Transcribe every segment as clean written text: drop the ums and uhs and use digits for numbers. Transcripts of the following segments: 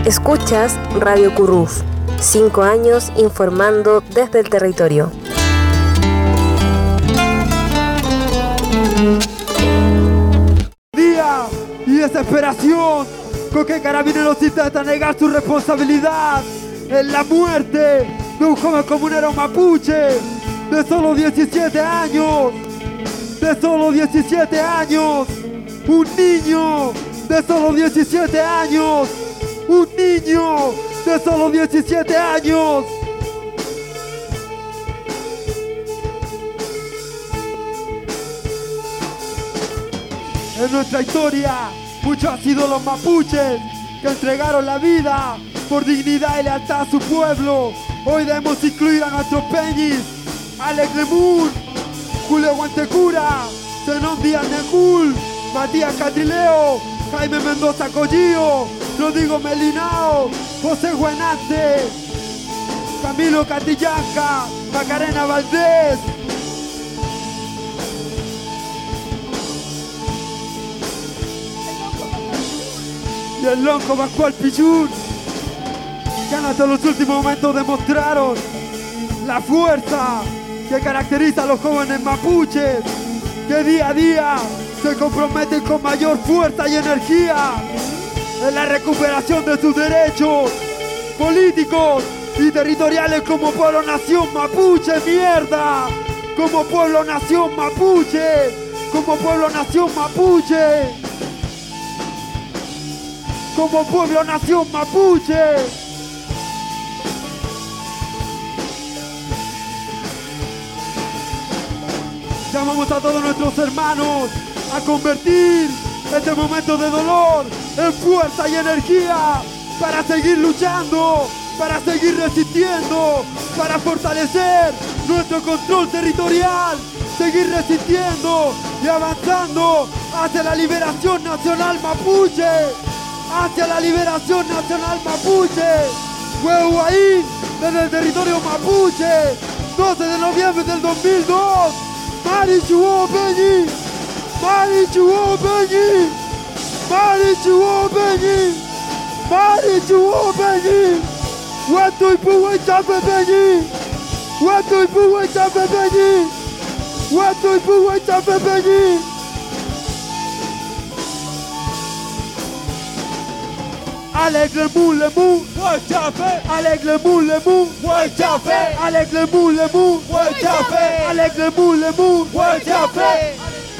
Escuchas Radio Curruf, 5 años informando desde el territorio. Día y desesperación con que Carabineros intenta negar su responsabilidad en la muerte de un joven comunero mapuche de solo 17 años. De solo 17 años. Un niño de solo 17 años. Un niño de solo 17 años. En nuestra historia, muchos han sido los mapuches que entregaron la vida por dignidad y lealtad a su pueblo. Hoy debemos incluir a nuestros peñis, Alex Lemun, Julio Guantecura, Zenón Díaz Necul, Matías Catrileo, Jaime Mendoza Collillo, Rodrigo Melinao, José Guenante, Camilo Catillanca, Macarena Valdés. Y el lonco Pascual Pichún, que hasta los últimos momentos demostraron la fuerza que caracteriza a los jóvenes mapuches, que día a día se comprometen con mayor fuerza y energía en la recuperación de sus derechos políticos y territoriales como pueblo nación mapuche, mierda, como pueblo nación mapuche, como pueblo nación mapuche, como pueblo nación mapuche. Llamamos a todos nuestros hermanos a convertir este momento de dolor en fuerza y energía para seguir luchando, para seguir resistiendo, para fortalecer nuestro control territorial, seguir resistiendo y avanzando hacia la liberación nacional mapuche, hacia la liberación nacional mapuche. Huehuaín, desde el territorio mapuche, 12 de noviembre del 2002. Marichuo Peñi, Marichuo Peñi, Marichuo Peñi, Marichuo Peñi, Hueto y Puwe Chape Peñi, Hueto y Puwe Chape Peñi, Hueto y Puwe Chape Peñi. Alex Lemun, Lemun, Huachape, Alex Lemun, Lemun, Huachape, Alex Lemun, Lemun, Huachape, Alex Lemun, Lemun, Huachape.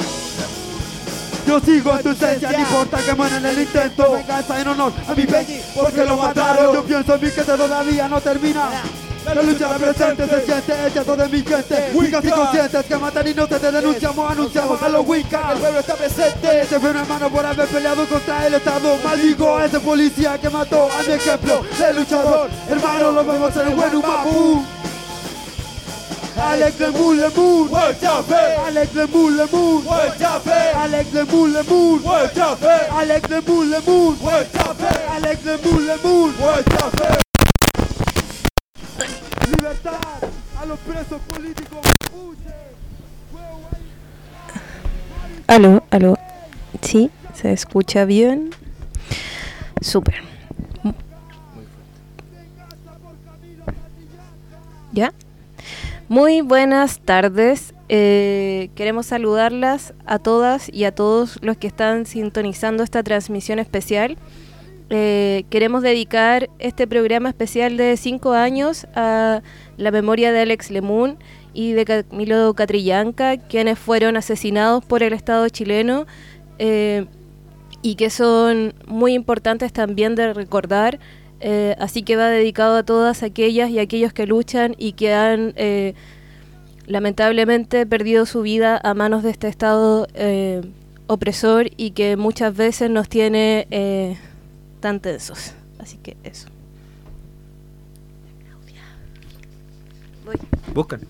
Yo sigo en tu esencia, no importa que muera en el intento. Venganza en honor a mi peñi, porque lo mataron. Yo pienso en mí que todavía no termina. La lucha presente se siente hecha de mi gente. Wincas y conscientes que matan inocentes. Denunciamos, anunciamos a los Wincas. El pueblo está presente. Ese fue un hermano por haber peleado contra el Estado. Maldigo a ese policía que mató a mi ejemplo de luchador. Hermano, lo vemos en el buen Mapu. Alex Lemun, Lemun, Huachape, Alex Lemun, Lemun, Huachape, Alex Lemun, Lemun, Huachape, Alex Lemun, Lemun, Huachape, Alex Lemun, Lemun, Huachape. Libertad a los presos políticos. Aló, aló. Sí, se escucha bien. Súper. ¿Ya? Muy buenas tardes. Queremos saludarlas a todas y a todos los que están sintonizando esta transmisión especial. Queremos dedicar este programa especial de 5 años a la memoria de Alex Lemun y de Camilo Catrillanca, quienes fueron asesinados por el Estado chileno y que son muy importantes también de recordar. Así que va dedicado a todas aquellas y aquellos que luchan y que han lamentablemente perdido su vida a manos de este Estado opresor y que muchas veces nos tiene tan tensos. Así que eso. Buscan.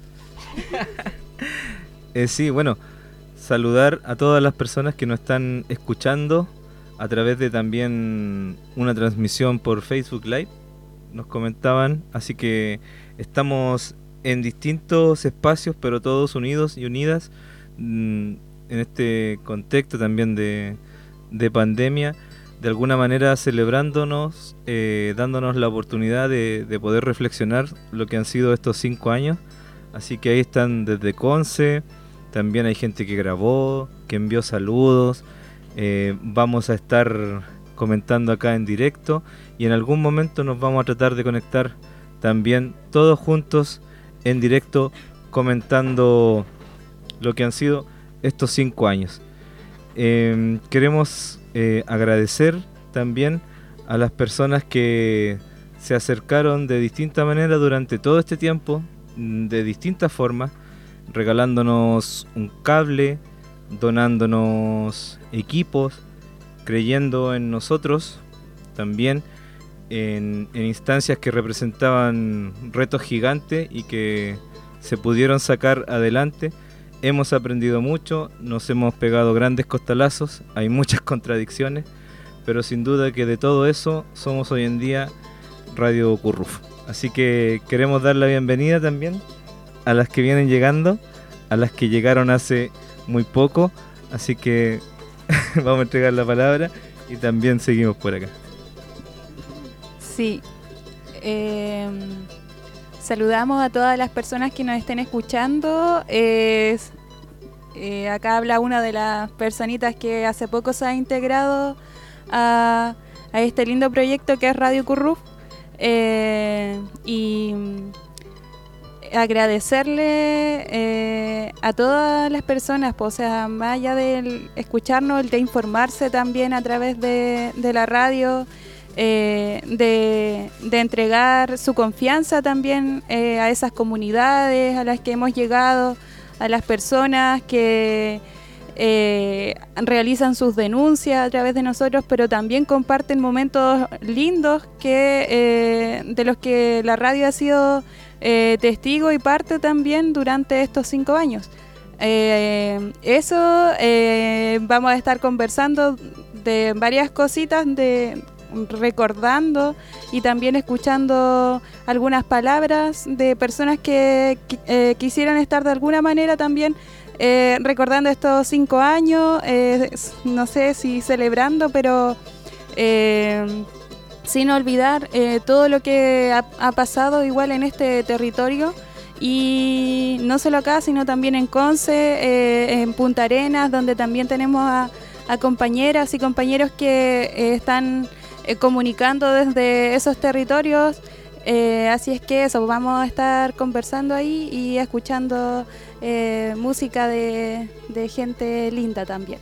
Sí, bueno, saludar a todas las personas que nos están escuchando a través de también una transmisión por Facebook Live, nos comentaban, así que estamos en distintos espacios, pero todos unidos y unidas en este contexto también de pandemia, de alguna manera celebrándonos, dándonos la oportunidad de poder reflexionar lo que han sido estos 5 años. Así que ahí están desde Conce, también hay gente que grabó, que envió saludos. Vamos a estar comentando acá en directo y en algún momento nos vamos a tratar de conectar también todos juntos en directo comentando lo que han sido estos 5 años. Queremos agradecer también a las personas que se acercaron de distinta manera durante todo este tiempo, de distintas formas, regalándonos un cable, donándonos equipos, creyendo en nosotros, también en instancias que representaban retos gigantes y que se pudieron sacar adelante. Hemos aprendido mucho, nos hemos pegado grandes costalazos, hay muchas contradicciones, pero sin duda que de todo eso somos hoy en día Radio Curruf. Así que queremos dar la bienvenida también a las que vienen llegando, a las que llegaron hace muy poco, así que vamos a entregar la palabra y también seguimos por acá. Sí, saludamos a todas las personas que nos estén escuchando. Acá habla una de las personitas que hace poco se ha integrado a este lindo proyecto que es Radio Curruf. Y agradecerle a todas las personas, pues, o sea, más allá de escucharnos, el de informarse también a través de la radio, de entregar su confianza también a esas comunidades a las que hemos llegado, a las personas que realizan sus denuncias a través de nosotros, pero también comparten momentos lindos de los que la radio ha sido testigo y parte también durante estos 5 años. Vamos a estar conversando de varias cositas, recordando y también escuchando algunas palabras de personas que quisieran estar de alguna manera también recordando estos 5 años, no sé si celebrando, pero sin olvidar todo lo que ha pasado igual en este territorio, y no solo acá, sino también en Conce, en Punta Arenas, donde también tenemos a compañeras y compañeros que están comunicando desde esos territorios. Así es que eso, vamos a estar conversando ahí y escuchando música de gente linda también.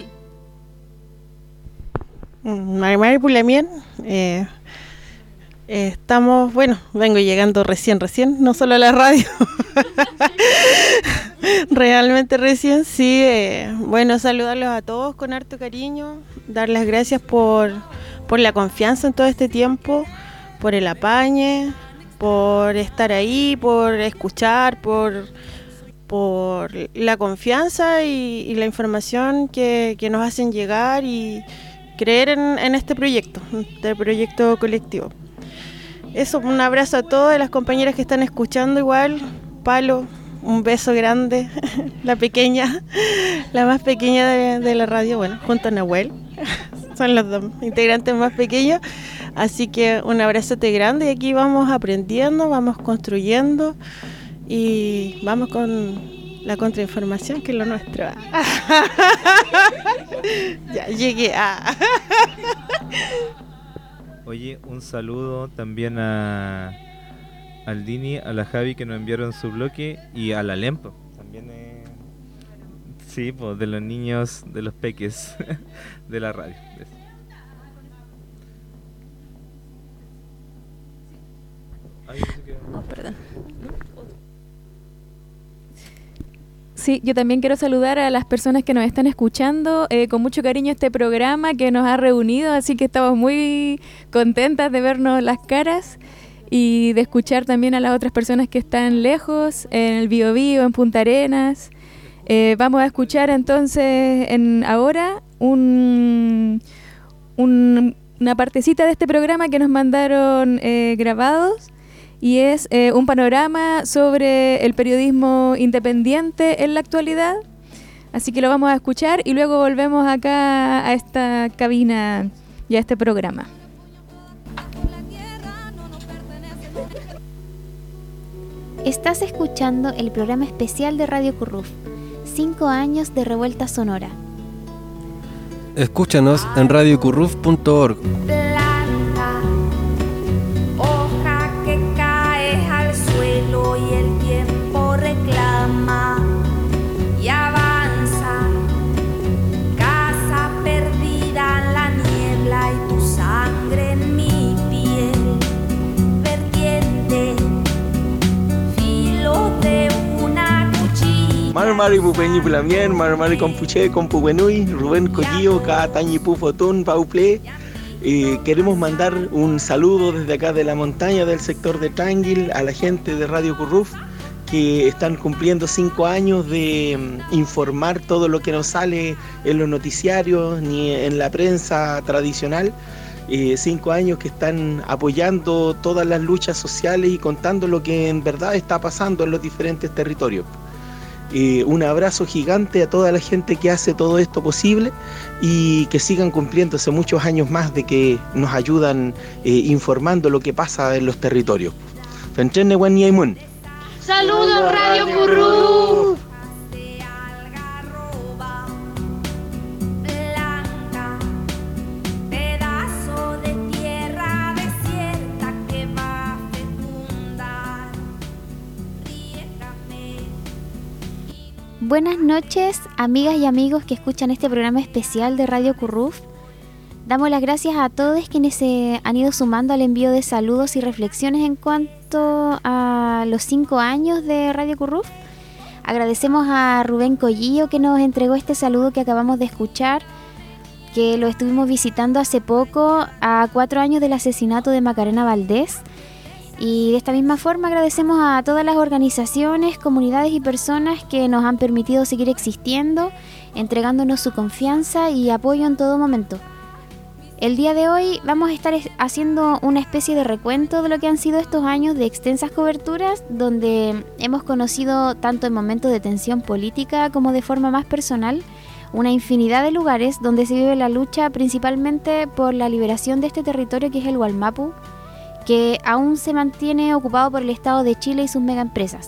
Mari Pulamien, estamos, bueno, vengo llegando recién, no solo a la radio, realmente recién, sí. Bueno, saludarlos a todos con harto cariño, dar las gracias por la confianza en todo este tiempo, por el apañe, por estar ahí, por escuchar, por la confianza y la información que nos hacen llegar y creer en este proyecto colectivo. Eso, un abrazo a todas las compañeras que están escuchando igual. Palo, un beso grande, la más pequeña de la radio, bueno, junto a Nahuel, son los 2 integrantes más pequeños, así que un abrazote grande, y aquí vamos aprendiendo, vamos construyendo y vamos con la contrainformación, que es lo nuestro. Ya llegué. Oye, un saludo también al Dini, a la Javi, que nos enviaron su bloque, y a la Lempo también, sí, pues, de los niños, de los peques de la radio. Oh, perdón. Sí, yo también quiero saludar a las personas que nos están escuchando, con mucho cariño este programa que nos ha reunido, así que estamos muy contentas de vernos las caras y de escuchar también a las otras personas que están lejos, en el Biobío, en Punta Arenas. Vamos a escuchar entonces ahora una partecita de este programa que nos mandaron grabados. Y es un panorama sobre el periodismo independiente en la actualidad. Así que lo vamos a escuchar y luego volvemos acá a esta cabina y a este programa. Estás escuchando el programa especial de Radio Curruf, 5 años de revuelta sonora. Escúchanos en radiocurruf.org. Planta, hoja que cae al suelo y el tiempo reclama y avanza. Casa perdida en la niebla y tu sangre en mi piel. Vertiente, filo de una cuchilla. Marmari Pupeñi Pulamien, Marmari Compuche, Compubenui, Rubén Collillo, Catañi Pufotún, Pauple. Queremos mandar un saludo desde acá de la montaña del sector de Tranguil a la gente de Radio Curruf que están cumpliendo 5 años de informar todo lo que nos sale en los noticiarios ni en la prensa tradicional. 5 años que están apoyando todas las luchas sociales y contando lo que en verdad está pasando en los diferentes territorios. Un abrazo gigante a toda la gente que hace todo esto posible y que sigan cumpliéndose muchos años más de que nos ayudan informando lo que pasa en los territorios. Saludos Radio Curruf. Blanca, pedazo de tierra desierta que va a fecundar. Buenas noches, amigas y amigos que escuchan este programa especial de Radio Curruf. Damos las gracias a todos quienes se han ido sumando al envío de saludos y reflexiones en cuanto a los 5 años de Radio Curruf. Agradecemos a Rubén Collillo que nos entregó este saludo que acabamos de escuchar, que lo estuvimos visitando hace poco a 4 años del asesinato de Macarena Valdés. Y de esta misma forma agradecemos a todas las organizaciones, comunidades y personas que nos han permitido seguir existiendo, entregándonos su confianza y apoyo en todo momento. El día de hoy vamos a estar haciendo una especie de recuento de lo que han sido estos años de extensas coberturas, donde hemos conocido tanto en momentos de tensión política como de forma más personal, una infinidad de lugares donde se vive la lucha principalmente por la liberación de este territorio que es el Wallmapu, que aún se mantiene ocupado por el Estado de Chile y sus megaempresas.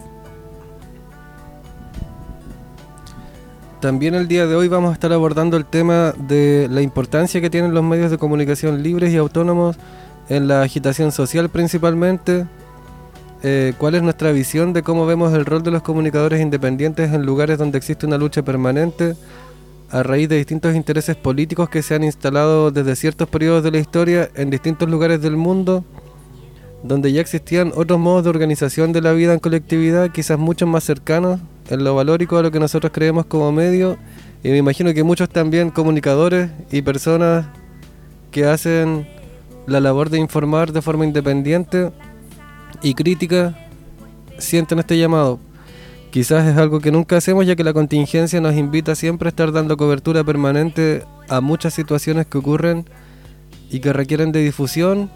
También el día de hoy vamos a estar abordando el tema de la importancia que tienen los medios de comunicación libres y autónomos en la agitación social principalmente, cuál es nuestra visión de cómo vemos el rol de los comunicadores independientes en lugares donde existe una lucha permanente a raíz de distintos intereses políticos que se han instalado desde ciertos periodos de la historia en distintos lugares del mundo, donde ya existían otros modos de organización de la vida en colectividad, quizás mucho más cercanos en lo valórico a lo que nosotros creemos como medio, y me imagino que muchos también comunicadores y personas que hacen la labor de informar de forma independiente y crítica sienten este llamado. Quizás es algo que nunca hacemos, ya que la contingencia nos invita siempre a estar dando cobertura permanente a muchas situaciones que ocurren y que requieren de difusión,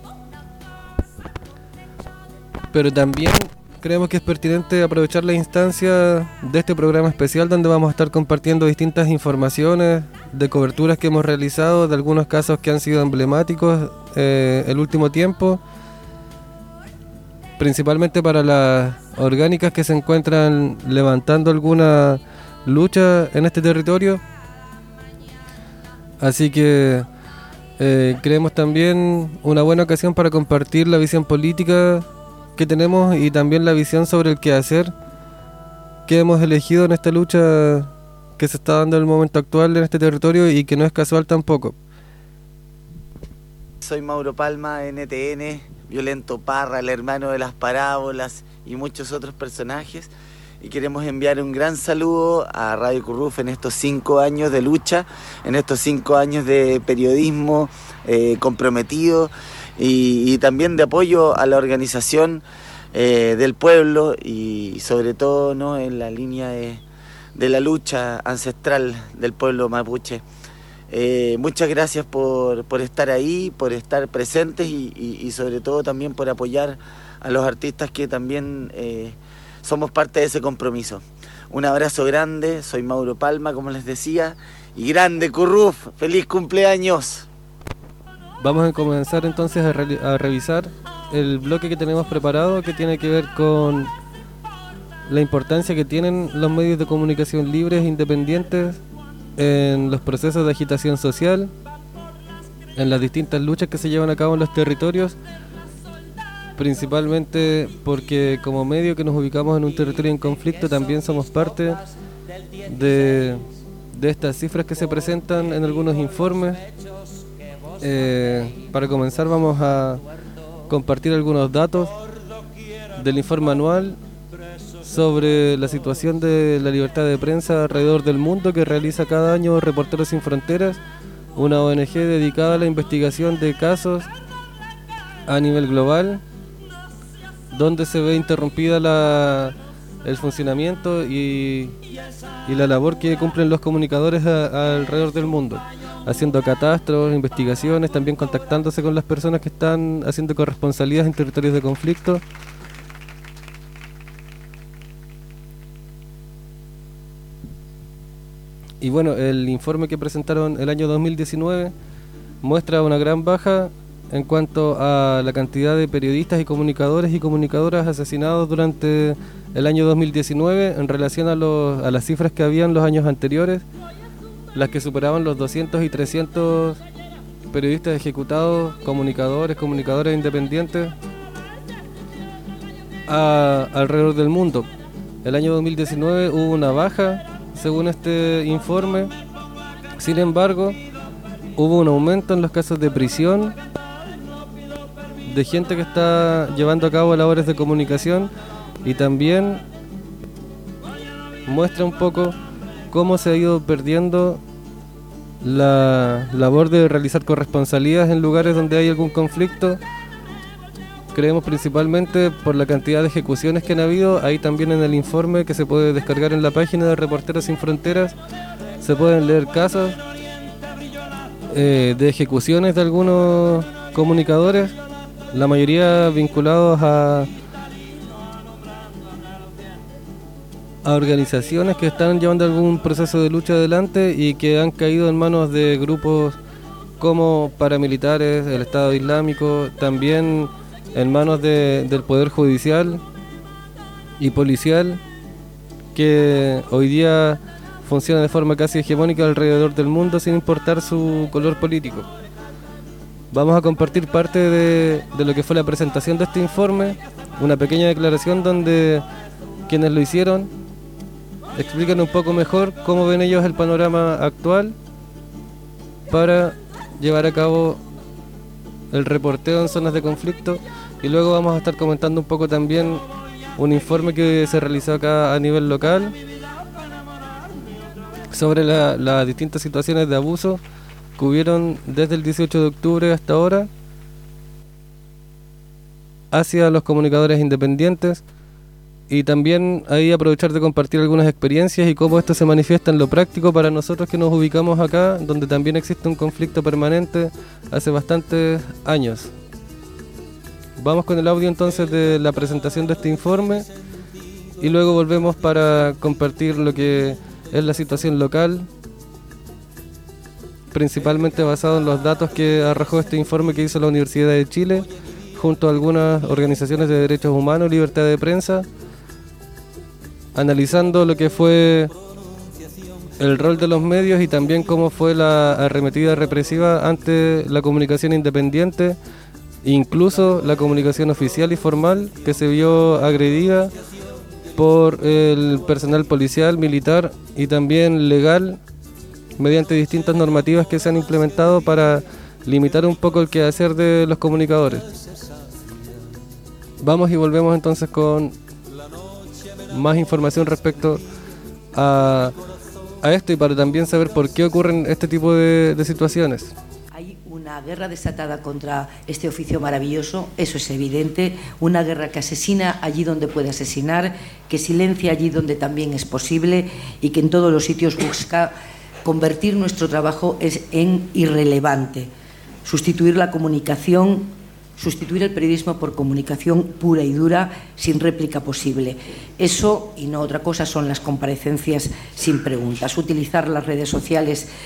pero también creemos que es pertinente aprovechar la instancia de este programa especial donde vamos a estar compartiendo distintas informaciones de coberturas que hemos realizado, de algunos casos que han sido emblemáticos el último tiempo, principalmente para las orgánicas que se encuentran levantando alguna lucha en este territorio. Así que creemos también una buena ocasión para compartir la visión política que tenemos y también la visión sobre el quehacer que hemos elegido en esta lucha que se está dando en el momento actual en este territorio y que no es casual tampoco. Soy Mauro Palma, NTN, Violento Parra, el hermano de las parábolas y muchos otros personajes, y queremos enviar un gran saludo a Radio Curruf en estos 5 años de lucha, en estos 5 años de periodismo comprometido y también de apoyo a la organización del pueblo y sobre todo, ¿no?, en la línea de la lucha ancestral del pueblo mapuche. Muchas gracias por estar ahí, por estar presentes y sobre todo también por apoyar a los artistas que también somos parte de ese compromiso. Un abrazo grande, soy Mauro Palma, como les decía, y grande Curruf, feliz cumpleaños. Vamos a comenzar entonces a revisar el bloque que tenemos preparado, que tiene que ver con la importancia que tienen los medios de comunicación libres e independientes en los procesos de agitación social, en las distintas luchas que se llevan a cabo en los territorios, principalmente porque como medio que nos ubicamos en un territorio en conflicto también somos parte de estas cifras que se presentan en algunos informes. Para comenzar vamos a compartir algunos datos del informe anual sobre la situación de la libertad de prensa alrededor del mundo que realiza cada año Reporteros Sin Fronteras, una ONG dedicada a la investigación de casos a nivel global, donde se ve interrumpida el funcionamiento y la labor que cumplen los comunicadores alrededor del mundo, haciendo catastros, investigaciones, también contactándose con las personas que están haciendo corresponsalías en territorios de conflicto. Y bueno, el informe que presentaron el año 2019 muestra una gran baja en cuanto a la cantidad de periodistas y comunicadores y comunicadoras asesinados durante el año 2019 en relación a las cifras que habían los años anteriores, las que superaban los 200 y 300 periodistas ejecutados, comunicadores independientes alrededor del mundo. El año 2019 hubo una baja, según este informe. Sin embargo, hubo un aumento en los casos de prisión de gente que está llevando a cabo labores de comunicación, y también muestra un poco cómo se ha ido perdiendo la labor de realizar corresponsalías en lugares donde hay algún conflicto. Creemos principalmente por la cantidad de ejecuciones que han habido. Ahí también en el informe que se puede descargar en la página de Reporteros Sin Fronteras se pueden leer casos de ejecuciones de algunos comunicadores, la mayoría vinculados a organizaciones que están llevando algún proceso de lucha adelante y que han caído en manos de grupos como paramilitares, el Estado Islámico, también en manos del Poder Judicial y Policial, que hoy día funciona de forma casi hegemónica alrededor del mundo sin importar su color político. Vamos a compartir parte de lo que fue la presentación de este informe, una pequeña declaración donde quienes lo hicieron explican un poco mejor cómo ven ellos el panorama actual para llevar a cabo el reporteo en zonas de conflicto, y luego vamos a estar comentando un poco también un informe que se realizó acá a nivel local sobre las distintas situaciones de abuso que hubieron desde el 18 de octubre hasta ahora hacia los comunicadores independientes, y también ahí aprovechar de compartir algunas experiencias y cómo esto se manifiesta en lo práctico para nosotros que nos ubicamos acá, donde también existe un conflicto permanente hace bastantes años. Vamos con el audio entonces de la presentación de este informe y luego volvemos para compartir lo que es la situación local, principalmente basado en los datos que arrojó este informe que hizo la Universidad de Chile junto a algunas organizaciones de derechos humanos y libertad de prensa, analizando lo que fue el rol de los medios y también cómo fue la arremetida represiva ante la comunicación independiente, incluso la comunicación oficial y formal, que se vio agredida por el personal policial, militar y también legal, mediante distintas normativas que se han implementado para limitar un poco el quehacer de los comunicadores. Vamos y volvemos entonces con más información respecto a esto y para también saber por qué ocurren este tipo de situaciones. Hay una guerra desatada contra este oficio maravilloso, eso es evidente, una guerra que asesina allí donde puede asesinar, que silencia allí donde también es posible y que en todos los sitios busca convertir nuestro trabajo en irrelevante, sustituir la comunicación, sustituir el periodismo por comunicación pura y dura, sin réplica posible. Eso, y no otra cosa, son las comparecencias sin preguntas. Utilizar las redes sociales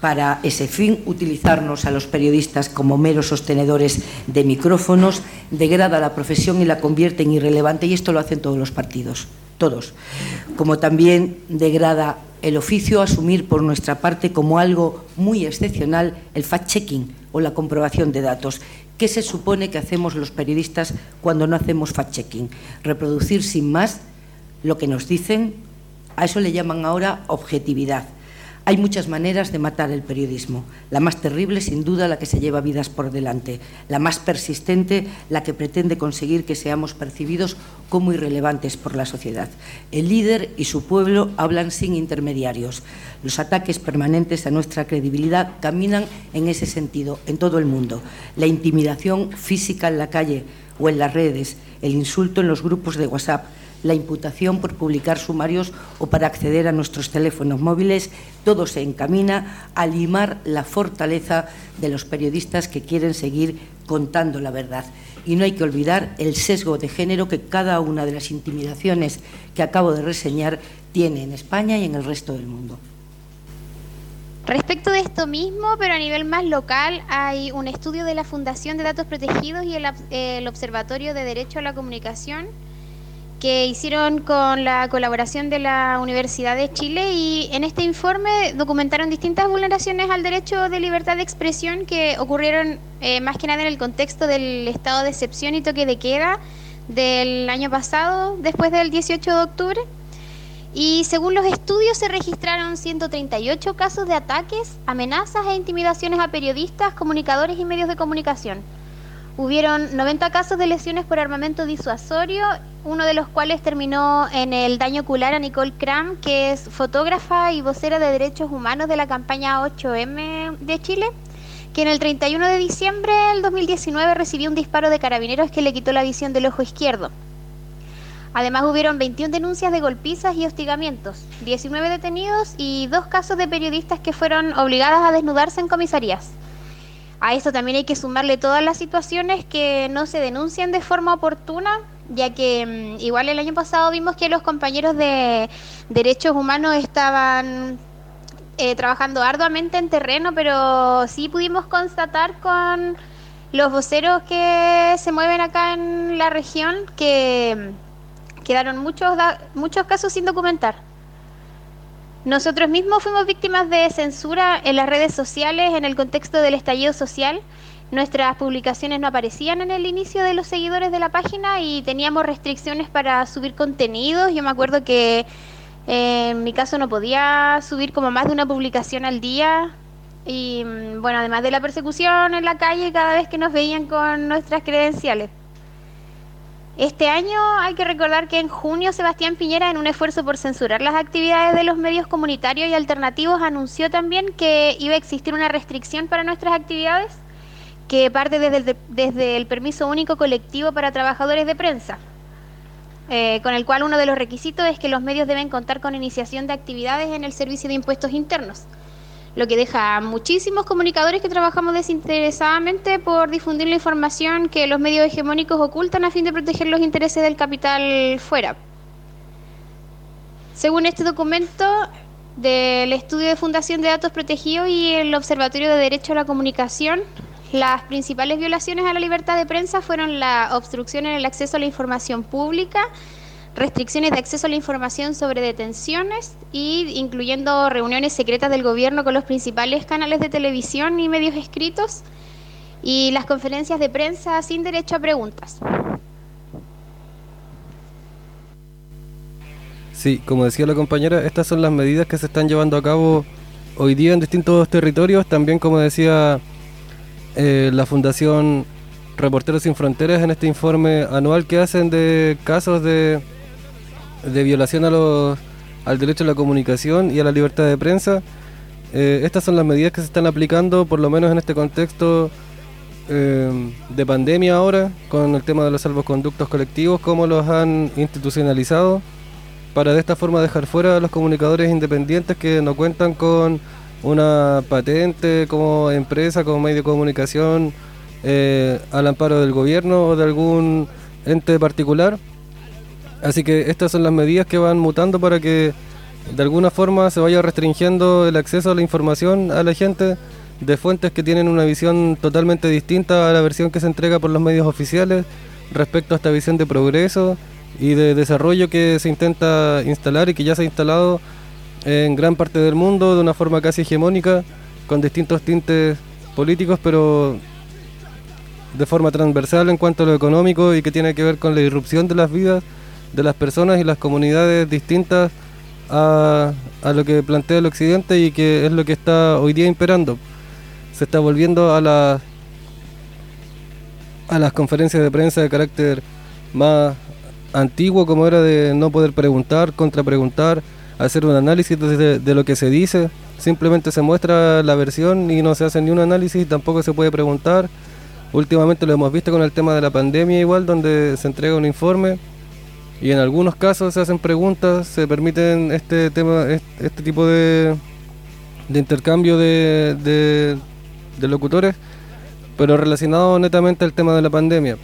para ese fin, utilizarnos a los periodistas como meros sostenedores de micrófonos, degrada la profesión y la convierte en irrelevante, y esto lo hacen todos los partidos, todos. Como también degrada el oficio asumir por nuestra parte como algo muy excepcional el fact-checking o la comprobación de datos. ¿Qué se supone que hacemos los periodistas cuando no hacemos fact-checking? Reproducir sin más lo que nos dicen. A eso le llaman ahora objetividad. Hay muchas maneras de matar el periodismo. La más terrible, sin duda, la que se lleva vidas por delante. La más persistente, la que pretende conseguir que seamos percibidos como irrelevantes por la sociedad. El líder y su pueblo hablan sin intermediarios. Los ataques permanentes a nuestra credibilidad caminan en ese sentido, en todo el mundo. La intimidación física en la calle o en las redes, el insulto en los grupos de WhatsApp, la imputación por publicar sumarios o para acceder a nuestros teléfonos móviles, todo se encamina a limar la fortaleza de los periodistas que quieren seguir contando la verdad. Y no hay que olvidar el sesgo de género que cada una de las intimidaciones que acabo de reseñar tiene en España y en el resto del mundo. Respecto de esto mismo, pero a nivel más local, hay un estudio de la Fundación de Datos Protegidos y el Observatorio de Derecho a la Comunicación que hicieron con la colaboración de la Universidad de Chile, y en este informe documentaron distintas vulneraciones al derecho de libertad de expresión que ocurrieron más que nada en el contexto del estado de excepción y toque de queda del año pasado, después del 18 de octubre. Y según los estudios se registraron 138 casos de ataques, amenazas e intimidaciones a periodistas, comunicadores y medios de comunicación. Hubieron 90 casos de lesiones por armamento disuasorio, uno de los cuales terminó en el daño ocular a Nicole Cram, que es fotógrafa y vocera de derechos humanos de la campaña 8M de Chile, que en el 31 de diciembre del 2019 recibió un disparo de carabineros que le quitó la visión del ojo izquierdo. Además hubieron 21 denuncias de golpizas y hostigamientos, 19 detenidos y 2 casos de periodistas que fueron obligadas a desnudarse en comisarías. A esto también hay que sumarle todas las situaciones que no se denuncian de forma oportuna, ya que igual el año pasado vimos que los compañeros de derechos humanos estaban trabajando arduamente en terreno, pero sí pudimos constatar con los voceros que se mueven acá en la región que quedaron muchos casos sin documentar. Nosotros mismos fuimos víctimas de censura en las redes sociales en el contexto del estallido social. Nuestras publicaciones no aparecían en el inicio de los seguidores de la página y teníamos restricciones para subir contenidos. Yo me acuerdo que en mi caso no podía subir como más de una publicación al día. Y bueno, además de la persecución en la calle cada vez que nos veían con nuestras credenciales. Este año hay que recordar que en junio Sebastián Piñera, en un esfuerzo por censurar las actividades de los medios comunitarios y alternativos, anunció también que iba a existir una restricción para nuestras actividades que parte desde el permiso único colectivo para trabajadores de prensa, con el cual uno de los requisitos es que los medios deben contar con iniciación de actividades en el Servicio de Impuestos Internos, lo que deja a muchísimos comunicadores que trabajamos desinteresadamente por difundir la información que los medios hegemónicos ocultan a fin de proteger los intereses del capital fuera. Según este documento del estudio de Fundación de Datos Protegidos y el Observatorio de Derecho a la Comunicación, las principales violaciones a la libertad de prensa fueron la obstrucción en el acceso a la información pública, restricciones de acceso a la información sobre detenciones y incluyendo reuniones secretas del gobierno con los principales canales de televisión y medios escritos, y las conferencias de prensa sin derecho a preguntas. Sí, como decía la compañera, estas son las medidas que se están llevando a cabo hoy día en distintos territorios. También, como decía la Fundación Reporteros Sin Fronteras en este informe anual que hacen de casos de violación al derecho a la comunicación y a la libertad de prensa. Estas son las medidas que se están aplicando, por lo menos en este contexto de pandemia ahora, con el tema de los salvoconductos colectivos, cómo los han institucionalizado, para de esta forma dejar fuera a los comunicadores independientes que no cuentan con una patente como empresa, como medio de comunicación, al amparo del gobierno o de algún ente particular. Así que estas son las medidas que van mutando para que de alguna forma se vaya restringiendo el acceso a la información a la gente de fuentes que tienen una visión totalmente distinta a la versión que se entrega por los medios oficiales respecto a esta visión de progreso y de desarrollo que se intenta instalar y que ya se ha instalado en gran parte del mundo de una forma casi hegemónica, con distintos tintes políticos, pero de forma transversal en cuanto a lo económico y que tiene que ver con la irrupción de las vidas de las personas y las comunidades distintas a lo que plantea el Occidente y que es lo que está hoy día imperando. Se está volviendo a las conferencias de prensa de carácter más antiguo, como era de no poder preguntar, contrapreguntar, hacer un análisis de lo que se dice. Simplemente se muestra la versión y no se hace ni un análisis, tampoco se puede preguntar. Últimamente lo hemos visto con el tema de la pandemia igual, donde se entrega un informe y en algunos casos se hacen preguntas, se permiten este tipo de intercambio de locutores, pero relacionado netamente al tema de la pandemia.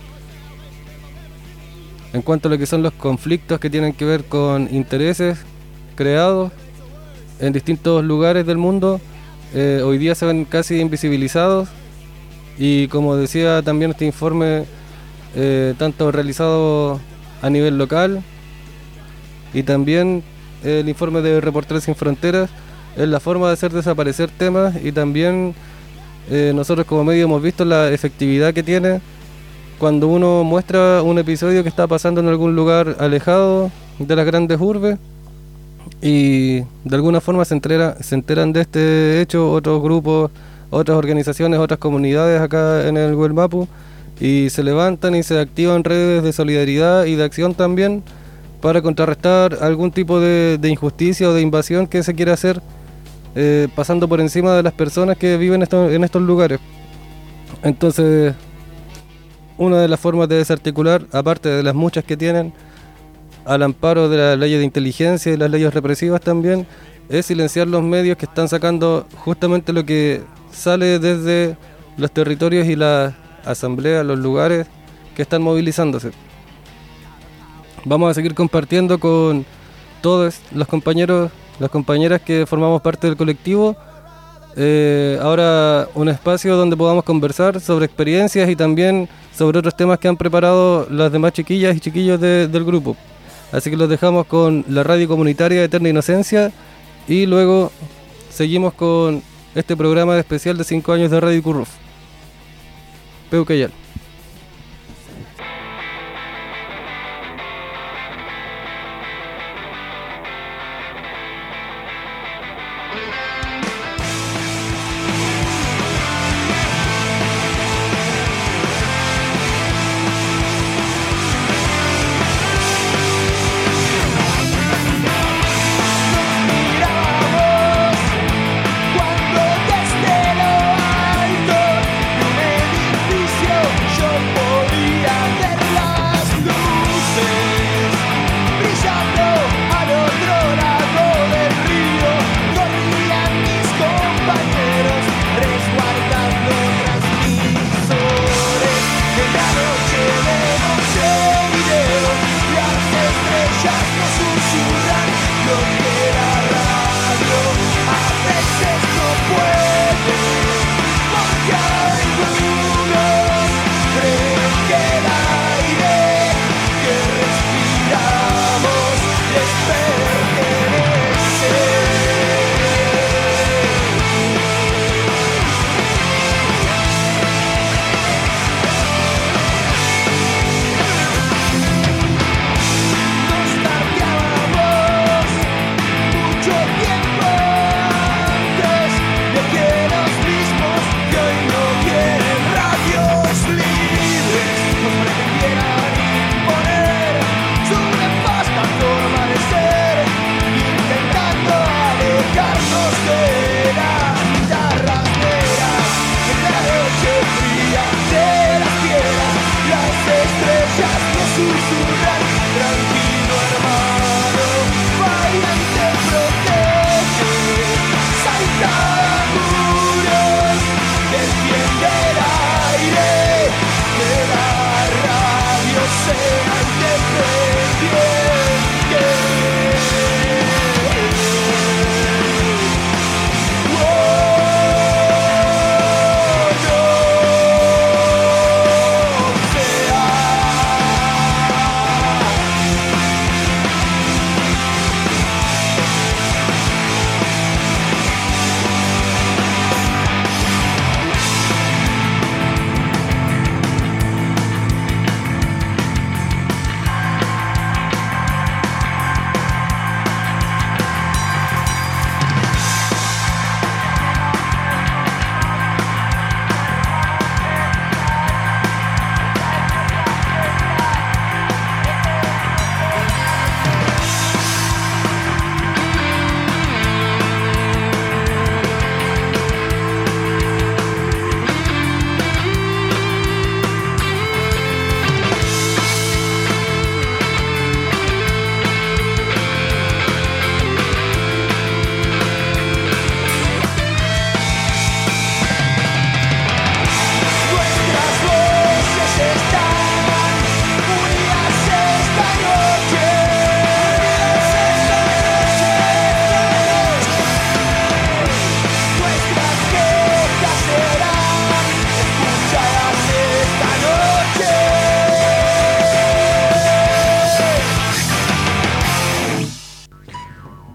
En cuanto a lo que son los conflictos que tienen que ver con intereses creados en distintos lugares del mundo, hoy día se ven casi invisibilizados y como decía también este informe, tanto realizado a nivel local y también el informe de Reporteros Sin Fronteras, es la forma de hacer desaparecer temas y también nosotros como medio hemos visto la efectividad que tiene cuando uno muestra un episodio que está pasando en algún lugar alejado de las grandes urbes y de alguna forma se enteran de este hecho otros grupos, otras organizaciones, otras comunidades acá en el Huelmapu y se levantan y se activan redes de solidaridad y de acción también para contrarrestar algún tipo de injusticia o de invasión que se quiera hacer pasando por encima de las personas que viven en estos lugares. Entonces, una de las formas de desarticular, aparte de las muchas que tienen al amparo de las leyes de inteligencia y las leyes represivas también, es silenciar los medios que están sacando justamente lo que sale desde los territorios y las asambleas, los lugares que están movilizándose. Vamos a seguir compartiendo con todos los compañeros, las compañeras que formamos parte del colectivo. Ahora un espacio donde podamos conversar sobre experiencias y también sobre otros temas que han preparado las demás chiquillas y chiquillos del grupo. Así que los dejamos con la radio comunitaria Eterna Inocencia y luego seguimos con este programa especial de 5 años de Radio Curruf. Peucayal. Cuando desde lo alto de un edificio sea independiente.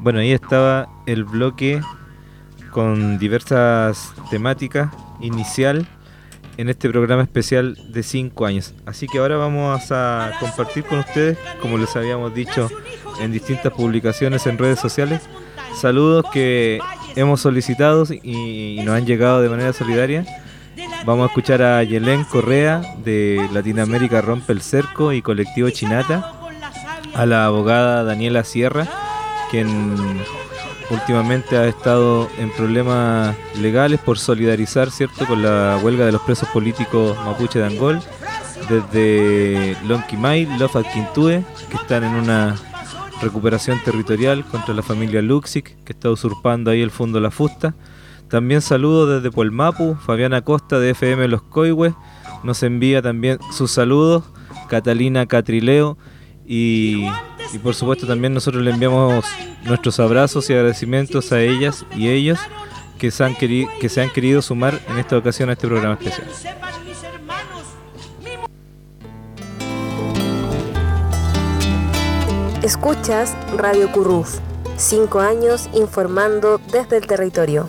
Bueno, ahí estaba el bloque con diversas temáticas inicial en este programa especial de 5 años. Así que ahora vamos a compartir con ustedes, como les habíamos dicho en distintas publicaciones en redes sociales, saludos que hemos solicitado y nos han llegado de manera solidaria. Vamos a escuchar a Yelén Correa de Latinoamérica Rompe el Cerco y Colectivo Chinata, a la abogada Daniela Sierra, quien últimamente ha estado en problemas legales por solidarizar, ¿cierto?, con la huelga de los presos políticos mapuche de Angol, desde Lonquimay, Lofa Quintúe, que están en una recuperación territorial contra la familia Luxic, que está usurpando ahí el fondo La Fusta. También saludos desde Puelmapu, Fabiana Costa de FM Los Coihues, nos envía también sus saludos, Catalina Catrileo, y por supuesto también nosotros le enviamos nuestros abrazos y agradecimientos a ellas y ellos que se han querido sumar en esta ocasión a este programa especial. Escuchas Radio Curruf, 5 años informando desde el territorio.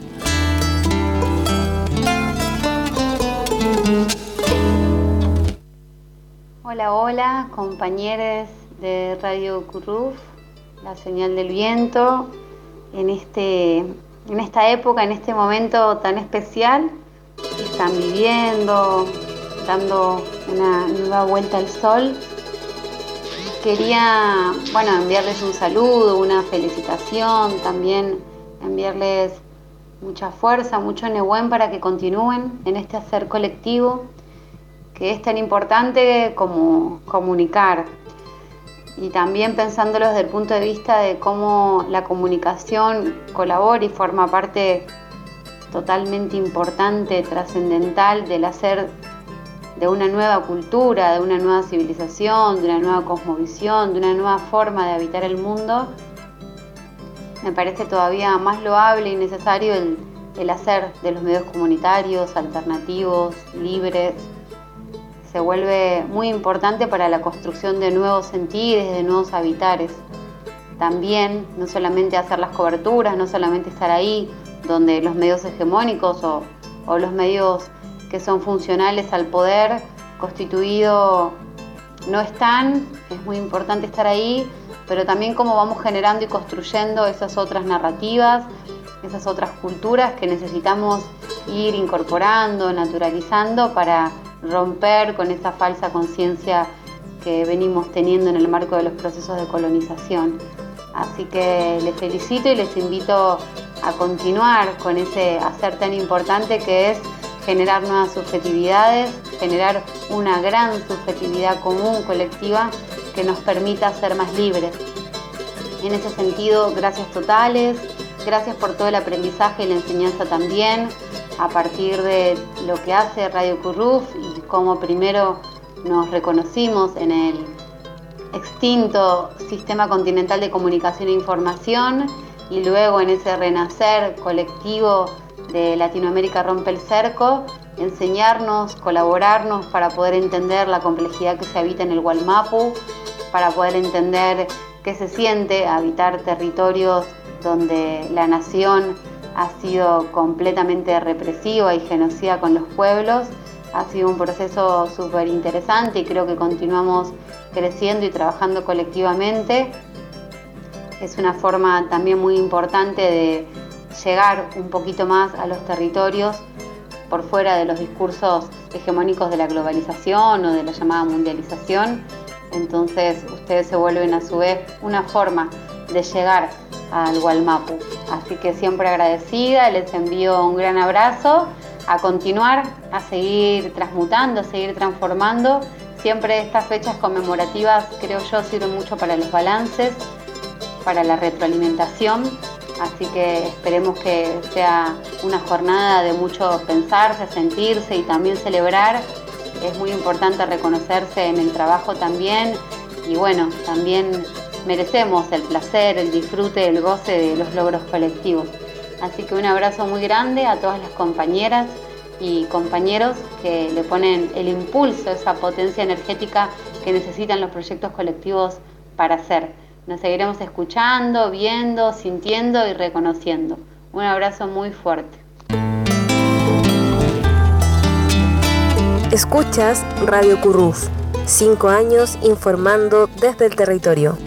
Hola, hola, compañeros de Radio Curruf, la señal del viento, en esta época, en este momento tan especial que están viviendo, dando una nueva vuelta al sol. Quería, enviarles un saludo, una felicitación, también enviarles mucha fuerza, mucho Nehuen para que continúen en este hacer colectivo, que es tan importante como comunicar. Y también pensándolo desde el punto de vista de cómo la comunicación colabora y forma parte totalmente importante, trascendental del hacer de una nueva cultura, de una nueva civilización, de una nueva cosmovisión, de una nueva forma de habitar el mundo. Me parece todavía más loable y necesario el hacer de los medios comunitarios, alternativos, libres. Se vuelve muy importante para la construcción de nuevos sentires, de nuevos habitares. También, no solamente hacer las coberturas, no solamente estar ahí donde los medios hegemónicos o los medios que son funcionales al poder constituido no están, es muy importante estar ahí, pero también cómo vamos generando y construyendo esas otras narrativas, esas otras culturas que necesitamos ir incorporando, naturalizando para romper con esa falsa conciencia que venimos teniendo en el marco de los procesos de colonización. Así que les felicito y les invito a continuar con ese hacer tan importante que es generar nuevas subjetividades, generar una gran subjetividad común, colectiva, que nos permita ser más libres. En ese sentido, gracias totales, gracias por todo el aprendizaje y la enseñanza también, a partir de lo que hace Radio Curruf y cómo primero nos reconocimos en el extinto Sistema Continental de Comunicación e Información y luego en ese renacer colectivo de Latinoamérica Rompe el Cerco, enseñarnos, colaborarnos para poder entender la complejidad que se habita en el Gualmapu, para poder entender qué se siente habitar territorios donde la nación ha sido completamente represiva y genocida con los pueblos. Ha sido un proceso súper interesante y creo que continuamos creciendo y trabajando colectivamente. Es una forma también muy importante de llegar un poquito más a los territorios por fuera de los discursos hegemónicos de la globalización o de la llamada mundialización. Entonces ustedes se vuelven a su vez una forma de llegar al Gualmapu. Así que siempre agradecida, les envío un gran abrazo, a continuar, a seguir transmutando, a seguir transformando. Siempre estas fechas conmemorativas, creo yo, sirven mucho para los balances, para la retroalimentación. Así que esperemos que sea una jornada de mucho pensarse, sentirse y también celebrar. Es muy importante reconocerse en el trabajo también y bueno, también merecemos el placer, el disfrute, el goce de los logros colectivos. Así que un abrazo muy grande a todas las compañeras y compañeros que le ponen el impulso, esa potencia energética que necesitan los proyectos colectivos para hacer. Nos seguiremos escuchando, viendo, sintiendo y reconociendo. Un abrazo muy fuerte. Escuchas Radio Curruf, 5 años informando desde el territorio.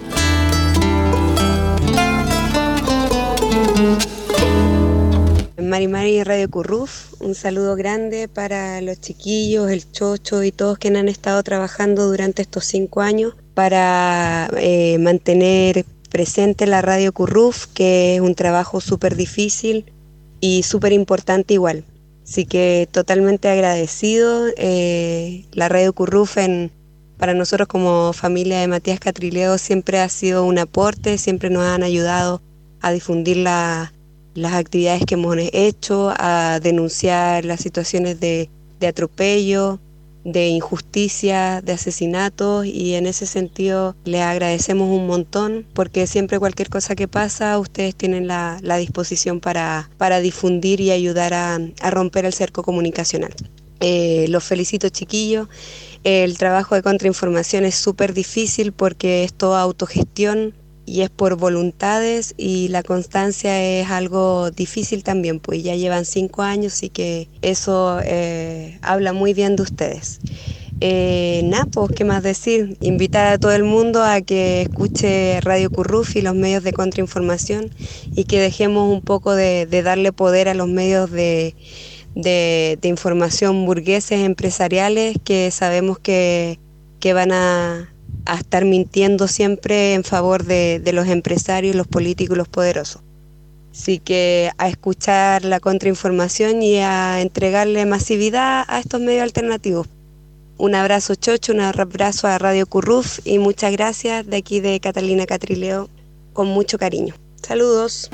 Mari Radio Curruf, un saludo grande para los chiquillos, el Chocho y todos quienes han estado trabajando durante estos 5 años para mantener presente la Radio Curruf, que es un trabajo súper difícil y súper importante igual. Así que totalmente agradecido. La Radio Curruf para nosotros como familia de Matías Catrileo siempre ha sido un aporte, siempre nos han ayudado a difundir las actividades que hemos hecho, a denunciar las situaciones de atropello, de injusticia, de asesinatos, y en ese sentido les agradecemos un montón porque siempre cualquier cosa que pasa ustedes tienen la disposición para difundir y ayudar a romper el cerco comunicacional. Los felicito, chiquillos. El trabajo de contrainformación es súper difícil porque es toda autogestión y es por voluntades, y la constancia es algo difícil también, pues ya llevan 5 años, así que eso habla muy bien de ustedes. Pues, ¿qué más decir? Invitar a todo el mundo a que escuche Radio Curruf y los medios de contrainformación, y que dejemos un poco de darle poder a los medios de información burgueses, empresariales, que sabemos que van a estar mintiendo siempre en favor de los empresarios, los políticos y los poderosos. Así que a escuchar la contrainformación y a entregarle masividad a estos medios alternativos. Un abrazo, Chocho, un abrazo a Radio Curruf y muchas gracias de aquí de Catalina Catrileo, con mucho cariño. Saludos.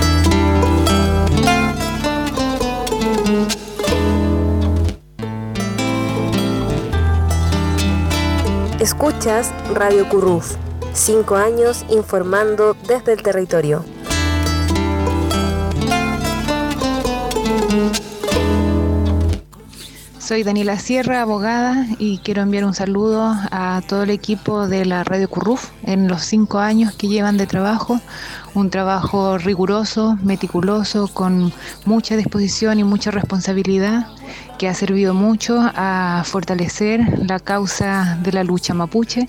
Escuchas Radio Curruf, 5 años informando desde el territorio. Soy Daniela Sierra, abogada, y quiero enviar un saludo a todo el equipo de la Radio Curruf en los 5 años que llevan de trabajo. Un trabajo riguroso, meticuloso, con mucha disposición y mucha responsabilidad, que ha servido mucho a fortalecer la causa de la lucha mapuche.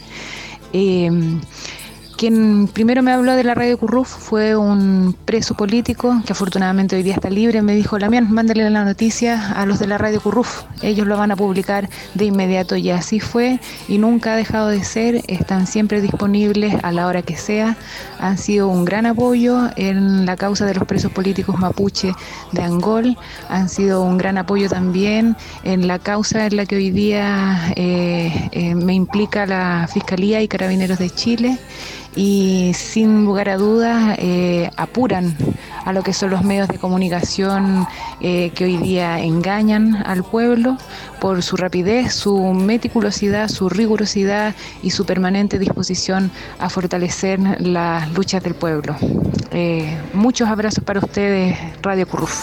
Quien primero me habló de la Radio Curruf fue un preso político que afortunadamente hoy día está libre. Me dijo: Lamián, mándale la noticia a los de la Radio Curruf, ellos lo van a publicar de inmediato. Y así fue, y nunca ha dejado de ser. Están siempre disponibles a la hora que sea. Han sido un gran apoyo en la causa de los presos políticos mapuche de Angol. Han sido un gran apoyo también en la causa en la que hoy día me implica la Fiscalía y Carabineros de Chile. Y sin lugar a dudas apuran a lo que son los medios de comunicación que hoy día engañan al pueblo por su rapidez, su meticulosidad, su rigurosidad y su permanente disposición a fortalecer las luchas del pueblo. Muchos abrazos para ustedes, Radio Curruf.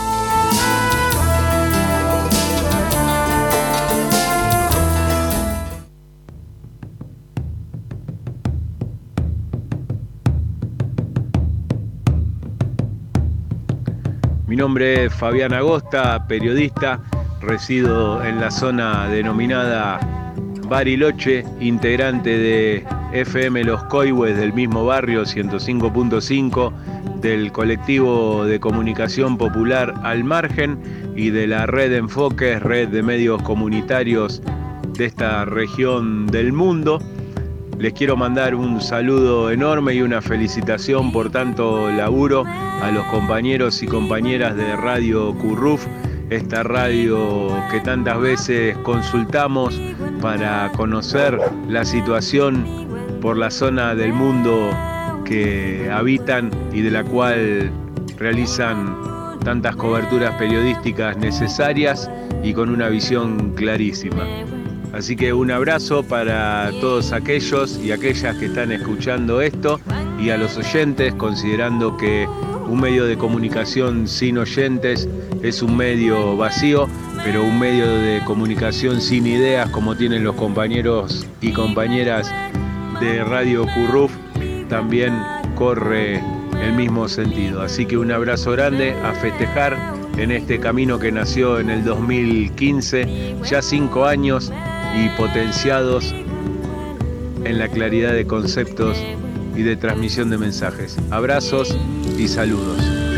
Mi nombre es Fabián Agosta, periodista, resido en la zona denominada Bariloche, integrante de FM Los Coihues del mismo barrio, 105.5, del colectivo de comunicación popular Al Margen y de la Red Enfoques, red de medios comunitarios de esta región del mundo. Les quiero mandar un saludo enorme y una felicitación por tanto laburo a los compañeros y compañeras de Radio Curruf, esta radio que tantas veces consultamos para conocer la situación por la zona del mundo que habitan y de la cual realizan tantas coberturas periodísticas necesarias y con una visión clarísima. Así que un abrazo para todos aquellos y aquellas que están escuchando esto, y a los oyentes, considerando que un medio de comunicación sin oyentes es un medio vacío, pero un medio de comunicación sin ideas, como tienen los compañeros y compañeras de Radio Curruf, también corre el mismo sentido. Así que un abrazo grande, a festejar en este camino que nació en el 2015, ya 5 años y potenciados en la claridad de conceptos y de transmisión de mensajes. Abrazos y saludos.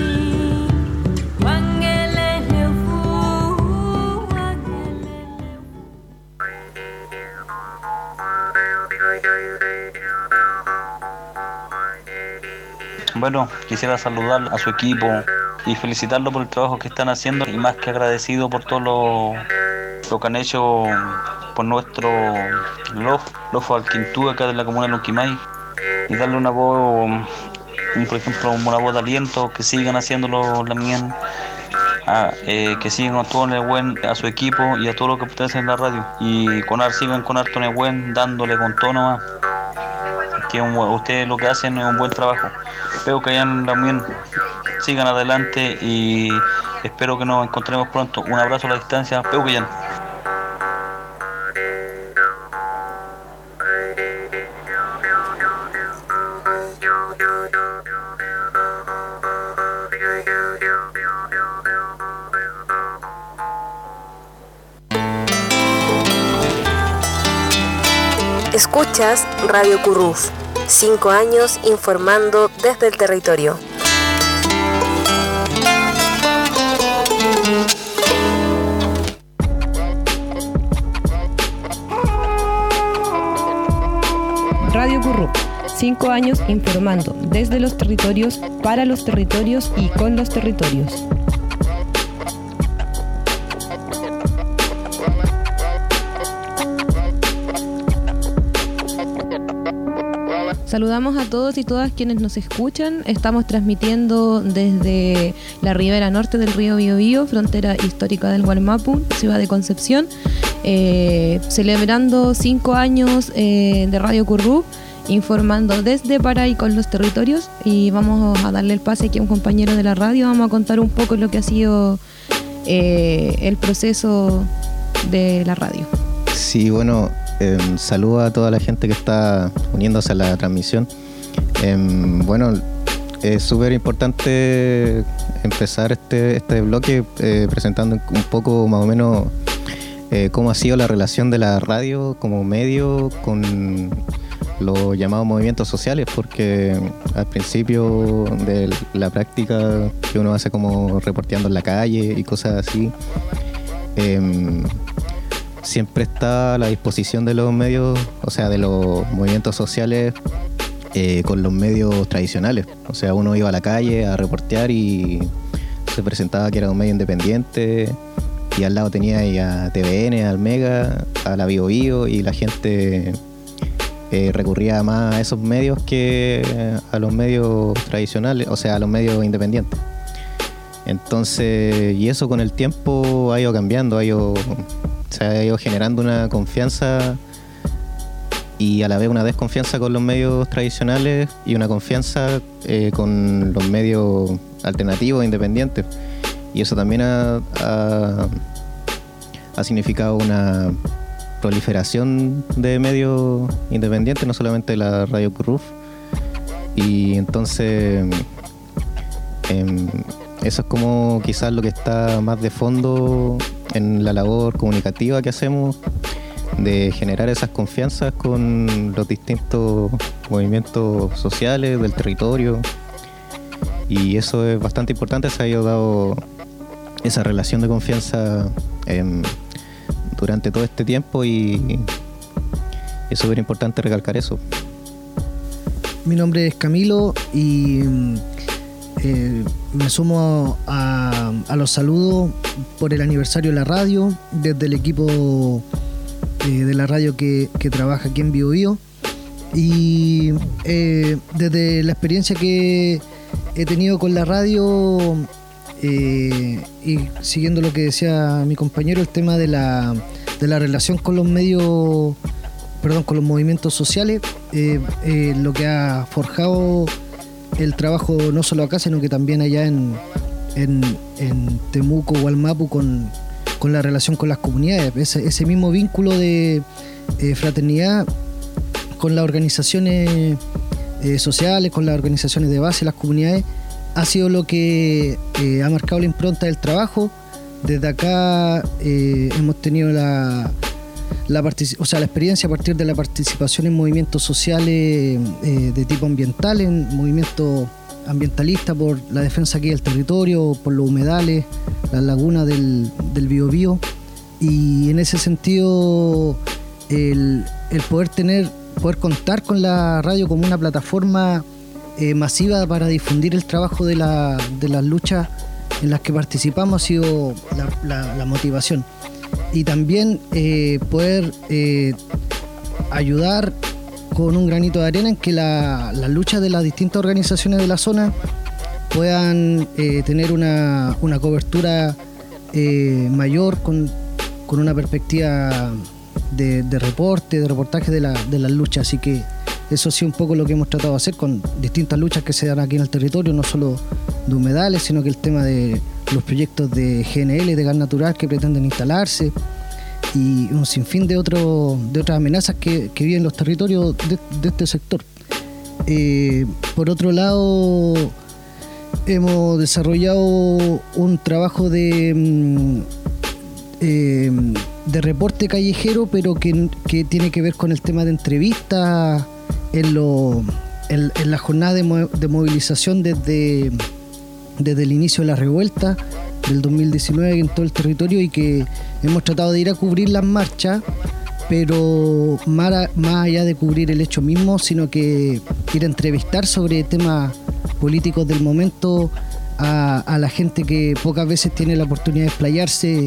Bueno, quisiera saludar a su equipo y felicitarlo por el trabajo que están haciendo, y más que agradecido por todo lo que han hecho por nuestro Lofo Alquintú, acá de la comuna de Lonquimay, y darle una voz, por ejemplo, una voz de aliento, que sigan haciéndolo también, que sigan todo Nehuen a su equipo y a todo lo que pertenece en la radio, y sigan con harto Nehuen, dándole con todo nomás, que ustedes lo que hacen es un buen trabajo. Espero que hayan también sigan adelante y espero que nos encontremos pronto. Un abrazo a la distancia. Espero que hayan. Escuchas Radio Curruf, 5 años informando desde el territorio. Radio Curruf, 5 años informando desde los territorios, para los territorios y con los territorios. Saludamos a todos y todas quienes nos escuchan. Estamos transmitiendo desde la ribera norte del río Biobío, frontera histórica del Gualmapu, ciudad de Concepción, celebrando 5 años de Radio Curruf, informando desde, para y con los territorios. Y vamos a darle el pase aquí a un compañero de la radio. Vamos a contar un poco lo que ha sido el proceso de la radio. Sí, bueno, saludo a toda la gente que está uniéndose a la transmisión. Bueno, es súper importante empezar este bloque presentando un poco más o menos cómo ha sido la relación de la radio como medio con los llamados movimientos sociales, porque al principio de la práctica que uno hace como reporteando en la calle y cosas así, siempre está a la disposición de los medios, o sea, de los movimientos sociales con los medios tradicionales. O sea, uno iba a la calle a reportear y se presentaba que era un medio independiente, y al lado tenía ahí a TVN, al Mega, a la Bio Bio, y la gente recurría más a esos medios que a los medios tradicionales, o sea, a los medios independientes. Entonces, y eso con el tiempo ha ido cambiando, se ha ido generando una confianza y a la vez una desconfianza con los medios tradicionales y una confianza con los medios alternativos, independientes. Y eso también ha significado una proliferación de medios independientes, no solamente la Radio Curruf. Y entonces eso es como quizás lo que está más de fondo en la labor comunicativa que hacemos, de generar esas confianzas con los distintos movimientos sociales del territorio. Y eso es bastante importante, se ha ido dado esa relación de confianza durante todo este tiempo, y es súper importante recalcar eso. Mi nombre es Camilo y me sumo a los saludos por el aniversario de la radio, desde el equipo de la radio que trabaja aquí en Bio Bio, y desde la experiencia que he tenido con la radio, y siguiendo lo que decía mi compañero, el tema de la relación con los medios, con los movimientos sociales, lo que ha forjado el trabajo no solo acá, sino que también allá en Temuco, Gualmapu, con la relación con las comunidades, ese mismo vínculo de fraternidad con las organizaciones sociales, con las organizaciones de base, las comunidades, ha sido lo que ha marcado la impronta del trabajo. Desde acá hemos tenido la experiencia a partir de la participación en movimientos sociales de tipo ambiental, en movimientos ambientalistas por la defensa aquí del territorio, por los humedales, las lagunas del Biobío, y en ese sentido el poder contar con la radio como una plataforma masiva para difundir el trabajo de las luchas en las que participamos ha sido la motivación. Y también poder ayudar con un granito de arena en que las luchas de las distintas organizaciones de la zona puedan tener una cobertura mayor con una perspectiva de reportaje de las luchas. Así que eso ha sido un poco lo que hemos tratado de hacer con distintas luchas que se dan aquí en el territorio, no solo de humedales, sino que el tema de los proyectos de GNL, de gas natural que pretenden instalarse, y un sinfín de otras amenazas que viven los territorios de este sector. Por otro lado, hemos desarrollado un trabajo de reporte callejero, pero que tiene que ver con el tema de entrevistas en la jornada de movilización desde el inicio de la revuelta del 2019 en todo el territorio, y que hemos tratado de ir a cubrir las marchas, pero más allá de cubrir el hecho mismo, sino que ir a entrevistar sobre temas políticos del momento a la gente que pocas veces tiene la oportunidad de explayarse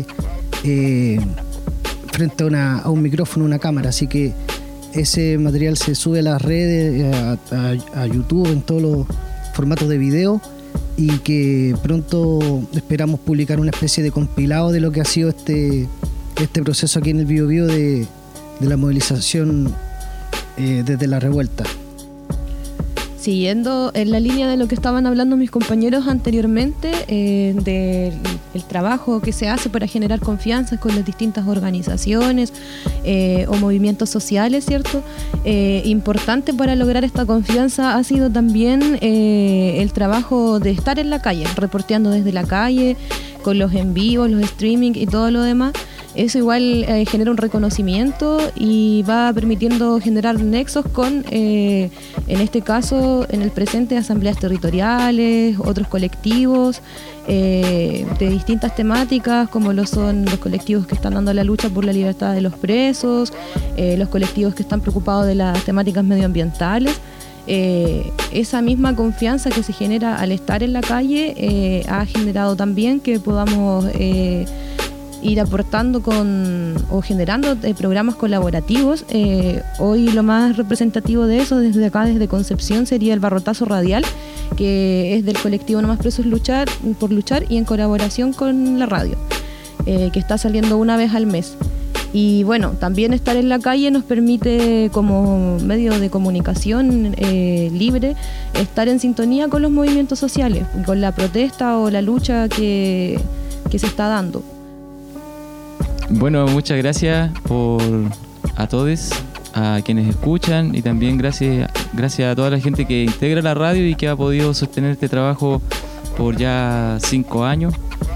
frente a un micrófono, una cámara. Así que ese material se sube a las redes, a YouTube, en todos los formatos de video, y que pronto esperamos publicar una especie de compilado de lo que ha sido este proceso aquí en el Biobío de la movilización desde la revuelta. Siguiendo en la línea de lo que estaban hablando mis compañeros anteriormente, del trabajo que se hace para generar confianza con las distintas organizaciones o movimientos sociales, ¿cierto? Importante para lograr esta confianza ha sido también el trabajo de estar en la calle, reporteando desde la calle, con los en vivos, los streaming y todo lo demás. Eso igual genera un reconocimiento y va permitiendo generar nexos con, en este caso, en el presente, asambleas territoriales, otros colectivos de distintas temáticas, como lo son los colectivos que están dando la lucha por la libertad de los presos, los colectivos que están preocupados de las temáticas medioambientales. Esa misma confianza que se genera al estar en la calle ha generado también que podamos ir aportando o generando programas colaborativos. Hoy lo más representativo de eso desde acá, desde Concepción, sería el Barrotazo Radial, que es del colectivo No Más Presos por Luchar, y en colaboración con la radio, que está saliendo una vez al mes. Y bueno, también estar en la calle nos permite, como medio de comunicación libre, estar en sintonía con los movimientos sociales, con la protesta o la lucha que se está dando. Bueno, muchas gracias a todos, a quienes escuchan, y también gracias a toda la gente que integra la radio y que ha podido sostener este trabajo por ya 5 años.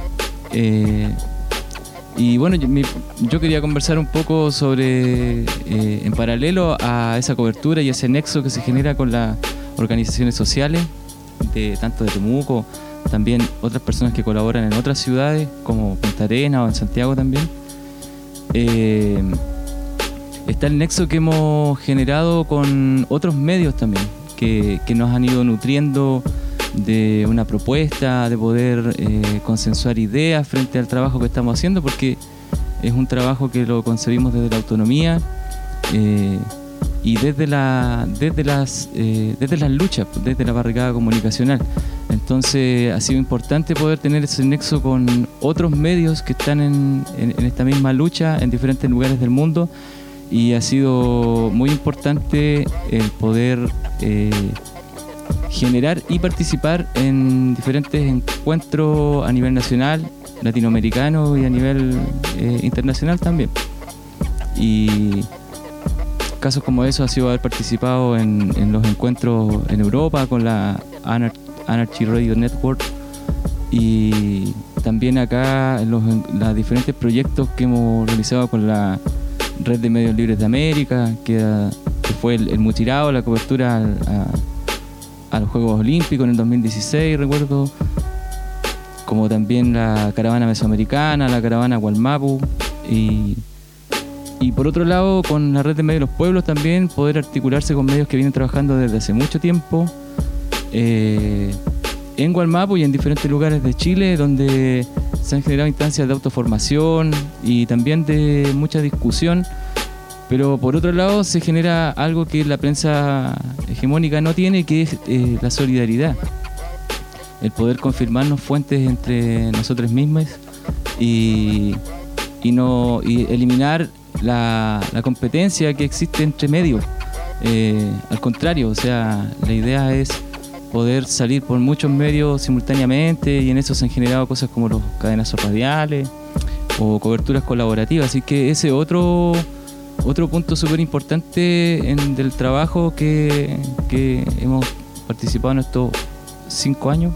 Y bueno, yo quería conversar un poco sobre, en paralelo a esa cobertura y ese nexo que se genera con las organizaciones sociales, tanto de Temuco, también otras personas que colaboran en otras ciudades, como Punta Arenas o en Santiago también. Está el nexo que hemos generado con otros medios también, que nos han ido nutriendo de una propuesta, de poder consensuar ideas frente al trabajo que estamos haciendo, porque es un trabajo que lo concebimos desde la autonomía y desde las luchas, desde la barricada comunicacional. Entonces ha sido importante poder tener ese nexo con otros medios que están en esta misma lucha en diferentes lugares del mundo, y ha sido muy importante el poder generar y participar en diferentes encuentros a nivel nacional, latinoamericano y a nivel internacional también. Y casos como eso ha sido haber participado en los encuentros en Europa con la Anarchy Radio Network, y también acá en los diferentes proyectos que hemos realizado con la Red de Medios Libres de América, que fue el mutirao, la cobertura a los Juegos Olímpicos en el 2016, recuerdo, como también la caravana mesoamericana, la caravana Gualmapu, y por otro lado con la Red de Medios de los Pueblos también poder articularse con medios que vienen trabajando desde hace mucho tiempo en Gualmapu y en diferentes lugares de Chile, donde se han generado instancias de autoformación y también de mucha discusión, pero por otro lado se genera algo que la prensa hegemónica no tiene, que es la solidaridad, el poder confirmarnos fuentes entre nosotros mismos y eliminar la competencia que existe entre medios. Al contrario, o sea, la idea es poder salir por muchos medios simultáneamente, y en eso se han generado cosas como los cadenazos radiales o coberturas colaborativas. Así que ese otro punto súper importante del trabajo que hemos participado en estos 5 años,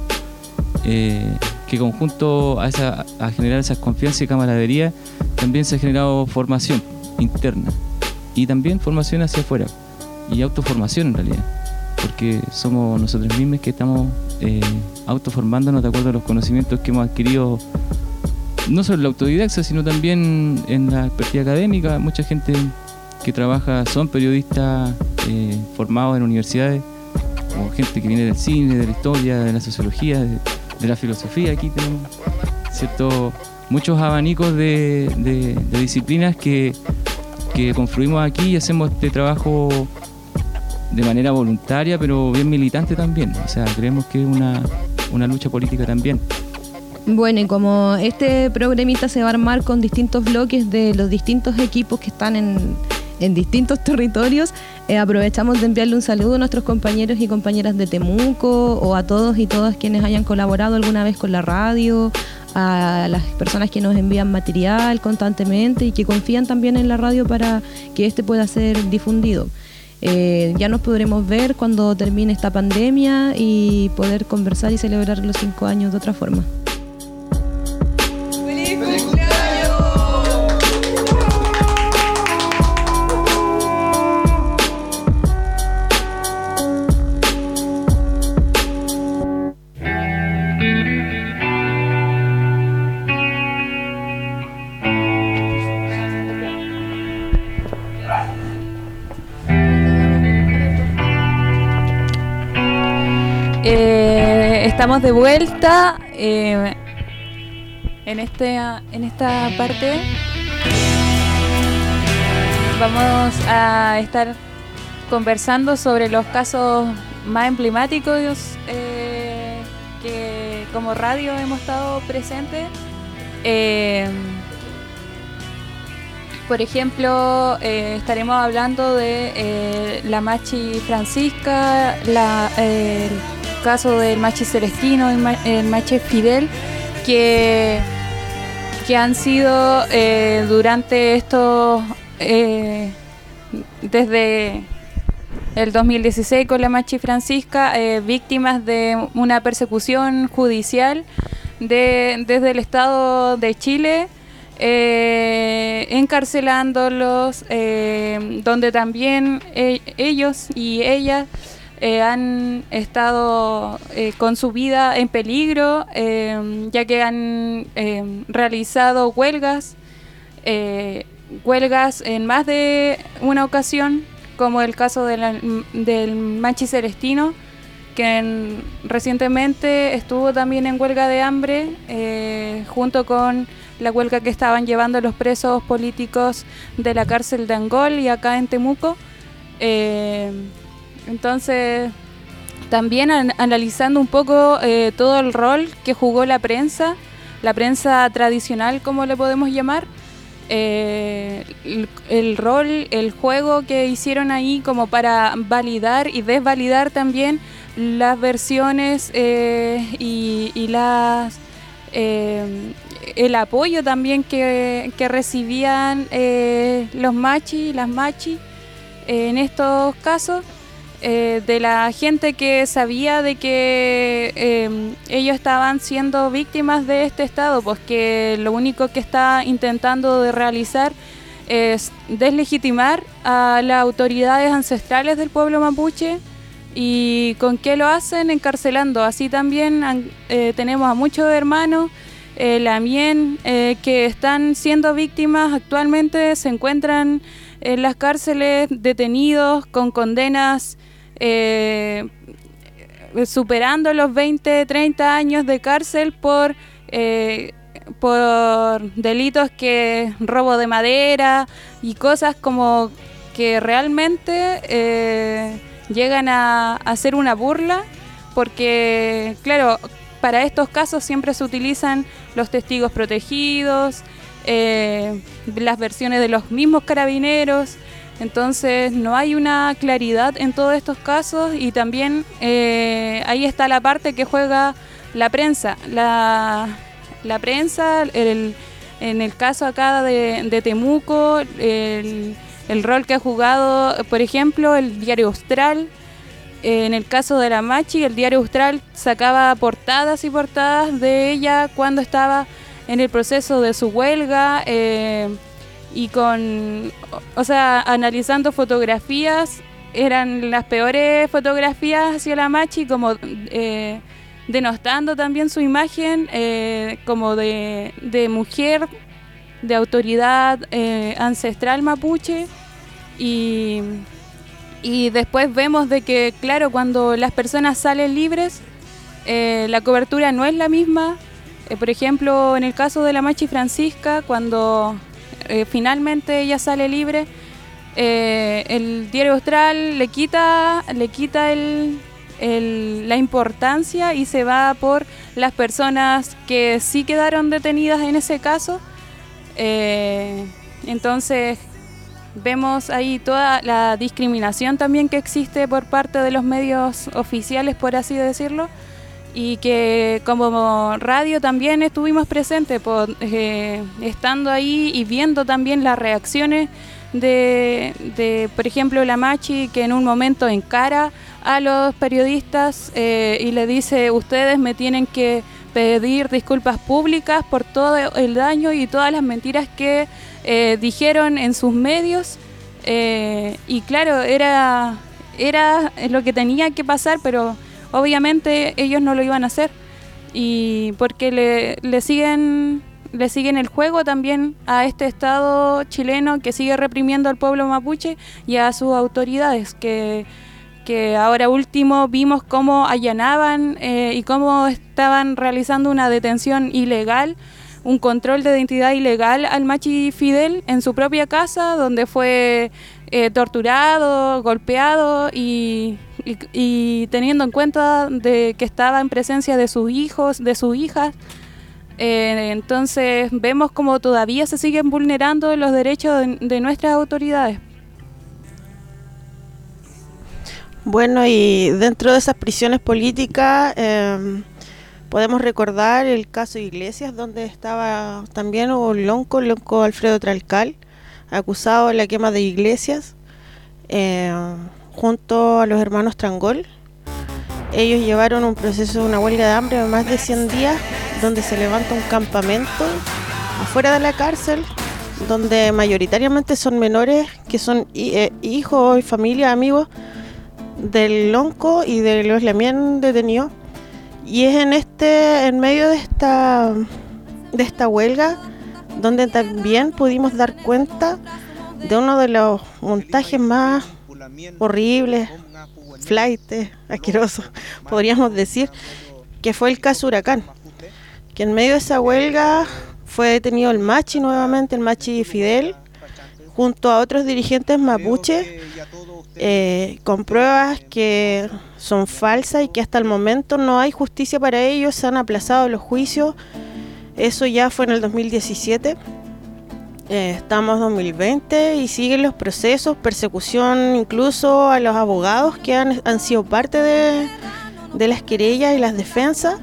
que conjunto a generar esa confianza y camaradería, también se ha generado formación interna y también formación hacia afuera y autoformación en realidad, porque somos nosotros mismos que estamos autoformándonos de acuerdo a los conocimientos que hemos adquirido, no solo en la autodidacta, sino también en la expertise académica. Mucha gente que trabaja son periodistas formados en universidades, o gente que viene del cine, de la historia, de la sociología, de la filosofía. Aquí tenemos muchos abanicos de disciplinas que confluimos aquí y hacemos este trabajo de manera voluntaria, pero bien militante también. O sea, creemos que es una lucha política también. Bueno, y como este programita se va a armar con distintos bloques de los distintos equipos que están en distintos territorios, aprovechamos de enviarle un saludo a nuestros compañeros y compañeras de Temuco, o a todos y todas quienes hayan colaborado alguna vez con la radio, a las personas que nos envían material constantemente y que confían también en la radio para que este pueda ser difundido. Ya nos podremos ver cuando termine esta pandemia y poder conversar y celebrar los 5 años de otra forma. Estamos de vuelta en esta parte. Vamos a estar conversando sobre los casos más emblemáticos que como radio hemos estado presentes. Por ejemplo, estaremos hablando de la Machi Francisca, el caso del Machi Celestino, el Machi Fidel, que han sido durante estos, desde el 2016 con la Machi Francisca, víctimas de una persecución judicial desde el Estado de Chile, encarcelándolos, donde también ellos y ellas han estado con su vida en peligro, ya que han realizado huelgas en más de una ocasión, como el caso del Machi Celestino, que recientemente estuvo también en huelga de hambre, junto con la huelga que estaban llevando los presos políticos de la cárcel de Angol y acá en Temuco. Entonces, también analizando un poco todo el rol que jugó la prensa tradicional, como le podemos llamar, el rol, el juego que hicieron ahí como para validar y desvalidar también las versiones y las el apoyo también que recibían los machi y las machi en estos casos, de la gente que sabía de que ellos estaban siendo víctimas de este Estado, pues que lo único que está intentando de realizar es deslegitimar a las autoridades ancestrales del pueblo mapuche. ¿Y con qué lo hacen? Encarcelando. Así también tenemos a muchos hermanos, Lamien, que están siendo víctimas actualmente, se encuentran en las cárceles detenidos con condenas superando los 20, 30 años de cárcel por delitos que robo de madera y cosas como que realmente llegan a ser una burla, porque claro, para estos casos siempre se utilizan los testigos protegidos, las versiones de los mismos carabineros. Entonces no hay una claridad en todos estos casos, y también ahí está la parte que juega la prensa. La prensa, en el caso acá de Temuco, el rol que ha jugado, por ejemplo, el Diario Austral. En el caso de la Machi, el Diario Austral sacaba portadas y portadas de ella cuando estaba en el proceso de su huelga, y analizando fotografías, eran las peores fotografías hacia la Machi, como denostando también su imagen como de mujer, de autoridad ancestral mapuche. Y después vemos de que, claro, cuando las personas salen libres, la cobertura no es la misma. Por ejemplo, en el caso de la Machi Francisca, cuando finalmente ella sale libre, el Diario Austral le quita la importancia y se va por las personas que sí quedaron detenidas en ese caso. Entonces vemos ahí toda la discriminación también que existe por parte de los medios oficiales, por así decirlo, y que como radio también estuvimos presentes, estando ahí y viendo también las reacciones de por ejemplo, la Machi, que en un momento encara a los periodistas y le dice: ustedes me tienen que pedir disculpas públicas por todo el daño y todas las mentiras que dijeron en sus medios. Y claro, era lo que tenía que pasar, pero obviamente ellos no lo iban a hacer, y porque le siguen el juego también a este Estado chileno que sigue reprimiendo al pueblo mapuche y a sus autoridades, que ahora último vimos cómo allanaban y cómo estaban realizando una detención ilegal, un control de identidad ilegal al Machi Fidel en su propia casa, donde fue torturado, golpeado y teniendo en cuenta de que estaba en presencia de sus hijos, de sus hijas. Entonces vemos como todavía se siguen vulnerando los derechos de nuestras autoridades. Bueno, y dentro de esas prisiones políticas podemos recordar el caso Iglesias, donde estaba también un lonco Alfredo Tralcal, acusado de la quema de iglesias, junto a los hermanos Trangol. Ellos llevaron un proceso de una huelga de hambre de más de 100 días, donde se levanta un campamento afuera de la cárcel, donde mayoritariamente son menores, que son hijos y familia, amigos del lonco y de los Lamien detenidos. Y es en medio de esta huelga donde también pudimos dar cuenta de uno de los montajes más horribles, flaites, asquerosos, podríamos decir, que fue el caso Huracán, que en medio de esa huelga fue detenido el Machi nuevamente, el Machi Fidel, junto a otros dirigentes mapuche, con pruebas que son falsas y que hasta el momento no hay justicia para ellos. Se han aplazado los juicios. Eso ya fue en el 2017. Estamos en 2020 y siguen los procesos, persecución incluso a los abogados que han sido parte de las querellas y las defensas.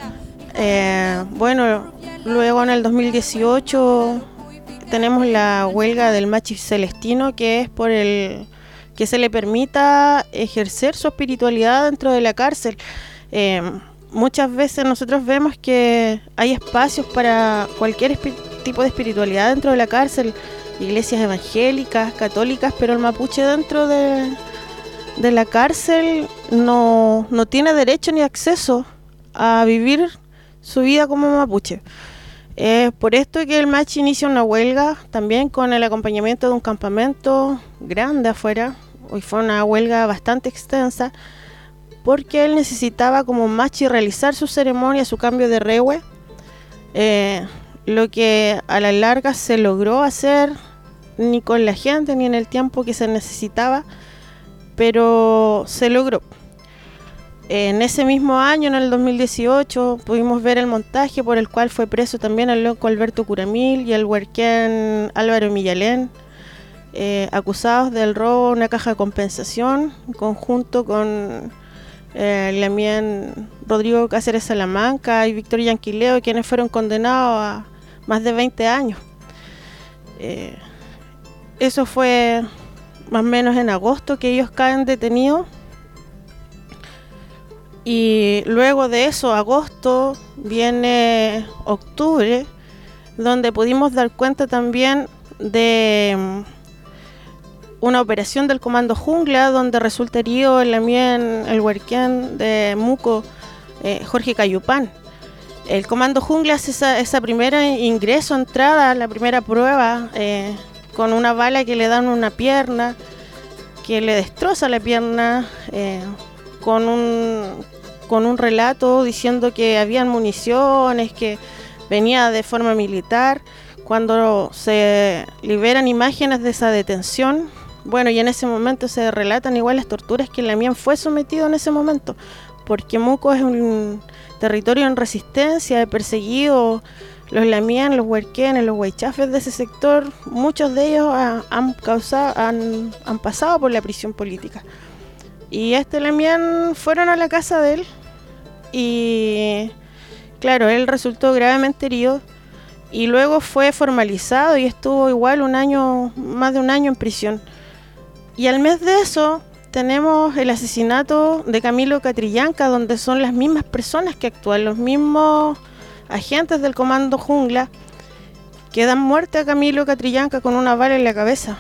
Bueno, luego en el 2018 tenemos la huelga del Machi Celestino, que que se le permita ejercer su espiritualidad dentro de la cárcel. Muchas veces nosotros vemos que hay espacios para cualquier tipo de espiritualidad dentro de la cárcel, iglesias evangélicas, católicas, pero el mapuche dentro de la cárcel no tiene derecho ni acceso a vivir su vida como mapuche. Por esto que el Machi inicia una huelga, también con el acompañamiento de un campamento grande afuera. Hoy fue una huelga bastante extensa, porque él necesitaba como Machi realizar su ceremonia, su cambio de rehue, lo que a la larga se logró hacer ni con la gente ni en el tiempo que se necesitaba, pero se logró. En ese mismo año, en el 2018, pudimos ver el montaje por el cual fue preso también el loco Alberto Curamil y el huerquén Álvaro Millalén, acusados del robo de una caja de compensación, en conjunto con Lamien Rodrigo Cáceres Salamanca y Víctor Yanquileo, quienes fueron condenados a más de 20 años. Eso fue más o menos en agosto que ellos caen detenidos. Y luego de eso, agosto, viene octubre, donde pudimos dar cuenta también de una operación del Comando Jungla, donde resulta herido el huerquén de Muco, Jorge Cayupán. El Comando Jungla hace esa primera entrada, la primera prueba, con una bala que le dan una pierna, que le destroza la pierna, con un relato diciendo que habían municiones, que venía de forma militar. Cuando se liberan imágenes de esa detención, bueno, y en ese momento se relatan igual las torturas que Lamien fue sometido en ese momento, porque Muco es un territorio en resistencia, perseguido. Los Lamien, los huerquenes, los huaychafes de ese sector, muchos de ellos han pasado por la prisión política. Y Lamien fueron a la casa de él y, claro, él resultó gravemente herido y luego fue formalizado y estuvo igual más de un año en prisión. Y al mes de eso tenemos el asesinato de Camilo Catrillanca, donde son las mismas personas que actúan, los mismos agentes del Comando Jungla, que dan muerte a Camilo Catrillanca con una bala en la cabeza.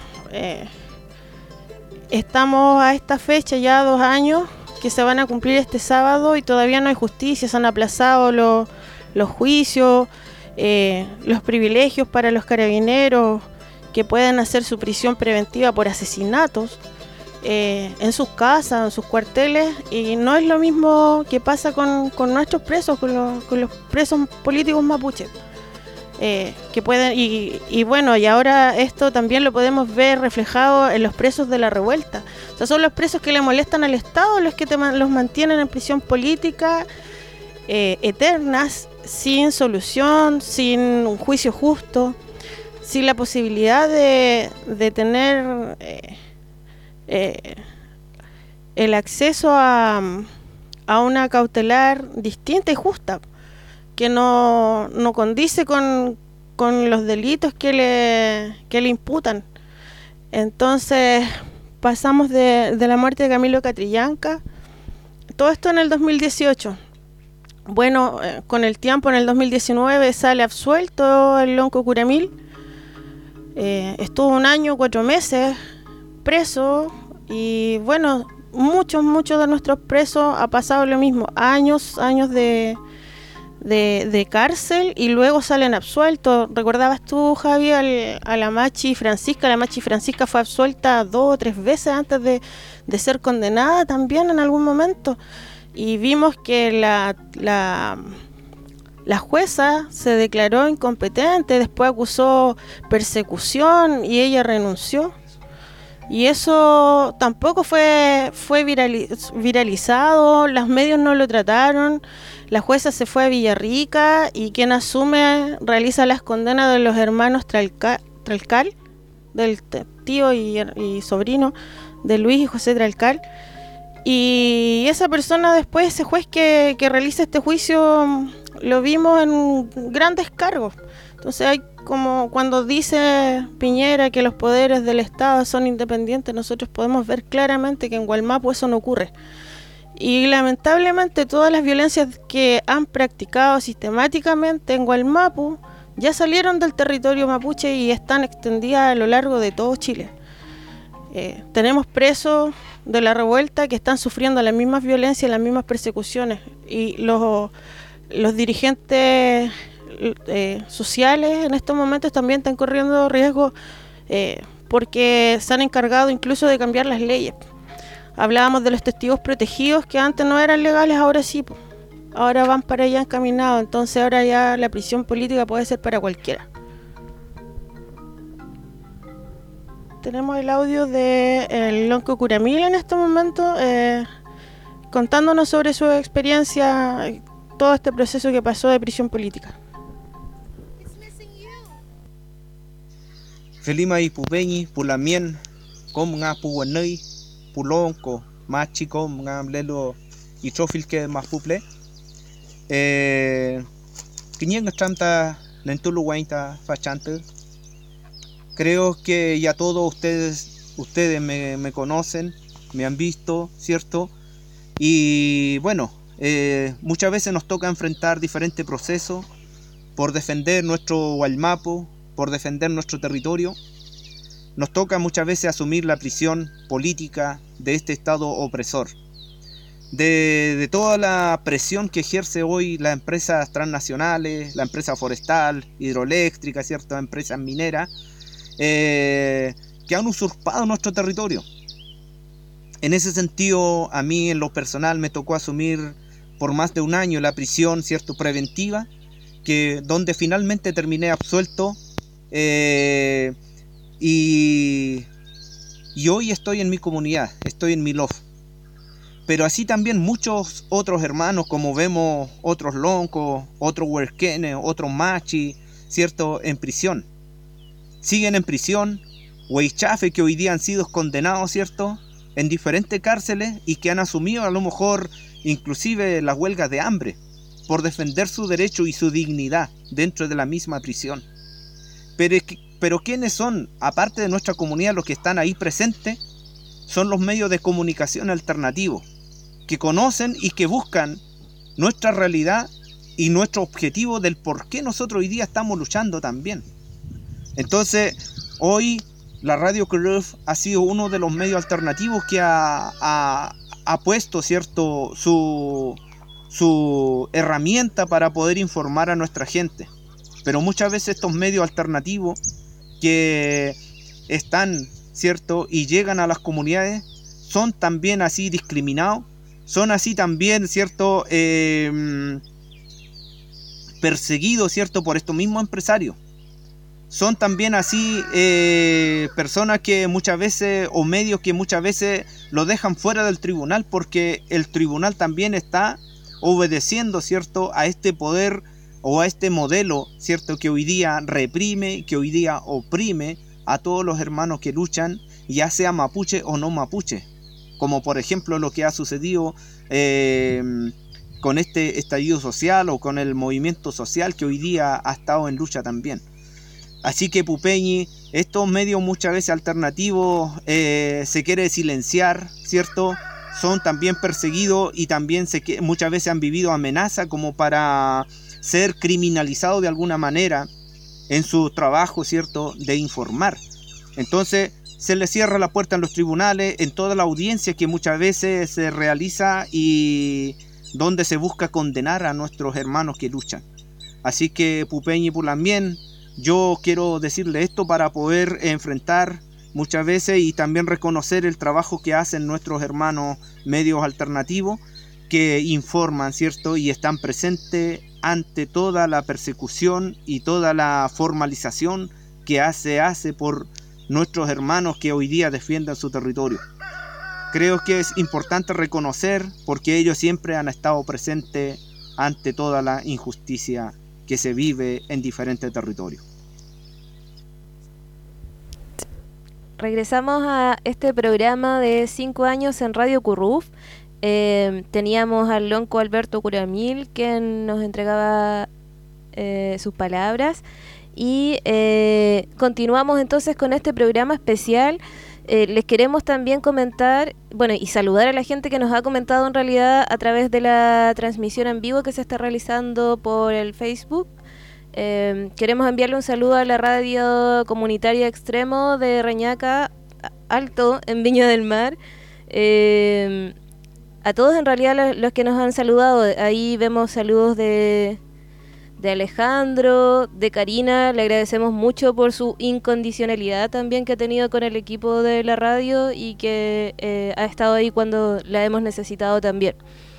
Estamos a esta fecha ya 2 años que se van a cumplir este sábado y todavía no hay justicia. Se han aplazado los juicios, los privilegios para los carabineros que pueden hacer su prisión preventiva por asesinatos en sus casas, en sus cuarteles, y no es lo mismo que pasa con nuestros presos, con los presos políticos mapuches. Que pueden y bueno, y ahora esto también lo podemos ver reflejado en los presos de la revuelta. O sea, son los presos que le molestan al Estado los que los mantienen en prisión política eternas, sin solución, sin un juicio justo, sin la posibilidad de tener el acceso a una cautelar distinta y justa, que no condice con los delitos que le imputan. Entonces pasamos de la muerte de Camilo Catrillanca, todo esto en el 2018. Bueno, con el tiempo, en el 2019 sale absuelto el lonco Curamil. Estuvo 1 año, 4 meses preso y bueno, muchos de nuestros presos ha pasado lo mismo, años de cárcel y luego salen absueltos. ¿Recordabas tú, Javi, a la Machi Francisca? La Machi Francisca fue absuelta 2 o 3 veces antes de ser condenada también en algún momento. Y vimos que la jueza se declaró incompetente, después acusó persecución y ella renunció. Y eso tampoco fue viralizado, los medios no lo trataron. La jueza se fue a Villarrica y quien realiza las condenas de los hermanos Tralcal, del tío y sobrino de Luis y José Tralcal. Y esa persona después, ese juez que realiza este juicio, lo vimos en grandes cargos. Entonces hay como cuando dice Piñera que los poderes del Estado son independientes, nosotros podemos ver claramente que en Gualmapu eso no ocurre. Y lamentablemente todas las violencias que han practicado sistemáticamente en Gualmapu ya salieron del territorio mapuche y están extendidas a lo largo de todo Chile. Tenemos presos de la revuelta que están sufriendo las mismas violencias, las mismas persecuciones, y los dirigentes sociales en estos momentos también están corriendo riesgo porque se han encargado incluso de cambiar las leyes. Hablábamos de los testigos protegidos que antes no eran legales, ahora sí, ahora van para allá encaminados, entonces ahora ya la prisión política puede ser para cualquiera. Tenemos el audio de Lonco Curamil en este momento contándonos sobre su experiencia, todo este proceso que pasó de prisión política. Felima y Pupeñi, Pulamien, Com nga Puwanei, Pulonco, Machico, nga Mlelo y Trofil que más puple. Quiñen Tramta Lentulu Wainta Fachante. Creo que ya todos ustedes me conocen, me han visto, ¿cierto? Y bueno, muchas veces nos toca enfrentar diferentes procesos por defender nuestro Gualmapu, por defender nuestro territorio. Nos toca muchas veces asumir la prisión política de este Estado opresor. De toda la presión que ejerce hoy las empresas transnacionales, la empresa forestal, hidroeléctrica, ¿cierto? Empresas mineras, que han usurpado nuestro territorio. En ese sentido, a mí en lo personal me tocó asumir por más de un año la prisión, ¿cierto? Preventiva, donde finalmente terminé absuelto, y hoy estoy en mi comunidad, estoy en mi lof. Pero así también muchos otros hermanos, como vemos otros loncos, otros huerquenes, otros machi, ¿cierto? En prisión. Siguen en prisión, huaychafe que hoy día han sido condenados, ¿cierto? En diferentes cárceles y que han asumido a lo mejor inclusive las huelgas de hambre por defender su derecho y su dignidad dentro de la misma prisión. Pero ¿quiénes son? Aparte de nuestra comunidad, los que están ahí presentes, son los medios de comunicación alternativos, que conocen y que buscan nuestra realidad y nuestro objetivo del por qué nosotros hoy día estamos luchando también. Entonces, hoy la Radio Curuf ha sido uno de los medios alternativos que ha puesto, ¿cierto?, su herramienta para poder informar a nuestra gente. Pero muchas veces estos medios alternativos que están, ¿cierto?, y llegan a las comunidades, son también así discriminados, son así también, ¿cierto?, perseguidos, ¿cierto?, por estos mismos empresarios. Son también así personas que muchas veces, o medios que muchas veces lo dejan fuera del tribunal, porque el tribunal también está obedeciendo, ¿cierto?, a este poder o a este modelo, ¿cierto?, que hoy día reprime, que hoy día oprime a todos los hermanos que luchan, ya sea mapuche o no mapuche, como por ejemplo lo que ha sucedido con este estallido social o con el movimiento social que hoy día ha estado en lucha también. Así que Pupeñi, estos medios muchas veces alternativos se quiere silenciar, ¿cierto? Son también perseguidos y también muchas veces han vivido amenaza como para ser criminalizados de alguna manera en su trabajo, ¿cierto?, de informar. Entonces se les cierra la puerta en los tribunales, en toda la audiencia que muchas veces se realiza y donde se busca condenar a nuestros hermanos que luchan. Así que Pupeñi Pulamien, yo quiero decirle esto para poder enfrentar muchas veces y también reconocer el trabajo que hacen nuestros hermanos medios alternativos que informan, ¿cierto?, y están presentes ante toda la persecución y toda la formalización que se hace por nuestros hermanos que hoy día defienden su territorio. Creo que es importante reconocer porque ellos siempre han estado presentes ante toda la injusticia que se vive en diferentes territorios. Regresamos a este programa de 5 años en Radio Curruf. Teníamos al lonco Alberto Curamil, quien nos entregaba sus palabras. y continuamos entonces con este programa especial. Les queremos también comentar, bueno, y saludar a la gente que nos ha comentado en realidad a través de la transmisión en vivo que se está realizando por el Facebook. Queremos enviarle un saludo a la radio comunitaria Extremo de Reñaca Alto en Viña del Mar. A todos en realidad los que nos han saludado, ahí vemos saludos de Alejandro, de Karina, le agradecemos mucho por su incondicionalidad también que ha tenido con el equipo de la radio y que ha estado ahí cuando la hemos necesitado también.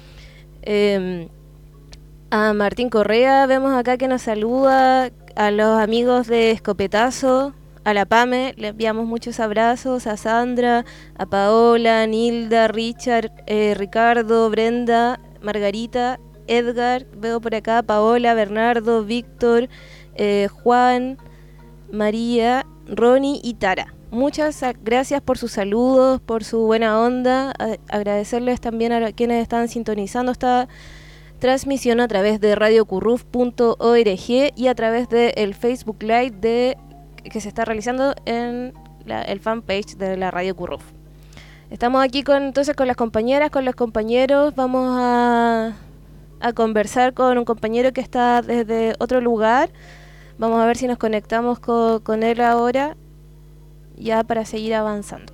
A Martín Correa vemos acá que nos saluda, a los amigos de Escopetazo, a la Pame, le enviamos muchos abrazos, a Sandra, a Paola, Nilda, Richard, Ricardo, Brenda, Margarita, Edgar, veo por acá, Paola, Bernardo, Víctor, Juan, María, Ronnie y Tara. Muchas gracias por sus saludos, por su buena onda. Agradecerles también a quienes están sintonizando esta transmisión a través de radiocurruf.org y a través del Facebook Live que se está realizando en el fanpage de la Radio Curruf. Estamos aquí entonces con las compañeras, con los compañeros. Vamos a conversar con un compañero que está desde otro lugar. Vamos a ver si nos conectamos con él ahora, ya para seguir avanzando.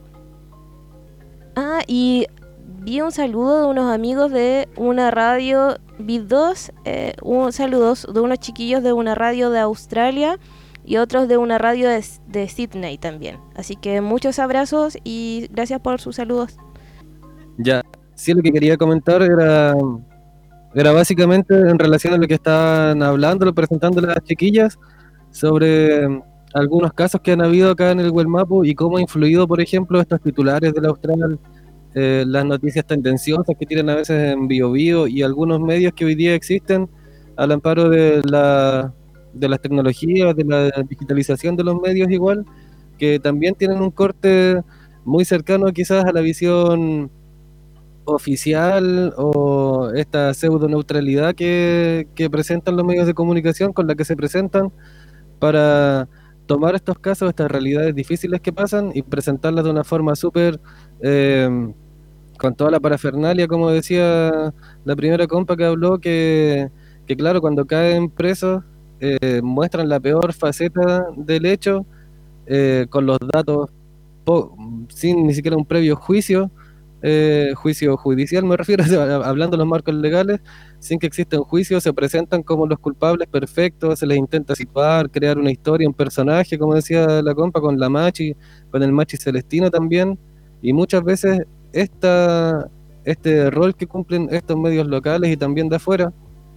Y vi un saludo de unos amigos de una radio, vi un saludo de unos chiquillos de una radio de Australia y otros de una radio de Sydney también. Así que muchos abrazos y gracias por sus saludos. Ya, sí, lo que quería comentar era básicamente en relación a lo que estaban hablando, presentando las chiquillas, sobre algunos casos que han habido acá en el Guelmapu y cómo ha influido, por ejemplo, estos titulares del Austral, las noticias tendenciosas que tienen a veces en BioBio y algunos medios que hoy día existen al amparo de las tecnologías, de la digitalización de los medios igual, que también tienen un corte muy cercano quizás a la visión oficial o esta pseudo neutralidad que presentan los medios de comunicación, con la que se presentan para tomar estos casos, estas realidades difíciles que pasan y presentarlas de una forma súper con toda la parafernalia, como decía la primera compa que habló, que claro, cuando caen presos muestran la peor faceta del hecho, con los datos sin ni siquiera un previo juicio judicial, me refiero, hablando de los marcos legales, sin que exista un juicio, se presentan como los culpables perfectos, se les intenta situar, crear una historia, un personaje, como decía la compa, con la Machi, con el Machi Celestino también, y muchas veces este rol que cumplen estos medios locales y también de afuera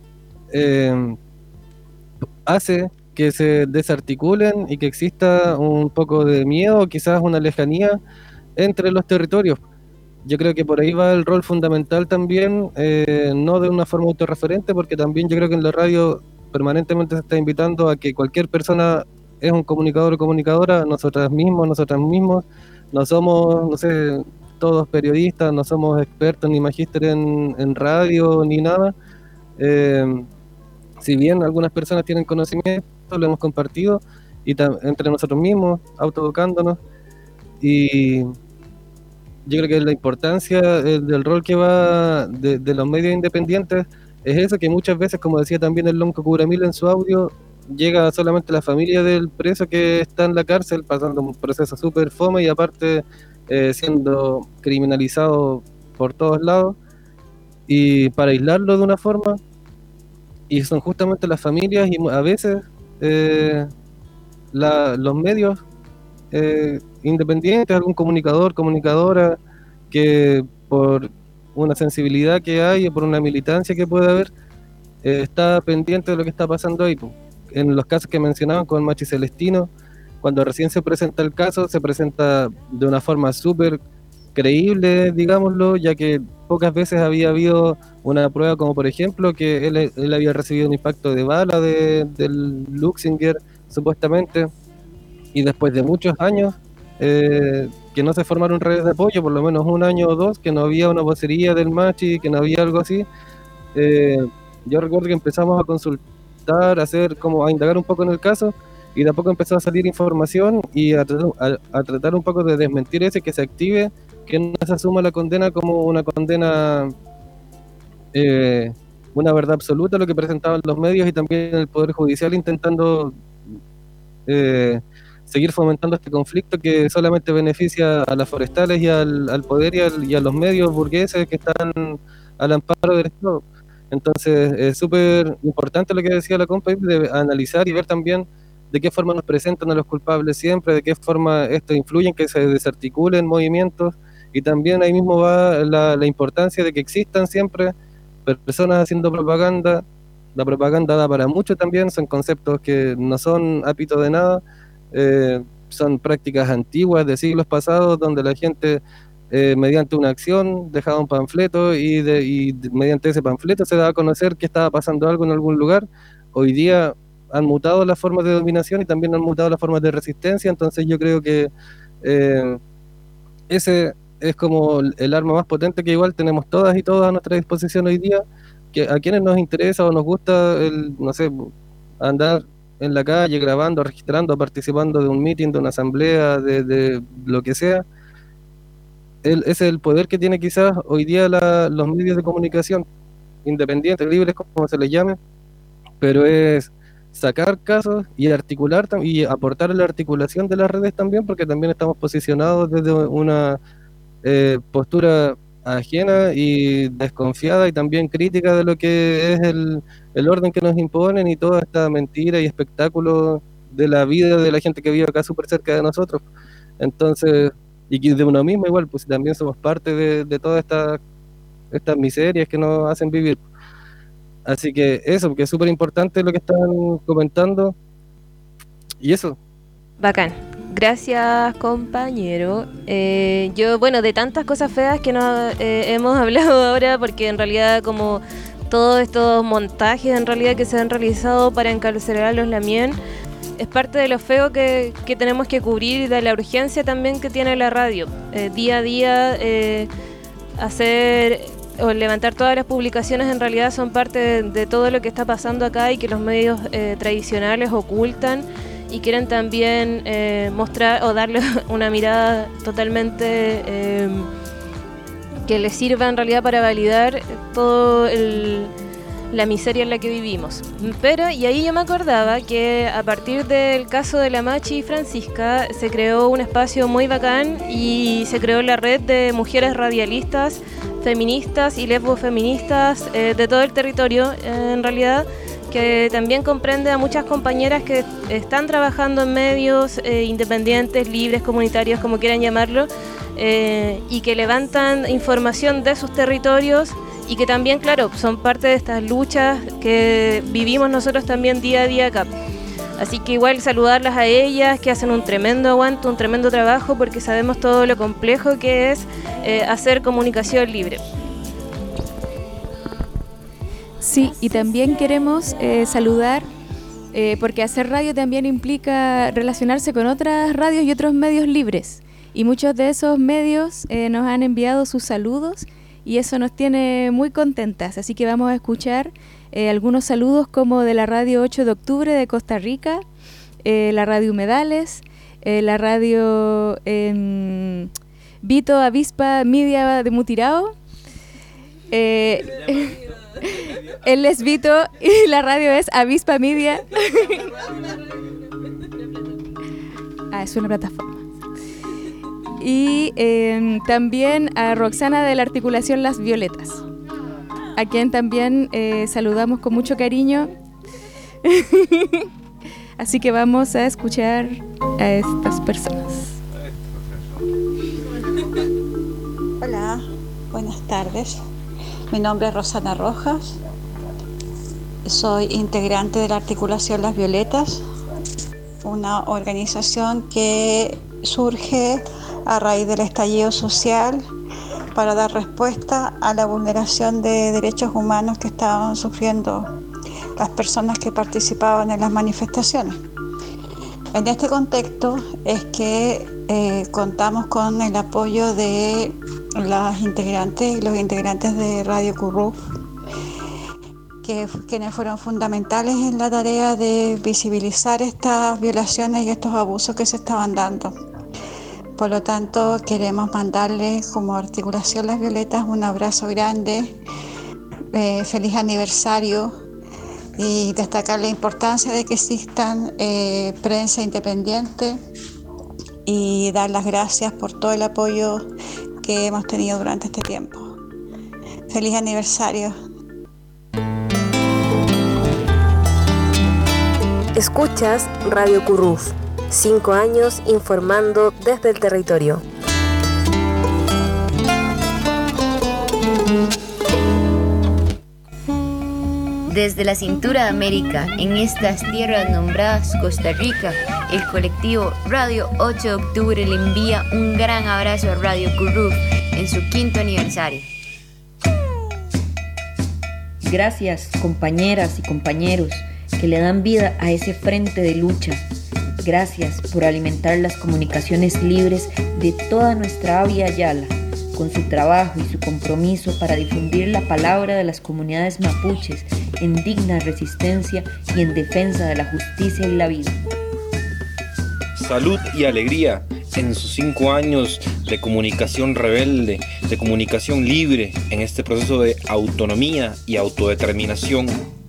hace que se desarticulen y que exista un poco de miedo, quizás una lejanía entre los territorios. Yo creo que por ahí va el rol fundamental también, no de una forma autorreferente, porque también yo creo que en la radio permanentemente se está invitando a que cualquier persona es un comunicador o comunicadora, nosotros mismos, no somos, no sé, todos periodistas, no somos expertos ni magísteres en radio ni nada. Si bien algunas personas tienen conocimiento, lo hemos compartido y entre nosotros mismos, autoeducándonos, y yo creo que la importancia del rol que va de los medios independientes es eso, que muchas veces, como decía también el Lonco Curamil en su audio, llega solamente la familia del preso que está en la cárcel, pasando un proceso súper fome y aparte siendo criminalizado por todos lados, y para aislarlo de una forma, y son justamente las familias y a veces los medios independientes, algún comunicador, comunicadora, que por una sensibilidad que hay o por una militancia que puede haber, está pendiente de lo que está pasando ahí. En los casos que mencionaban con Machi Celestino, cuando recién se presenta el caso, se presenta de una forma súper creíble, digámoslo, ya que pocas veces había habido una prueba como por ejemplo que él había recibido un impacto de bala del Luxinger, supuestamente, y después de muchos años que no se formaron redes de apoyo, por lo menos un año o dos, que no había una vocería del Machi, que no había algo así, yo recuerdo que empezamos a consultar, a indagar un poco en el caso, y de a poco empezó a salir información y a tratar un poco de desmentir ese, que se active, que no se asuma la condena como una condena, una verdad absoluta, lo que presentaban los medios y también el Poder Judicial intentando seguir fomentando este conflicto que solamente beneficia a las forestales y al poder y a los medios burgueses que están al amparo del Estado. Entonces es súper importante lo que decía la compa, de analizar y ver también de qué forma nos presentan a los culpables siempre, de qué forma esto influye en que se desarticulen movimientos, y también ahí mismo va la importancia de que existan siempre personas haciendo propaganda. La propaganda da para mucho también, son conceptos que no son ápitos de nada, son prácticas antiguas de siglos pasados donde la gente mediante una acción dejaba un panfleto y mediante ese panfleto se daba a conocer que estaba pasando algo en algún lugar. Hoy día han mutado las formas de dominación y también han mutado las formas de resistencia, entonces yo creo que ese es como el arma más potente que igual tenemos todas y todos a nuestra disposición hoy día, que a quienes nos interesa o nos gusta no sé, andar en la calle grabando, registrando, participando de un meeting, de una asamblea, de lo que sea. Ese es el poder que tiene quizás hoy día los medios de comunicación, independientes, libres, como se les llame, pero es sacar casos y articular y aportar a la articulación de las redes también, porque también estamos posicionados desde una postura ajena y desconfiada y también crítica de lo que es el orden que nos imponen y toda esta mentira y espectáculo de la vida de la gente que vive acá súper cerca de nosotros. Entonces, y de uno mismo igual, pues también somos parte de todas estas miserias que nos hacen vivir. Así que eso, porque es súper importante lo que están comentando. Y eso. Bacán. Gracias, compañero. Yo, bueno, de tantas cosas feas que nos hemos hablado ahora, porque en realidad como todos estos montajes en realidad que se han realizado para encarcelar a los Lamien, es parte de lo feo que tenemos que cubrir y de la urgencia también que tiene la radio. Día a día hacer o levantar todas las publicaciones en realidad son parte de todo lo que está pasando acá y que los medios tradicionales ocultan y quieren también mostrar o darle una mirada totalmente que les sirva en realidad para validar todo la miseria en la que vivimos. Pero, y ahí yo me acordaba que a partir del caso de la Machi y Francisca se creó un espacio muy bacán y se creó la red de mujeres radialistas, feministas y lesbofeministas de todo el territorio en realidad, que también comprende a muchas compañeras que están trabajando en medios independientes, libres, comunitarios, como quieran llamarlo, y que levantan información de sus territorios y que también, claro, son parte de estas luchas que vivimos nosotros también día a día acá. Así que igual saludarlas a ellas, que hacen un tremendo aguante, un tremendo trabajo, porque sabemos todo lo complejo que es hacer comunicación libre. Sí, y también queremos saludar, porque hacer radio también implica relacionarse con otras radios y otros medios libres. Y muchos de esos medios nos han enviado sus saludos y eso nos tiene muy contentas. Así que vamos a escuchar algunos saludos como de la radio 8 de octubre de Costa Rica, la radio Humedales, la radio Vito Avispa Media de Mutirao. Él es Vito y la radio es Avispa Media. Es una plataforma. Y también a Roxana de la articulación Las Violetas, a quien también saludamos con mucho cariño. Así que vamos a escuchar a estas personas. Hola, buenas tardes. Mi nombre es Rosana Rojas. Soy integrante de la articulación Las Violetas, una organización que surge a raíz del estallido social para dar respuesta a la vulneración de derechos humanos que estaban sufriendo las personas que participaban en las manifestaciones. En este contexto es que contamos con el apoyo de las integrantes y los integrantes de Radio Curruf, quienes fueron fundamentales en la tarea de visibilizar estas violaciones y estos abusos que se estaban dando. Por lo tanto, queremos mandarles como articulación Las Violetas un abrazo grande, feliz aniversario, y destacar la importancia de que existan prensa independiente y dar las gracias por todo el apoyo que hemos tenido durante este tiempo. Feliz aniversario. Escuchas Radio Curruf, 5 años informando desde el territorio. Desde la cintura de América, en estas tierras nombradas Costa Rica, el colectivo Radio 8 de Octubre le envía un gran abrazo a Radio Curruf en su 5º aniversario. Gracias, compañeras y compañeros, que le dan vida a ese frente de lucha. Gracias por alimentar las comunicaciones libres de toda nuestra Avia Yala, con su trabajo y su compromiso para difundir la palabra de las comunidades mapuches en digna resistencia y en defensa de la justicia y la vida. Salud y alegría en sus 5 años de comunicación rebelde, de comunicación libre en este proceso de autonomía y autodeterminación.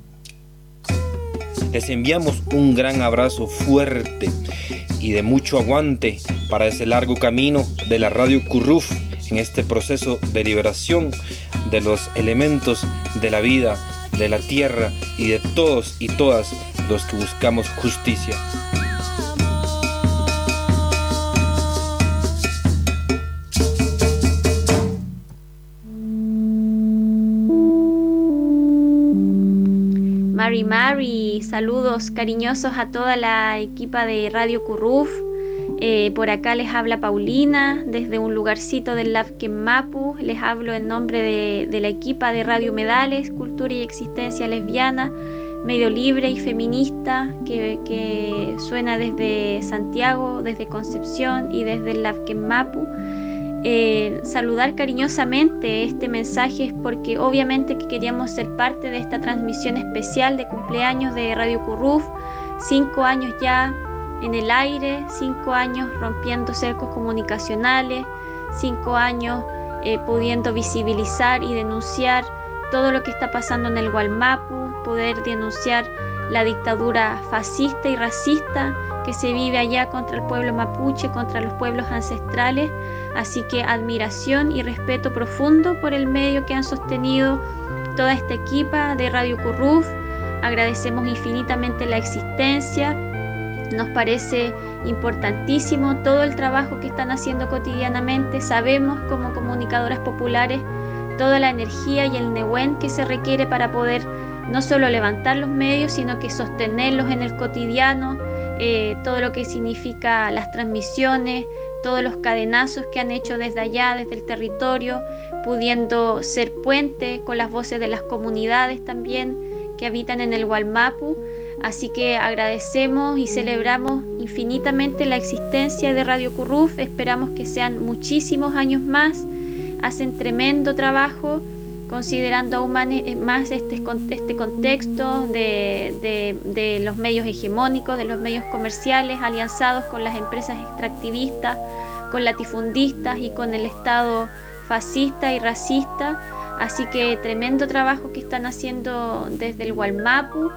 Les enviamos un gran abrazo fuerte y de mucho aguante para ese largo camino de la Radio Curruf en este proceso de liberación de los elementos de la vida, de la tierra y de todos y todas los que buscamos justicia. Mari, saludos cariñosos a toda la equipa de Radio Curruf. Por acá les habla Paulina, desde un lugarcito del Lafken Mapu. Les hablo en nombre de la equipa de Radio Humedales, Cultura y Existencia Lesbiana, medio libre y feminista, que suena desde Santiago, desde Concepción y desde el Lafken Mapu. Saludar cariñosamente este mensaje es porque obviamente que queríamos ser parte de esta transmisión especial de cumpleaños de Radio Curruf. 5 años ya en el aire, 5 años rompiendo cercos comunicacionales, 5 años pudiendo visibilizar y denunciar todo lo que está pasando en el Gualmapu, poder denunciar la dictadura fascista y racista que se vive allá contra el pueblo mapuche, contra los pueblos ancestrales. Así que admiración y respeto profundo por el medio que han sostenido toda esta equipa de Radio Curruf. Agradecemos infinitamente la existencia. Nos parece importantísimo todo el trabajo que están haciendo cotidianamente. Sabemos como comunicadoras populares toda la energía y el nehuen que se requiere para poder no solo levantar los medios, sino que sostenerlos en el cotidiano, todo lo que significa las transmisiones, todos los cadenazos que han hecho desde allá, desde el territorio, pudiendo ser puente con las voces de las comunidades también que habitan en el Gualmapu. Así que agradecemos y celebramos infinitamente la existencia de Radio Curruf. Esperamos que sean muchísimos años más. Hacen tremendo trabajo, considerando aún más este contexto de los medios hegemónicos, de los medios comerciales, alianzados con las empresas extractivistas, con latifundistas y con el Estado fascista y racista. Así que tremendo trabajo que están haciendo desde el Gualmapu.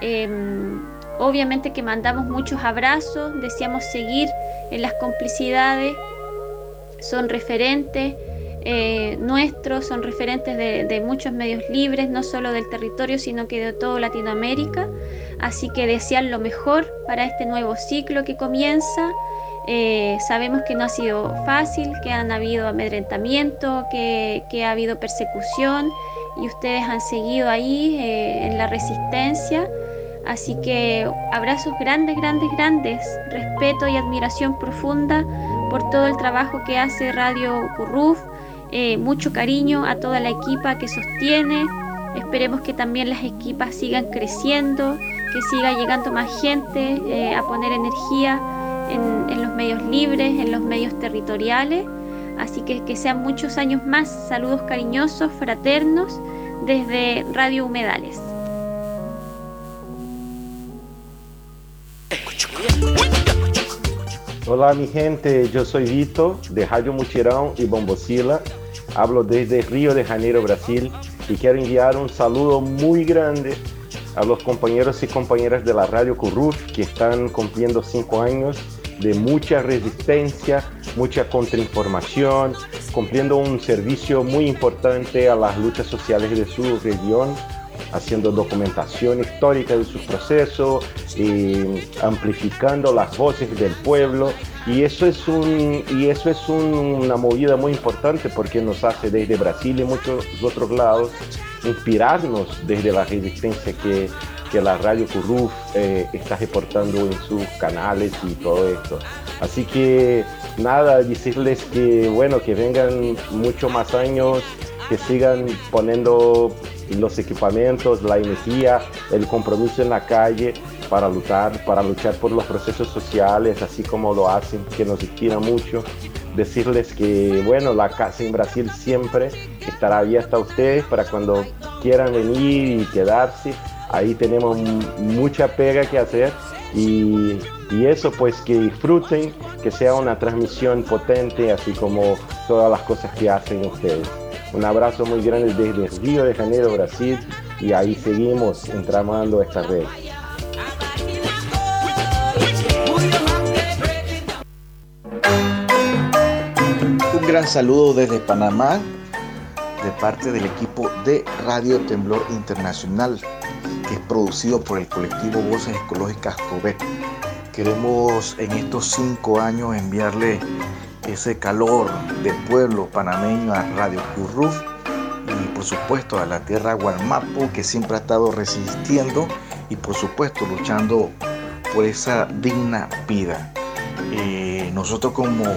Obviamente que mandamos muchos abrazos, deseamos seguir en las complicidades. Son referentes nuestros, son referentes de muchos medios libres, no solo del territorio, sino que de toda Latinoamérica. Así que desear lo mejor para este nuevo ciclo que comienza. Sabemos que no ha sido fácil, que han habido amedrentamiento, que ha habido persecución, y ustedes han seguido ahí en la resistencia. Así que abrazos grandes, respeto y admiración profunda por todo el trabajo que hace Radio Curruf. Mucho cariño a toda la equipa que sostiene. Esperemos que también las equipas sigan creciendo, que siga llegando más gente a poner energía en los medios libres, en los medios territoriales. Así que sean muchos años más. Saludos cariñosos, fraternos, desde Radio Humedales. Olá, mi gente, yo soy Vito, de Radio Mutirão y Bombocila. Hablo desde Río de Janeiro, Brasil, y quiero enviar un saludo muy grande a los compañeros y compañeras de la Radio Curruf, que están cumpliendo 5 años de mucha resistencia, mucha contrainformación, cumpliendo un servicio muy importante a las luchas sociales de su región, haciendo documentación histórica de su proceso, amplificando las voces del pueblo, y eso es una movida muy importante porque nos hace desde Brasil y muchos otros lados inspirarnos desde la resistencia que la Radio Curruf está reportando en sus canales y todo esto. Así que nada, decirles que bueno, que vengan muchos más años, que sigan poniendo los equipamientos, la energía, el compromiso en la calle para luchar por los procesos sociales, así como lo hacen, que nos inspira mucho. Decirles que bueno, la casa en Brasil siempre estará abierta a ustedes para cuando quieran venir y quedarse. Ahí tenemos mucha pega que hacer y eso, pues que disfruten, que sea una transmisión potente, así como todas las cosas que hacen ustedes. Un abrazo muy grande desde Río de Janeiro, Brasil, y ahí seguimos entramando esta red. Un gran saludo desde Panamá, de parte del equipo de Radio Temblor Internacional, que es producido por el colectivo Voces Ecológicas COVEC. Queremos en estos 5 años enviarle ese calor del pueblo panameño a Radio Curruf y por supuesto a la tierra Gualmapu, que siempre ha estado resistiendo y por supuesto luchando por esa digna vida. Nosotros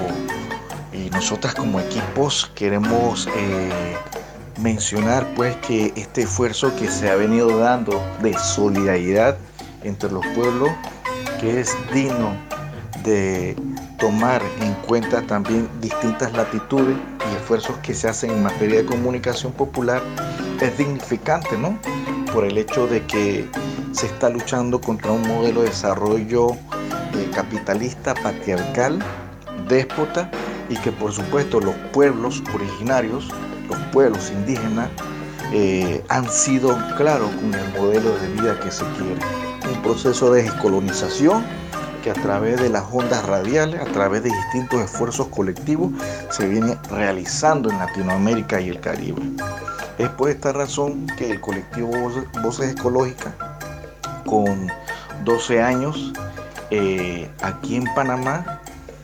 y nosotras como equipos queremos mencionar pues que este esfuerzo que se ha venido dando de solidaridad entre los pueblos, que es digno de tomar en cuenta también distintas latitudes y esfuerzos que se hacen en materia de comunicación popular, es dignificante, ¿no? Por el hecho de que se está luchando contra un modelo de desarrollo capitalista, patriarcal, déspota, y que por supuesto los pueblos originarios, los pueblos indígenas, han sido claros con el modelo de vida que se quiere. Un proceso de descolonización que a través de las ondas radiales, a través de distintos esfuerzos colectivos, se viene realizando en Latinoamérica y el Caribe. Es por esta razón que el colectivo Voces Ecológicas, con 12 años aquí en Panamá,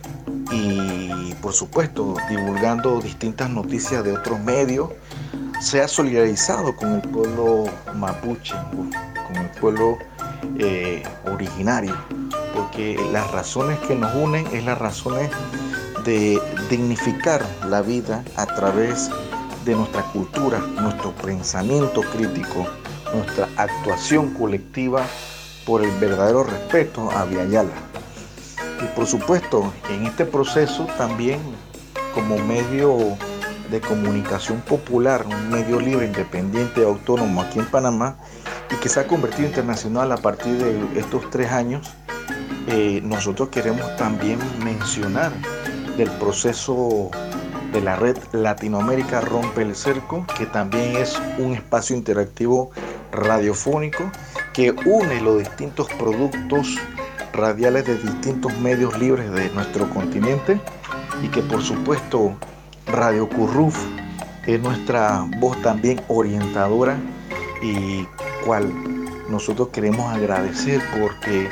y por supuesto divulgando distintas noticias de otros medios, se ha solidarizado con el pueblo mapuche, con el pueblo originario, porque las razones que nos unen es las razones de dignificar la vida a través de nuestra cultura, nuestro pensamiento crítico, nuestra actuación colectiva por el verdadero respeto a Viayala. Y por supuesto, en este proceso también, como medio de comunicación popular, un medio libre, independiente, autónomo aquí en Panamá, y que se ha convertido internacional a partir de estos 3 años, nosotros queremos también mencionar del proceso de la red Latinoamérica Rompe el Cerco, que también es un espacio interactivo radiofónico que une los distintos productos radiales de distintos medios libres de nuestro continente, y que por supuesto Radio Curruf es nuestra voz también orientadora, y cual nosotros queremos agradecer porque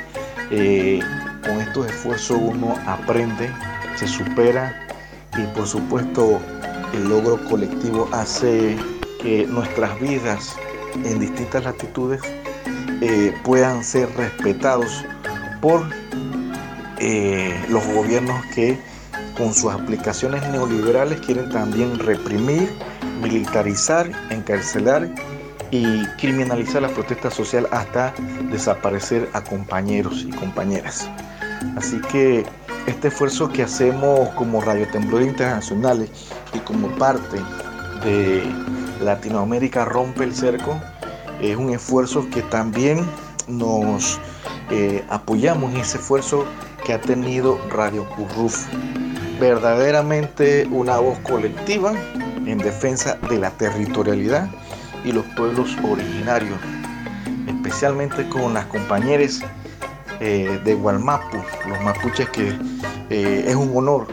con estos esfuerzos uno aprende, se supera, y por supuesto el logro colectivo hace que nuestras vidas en distintas latitudes puedan ser respetados por los gobiernos que con sus aplicaciones neoliberales quieren también reprimir, militarizar, encarcelar y criminalizar la protesta social hasta desaparecer a compañeros y compañeras. Así que este esfuerzo que hacemos como Radio Temblor Internacional y como parte de Latinoamérica Rompe el Cerco es un esfuerzo que también nos apoyamos en ese esfuerzo que ha tenido Radio Curruf. Verdaderamente una voz colectiva en defensa de la territorialidad y los pueblos originarios, especialmente con las compañeras de Gualmapu, los mapuches, que es un honor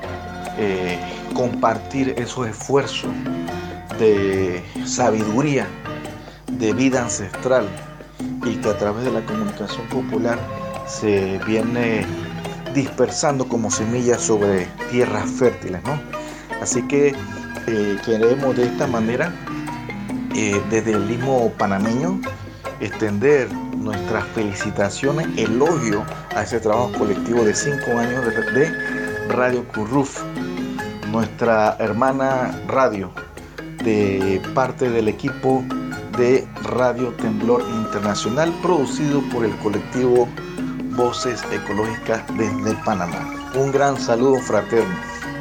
compartir esos esfuerzos de sabiduría, de vida ancestral, y que a través de la comunicación popular se viene dispersando como semillas sobre tierras fértiles, ¿no? Así que queremos de esta manera, desde el Istmo panameño, extender nuestras felicitaciones, elogio a ese trabajo colectivo de 5 años de Radio Curruf, nuestra hermana radio, de parte del equipo de Radio Temblor Internacional, producido por el colectivo Voces Ecológicas desde Panamá. Un gran saludo fraterno.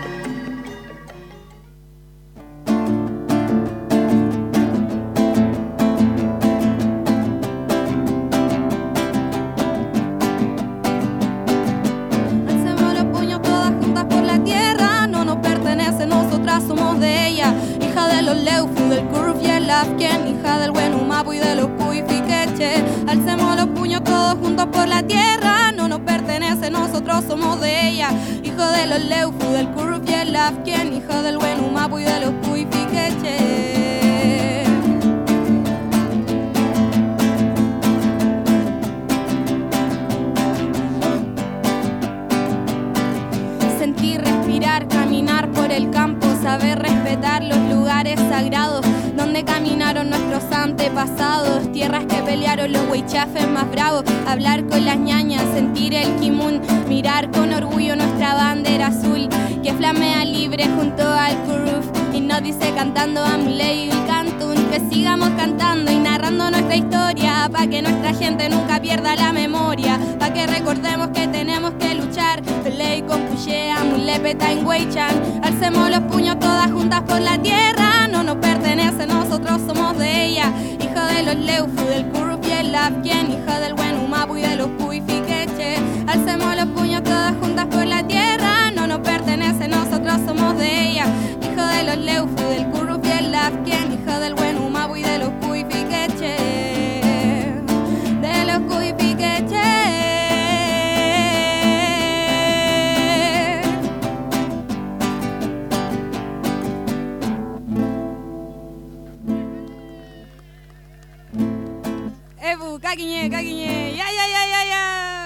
Alcemos los puños todas juntas por la tierra, no nos pertenece, nosotras somos de ella. Hija de los Leufu, del Curruf y el Afken, hija del Wenumapu y de los Cuifiqueche. Alcemos los puños todos juntos por la tierra, no nos pertenece, nosotros somos de ella. Hijo de los Leufu, del Curruf y el Afken, hijo del Wenumapu y de los Cuifiqueche. Sentir, respirar, caminar por el campo, saber respetar los lugares sagrados donde caminaron nuestros antepasados, tierras que pelearon los huichafes más bravos, hablar con las ñañas, sentir el kimun, mirar con orgullo nuestra bandera azul que flamea libre junto al Curruf y nos dice cantando Amuley y Cantún que sigamos cantando y narrando nuestra historia, pa' que nuestra gente nunca pierda la memoria, pa' que recordemos que tenemos que luchar. Pelei con Puye, Amule, Peta en Huaychan. Alcemos los puños todas juntas por la tierra, no nos pertenece, nosotros somos de ella. Hijo de los Leufu, del Curruf y el Afken, hijo del Wenumapu y de los Cuifiqueche. Alcemos los puños todas juntas por la tierra, no nos pertenece, nosotros somos de ella. Hijo de los Leufu, del Curruf y el Afken, hijo del Wenumapu y de los Cuifiqueche. De los Cuifiqueche. Caquiñe, caquiñe, ya, ya, ya, ya,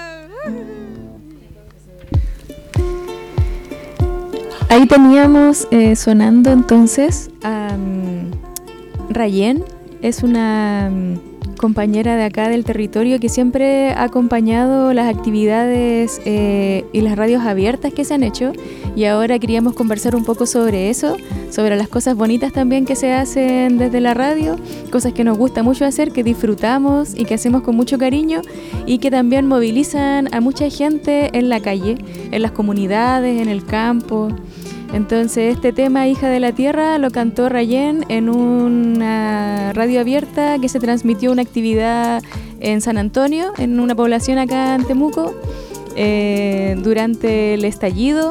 ya. Ahí teníamos sonando entonces a Rayen, es una compañera de acá del territorio que siempre ha acompañado las actividades y las radios abiertas que se han hecho, y ahora queríamos conversar un poco sobre eso, sobre las cosas bonitas también que se hacen desde la radio, cosas que nos gusta mucho hacer, que disfrutamos y que hacemos con mucho cariño y que también movilizan a mucha gente en la calle, en las comunidades, en el campo. Entonces este tema, Hija de la Tierra, lo cantó Rayen en una radio abierta que se transmitió una actividad en San Antonio, en una población acá en Temuco, durante el estallido.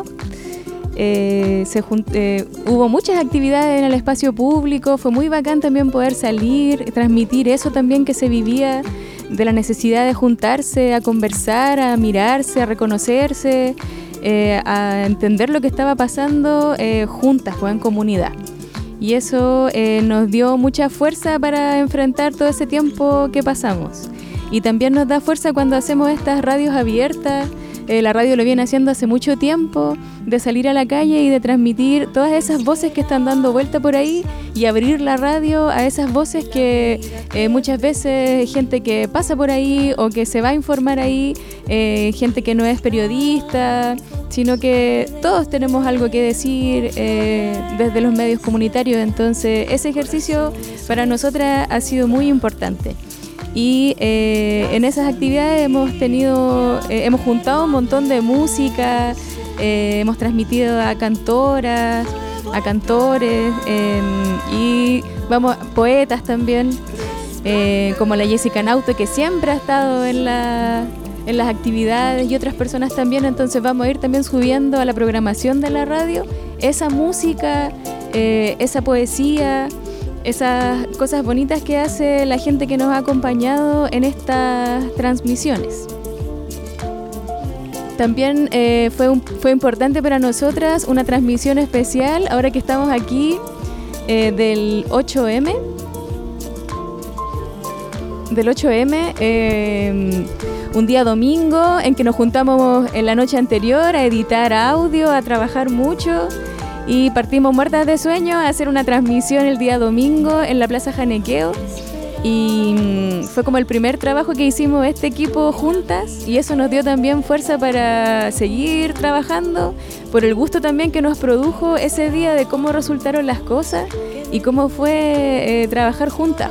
Hubo muchas actividades en el espacio público, fue muy bacán también poder salir, transmitir eso también que se vivía, de la necesidad de juntarse, a conversar, a mirarse, a reconocerse, a entender lo que estaba pasando juntas, pues, en comunidad. Y eso nos dio mucha fuerza para enfrentar todo ese tiempo que pasamos. Y también nos da fuerza cuando hacemos estas radios abiertas. La radio lo viene haciendo hace mucho tiempo, de salir a la calle y de transmitir todas esas voces que están dando vuelta por ahí y abrir la radio a esas voces que muchas veces gente que pasa por ahí o que se va a informar ahí, gente que no es periodista, sino que todos tenemos algo que decir desde los medios comunitarios. Entonces ese ejercicio para nosotras ha sido muy importante. Y en esas actividades hemos juntado un montón de música, hemos transmitido a cantoras, a cantores y poetas también, como la Jessica Nauto, que siempre ha estado en en las actividades y otras personas también, entonces vamos a ir también subiendo a la programación de la radio esa música, esa poesía, esas cosas bonitas que hace la gente que nos ha acompañado en estas transmisiones. También fue importante para nosotras una transmisión especial, ahora que estamos aquí, del 8M. Un día domingo en que nos juntamos en la noche anterior a editar audio, a trabajar mucho y partimos muertas de sueño a hacer una transmisión el día domingo en la Plaza Janequeo. Y fue como el primer trabajo que hicimos este equipo juntas y eso nos dio también fuerza para seguir trabajando, por el gusto también que nos produjo ese día de cómo resultaron las cosas y cómo fue trabajar juntas.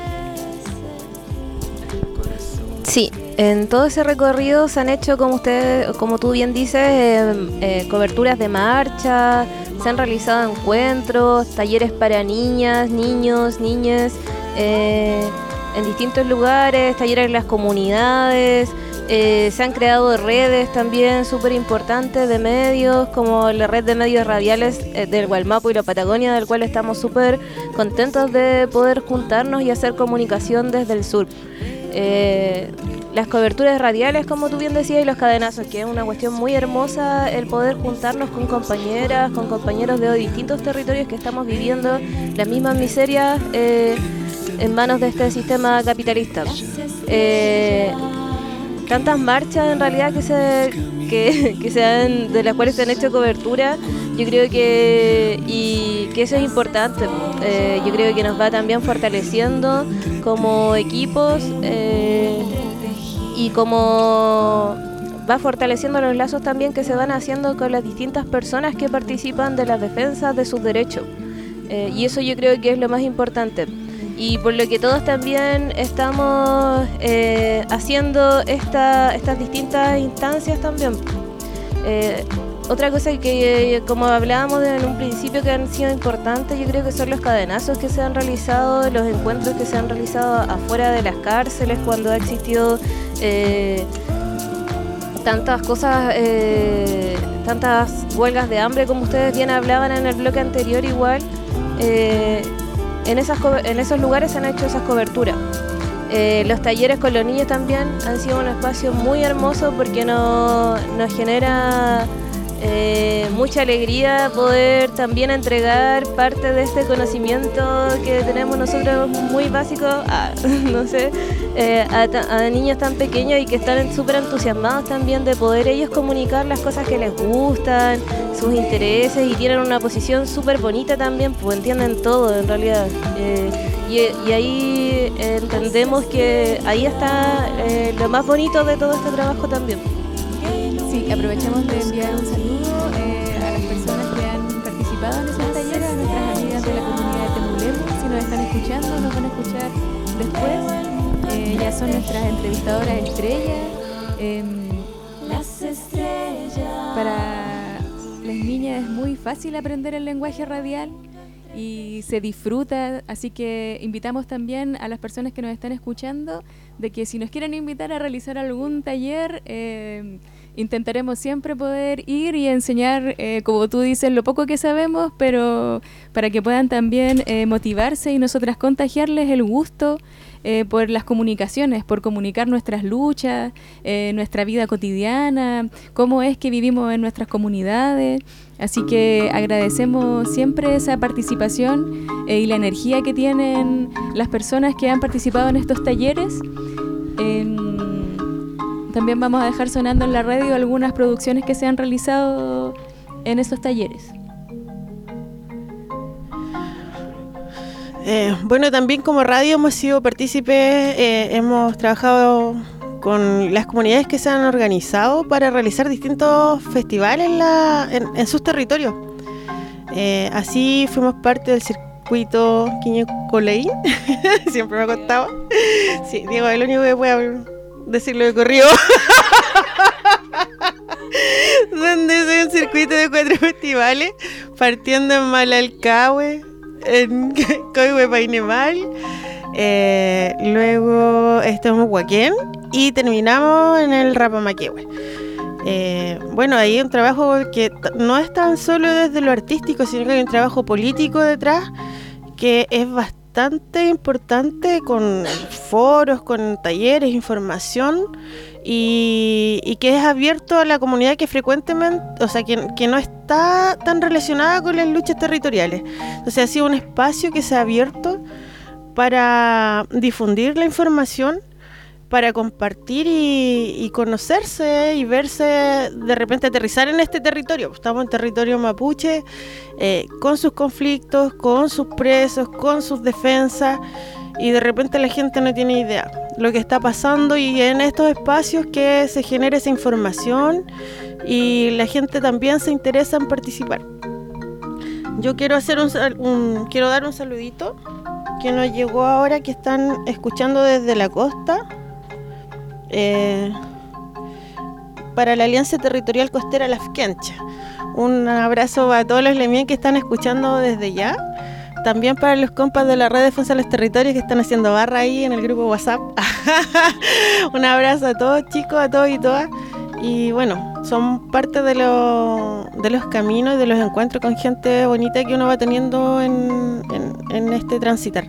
Sí, en todo ese recorrido se han hecho, como tú bien dices, coberturas de marcha, se han realizado encuentros, talleres para niñas, niños, niñas, en distintos lugares, talleres en las comunidades, se han creado redes también súper importantes de medios, como la red de medios radiales del Gualmapu y la Patagonia, del cual estamos súper contentos de poder juntarnos y hacer comunicación desde el sur. Las coberturas radiales, como tú bien decías, y los cadenazos, que es una cuestión muy hermosa el poder juntarnos con compañeras, con compañeros de distintos territorios que estamos viviendo las mismas miserias en manos de este sistema capitalista. Tantas marchas en realidad que se han, de las cuales se han hecho cobertura, yo creo que eso es importante. Yo creo que nos va también fortaleciendo como equipos y como va fortaleciendo los lazos también que se van haciendo con las distintas personas que participan de las defensas de sus derechos. Y eso yo creo que es lo más importante. Y por lo que todos también estamos haciendo estas distintas instancias también. Otra cosa que, como hablábamos en un principio, que han sido importantes, yo creo que son los cadenazos que se han realizado, los encuentros que se han realizado afuera de las cárceles, cuando ha existido tantas cosas, tantas huelgas de hambre, como ustedes bien hablaban en el bloque anterior igual. En esos lugares se han hecho esas coberturas. Los talleres con los niños también han sido un espacio muy hermoso porque nos genera mucha alegría poder también entregar parte de este conocimiento que tenemos nosotros muy básico a niños tan pequeños y que están súper entusiasmados también de poder ellos comunicar las cosas que les gustan, sus intereses, y tienen una posición súper bonita también, pues entienden todo en realidad. Y ahí entendemos que ahí está lo más bonito de todo este trabajo también. Sí, aprovechamos de enviar un saludo a las personas que han participado en esos talleres, a nuestras amigas de la comunidad de Temulemo. Si nos están escuchando, nos van a escuchar después. Ellas son nuestras entrevistadoras estrellas. Para las niñas es muy fácil aprender el lenguaje radial y se disfruta, así que invitamos también a las personas que nos están escuchando de que si nos quieren invitar a realizar algún taller, intentaremos siempre poder ir y enseñar, como tú dices, lo poco que sabemos, pero para que puedan también motivarse y nosotras contagiarles el gusto por las comunicaciones, por comunicar nuestras luchas, nuestra vida cotidiana, cómo es que vivimos en nuestras comunidades. Así que agradecemos siempre esa participación y la energía que tienen las personas que han participado en estos talleres. También vamos a dejar sonando en la radio algunas producciones que se han realizado en esos talleres. Bueno, también como radio hemos sido partícipes, hemos trabajado con las comunidades que se han organizado para realizar distintos festivales en sus territorios. Así fuimos parte del circuito Quiñocoleín, siempre me ha costado. Sí, Diego, es lo único que puedo decirlo de corrido. Donde es un circuito de 4 festivales, partiendo en Malalcahue, en Coihue Painemal, luego estamos en Huaquén, y terminamos en el Rapamaquehue. Bueno, ahí hay un trabajo que no es tan solo desde lo artístico, sino que hay un trabajo político detrás que es bastante importante, con foros, con talleres, información, y que es abierto a la comunidad que frecuentemente, o sea, que no está tan relacionada con las luchas territoriales. Entonces ha sido un espacio que se ha abierto para difundir la información, para compartir y conocerse y verse, de repente aterrizar en este territorio. Estamos en territorio mapuche, con sus conflictos, con sus presos, con sus defensas, y de repente la gente no tiene idea lo que está pasando, y en estos espacios que se genera esa información y la gente también se interesa en participar. Yo quiero hacer quiero dar un saludito que nos llegó ahora, que están escuchando desde la costa. Para la Alianza Territorial Costera Las Quenchas. Un abrazo a todos los lemien que están escuchando desde ya. También para los compas de la Red de Defensa de los Territorios que están haciendo barra ahí en el grupo WhatsApp. Un abrazo a todos, chicos, a todos y todas. Y bueno, son parte de los caminos y de los encuentros con gente bonita que uno va teniendo en este transitar.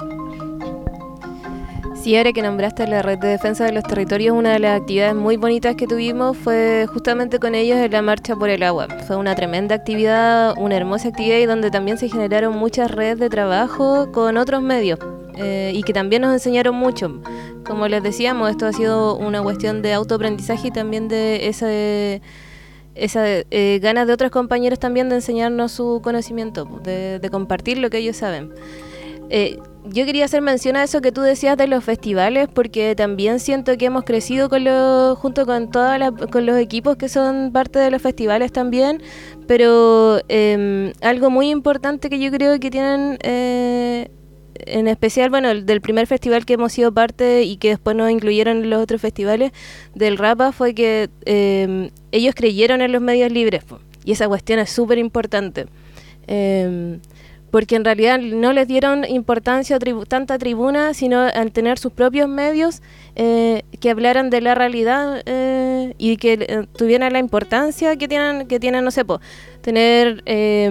Sí, ahora que nombraste la Red de Defensa de los Territorios, una de las actividades muy bonitas que tuvimos fue justamente con ellos en la Marcha por el Agua. Fue una tremenda actividad, una hermosa actividad, y donde también se generaron muchas redes de trabajo con otros medios, y que también nos enseñaron mucho. Como les decíamos, esto ha sido una cuestión de autoaprendizaje y también de esa ganas de otros compañeros también de enseñarnos su conocimiento, de compartir lo que ellos saben. Yo quería hacer mención a eso que tú decías de los festivales, porque también siento que hemos crecido junto con con los equipos que son parte de los festivales también, pero algo muy importante que yo creo que tienen, en especial, bueno, del primer festival que hemos sido parte y que después nos incluyeron en los otros festivales del RAPA, fue que ellos creyeron en los medios libres, y esa cuestión es súper importante. Porque en realidad no les dieron importancia o tanta tribuna, sino al tener sus propios medios que hablaran de la realidad y que tuvieran la importancia que tienen, no sé, tener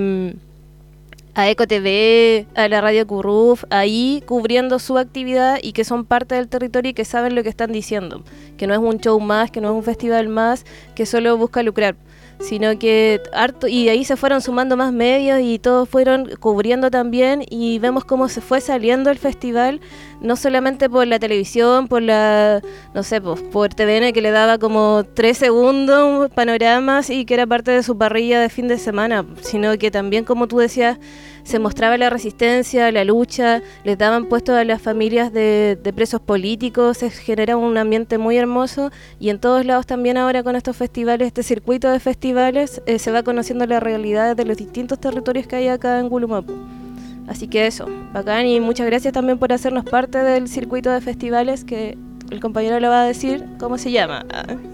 a Eco TV, a la Radio Curruf, ahí cubriendo su actividad, y que son parte del territorio y que saben lo que están diciendo, que no es un show más, que no es un festival más, que solo busca lucrar, sino que harto, y ahí se fueron sumando más medios y todos fueron cubriendo también, y vemos cómo se fue saliendo el festival, no solamente por la televisión, por por TVN, que le daba como 3 segundos panoramas y que era parte de su parrilla de fin de semana, sino que también, como tú decías, se mostraba la resistencia, la lucha, les daban puestos a las familias de presos políticos, se genera un ambiente muy hermoso, y en todos lados también ahora con estos festivales, este circuito de festivales, se va conociendo la realidad de los distintos territorios que hay acá en Gulumapu. Así que eso, bacán, y muchas gracias también por hacernos parte del circuito de festivales, que el compañero le va a decir cómo se llama.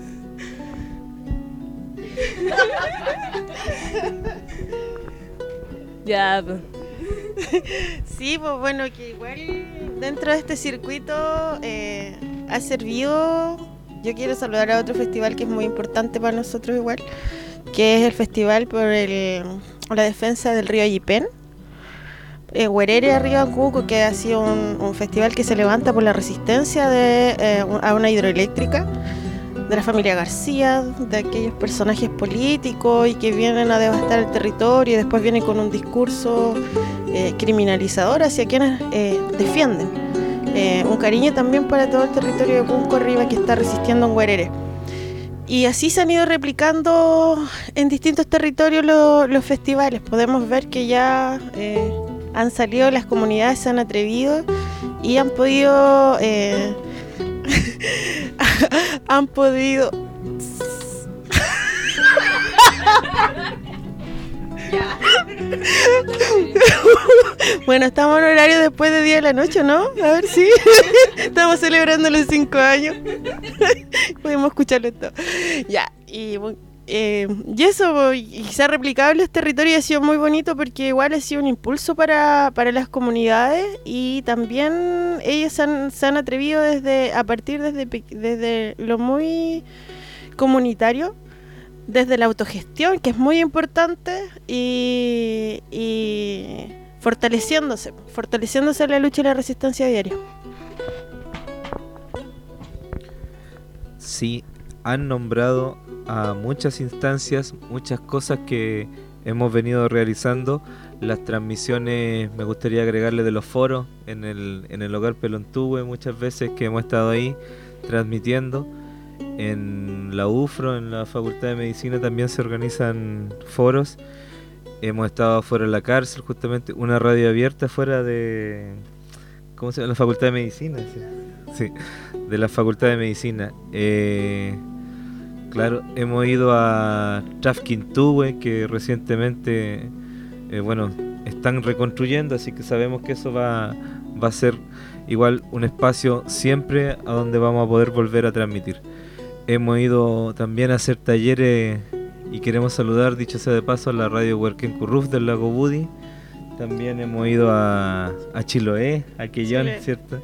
Ya. Sí, pues bueno, que igual dentro de este circuito ha servido. Yo quiero saludar a otro festival que es muy importante para nosotros igual, que es el Festival por la Defensa del Río Yipén. Huerere arriba en Cuco, que ha sido un festival que se levanta por la resistencia a una hidroeléctrica de la familia García, de aquellos personajes políticos y que vienen a devastar el territorio, y después vienen con un discurso criminalizador hacia quienes defienden. Un cariño también para todo el territorio de Punco arriba, que está resistiendo en Huerere. Y así se han ido replicando en distintos territorios los festivales. Podemos ver que ya han salido, las comunidades se han atrevido y han podido Bueno, estamos en horario después de 10 de la noche, ¿no? A ver si estamos celebrando los 5 años. Podemos escucharlo todo. Ya, y Y eso, y ser replicable en los territorios ha sido muy bonito porque igual ha sido un impulso para las comunidades, y también ellos se han atrevido desde lo muy comunitario, desde la autogestión, que es muy importante, y fortaleciéndose en la lucha y la resistencia diaria. Sí, han nombrado a muchas instancias, muchas cosas que hemos venido realizando. Las transmisiones, me gustaría agregarle de los foros en el Hogar Pelontúe, muchas veces que hemos estado ahí transmitiendo. En la UFRO, en la Facultad de Medicina, también se organizan foros. Hemos estado fuera de la cárcel, justamente, una radio abierta fuera de... ¿Cómo se llama? La Facultad de Medicina. Sí, de la Facultad de Medicina. Claro, hemos ido a Trafquintúe, que recientemente, están reconstruyendo, así que sabemos que eso va a ser igual un espacio siempre a donde vamos a poder volver a transmitir. Hemos ido también a hacer talleres y queremos saludar, dicho sea de paso, a la radio Huerquén Curruf del Lago Budi. También hemos ido a Chiloé, a Quellón, ¿cierto?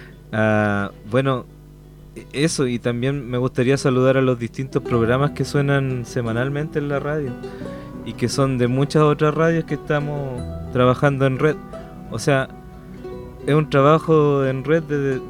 Eso, y también me gustaría saludar a los distintos programas que suenan semanalmente en la radio y que son de muchas otras radios que estamos trabajando en red. O sea, es un trabajo en red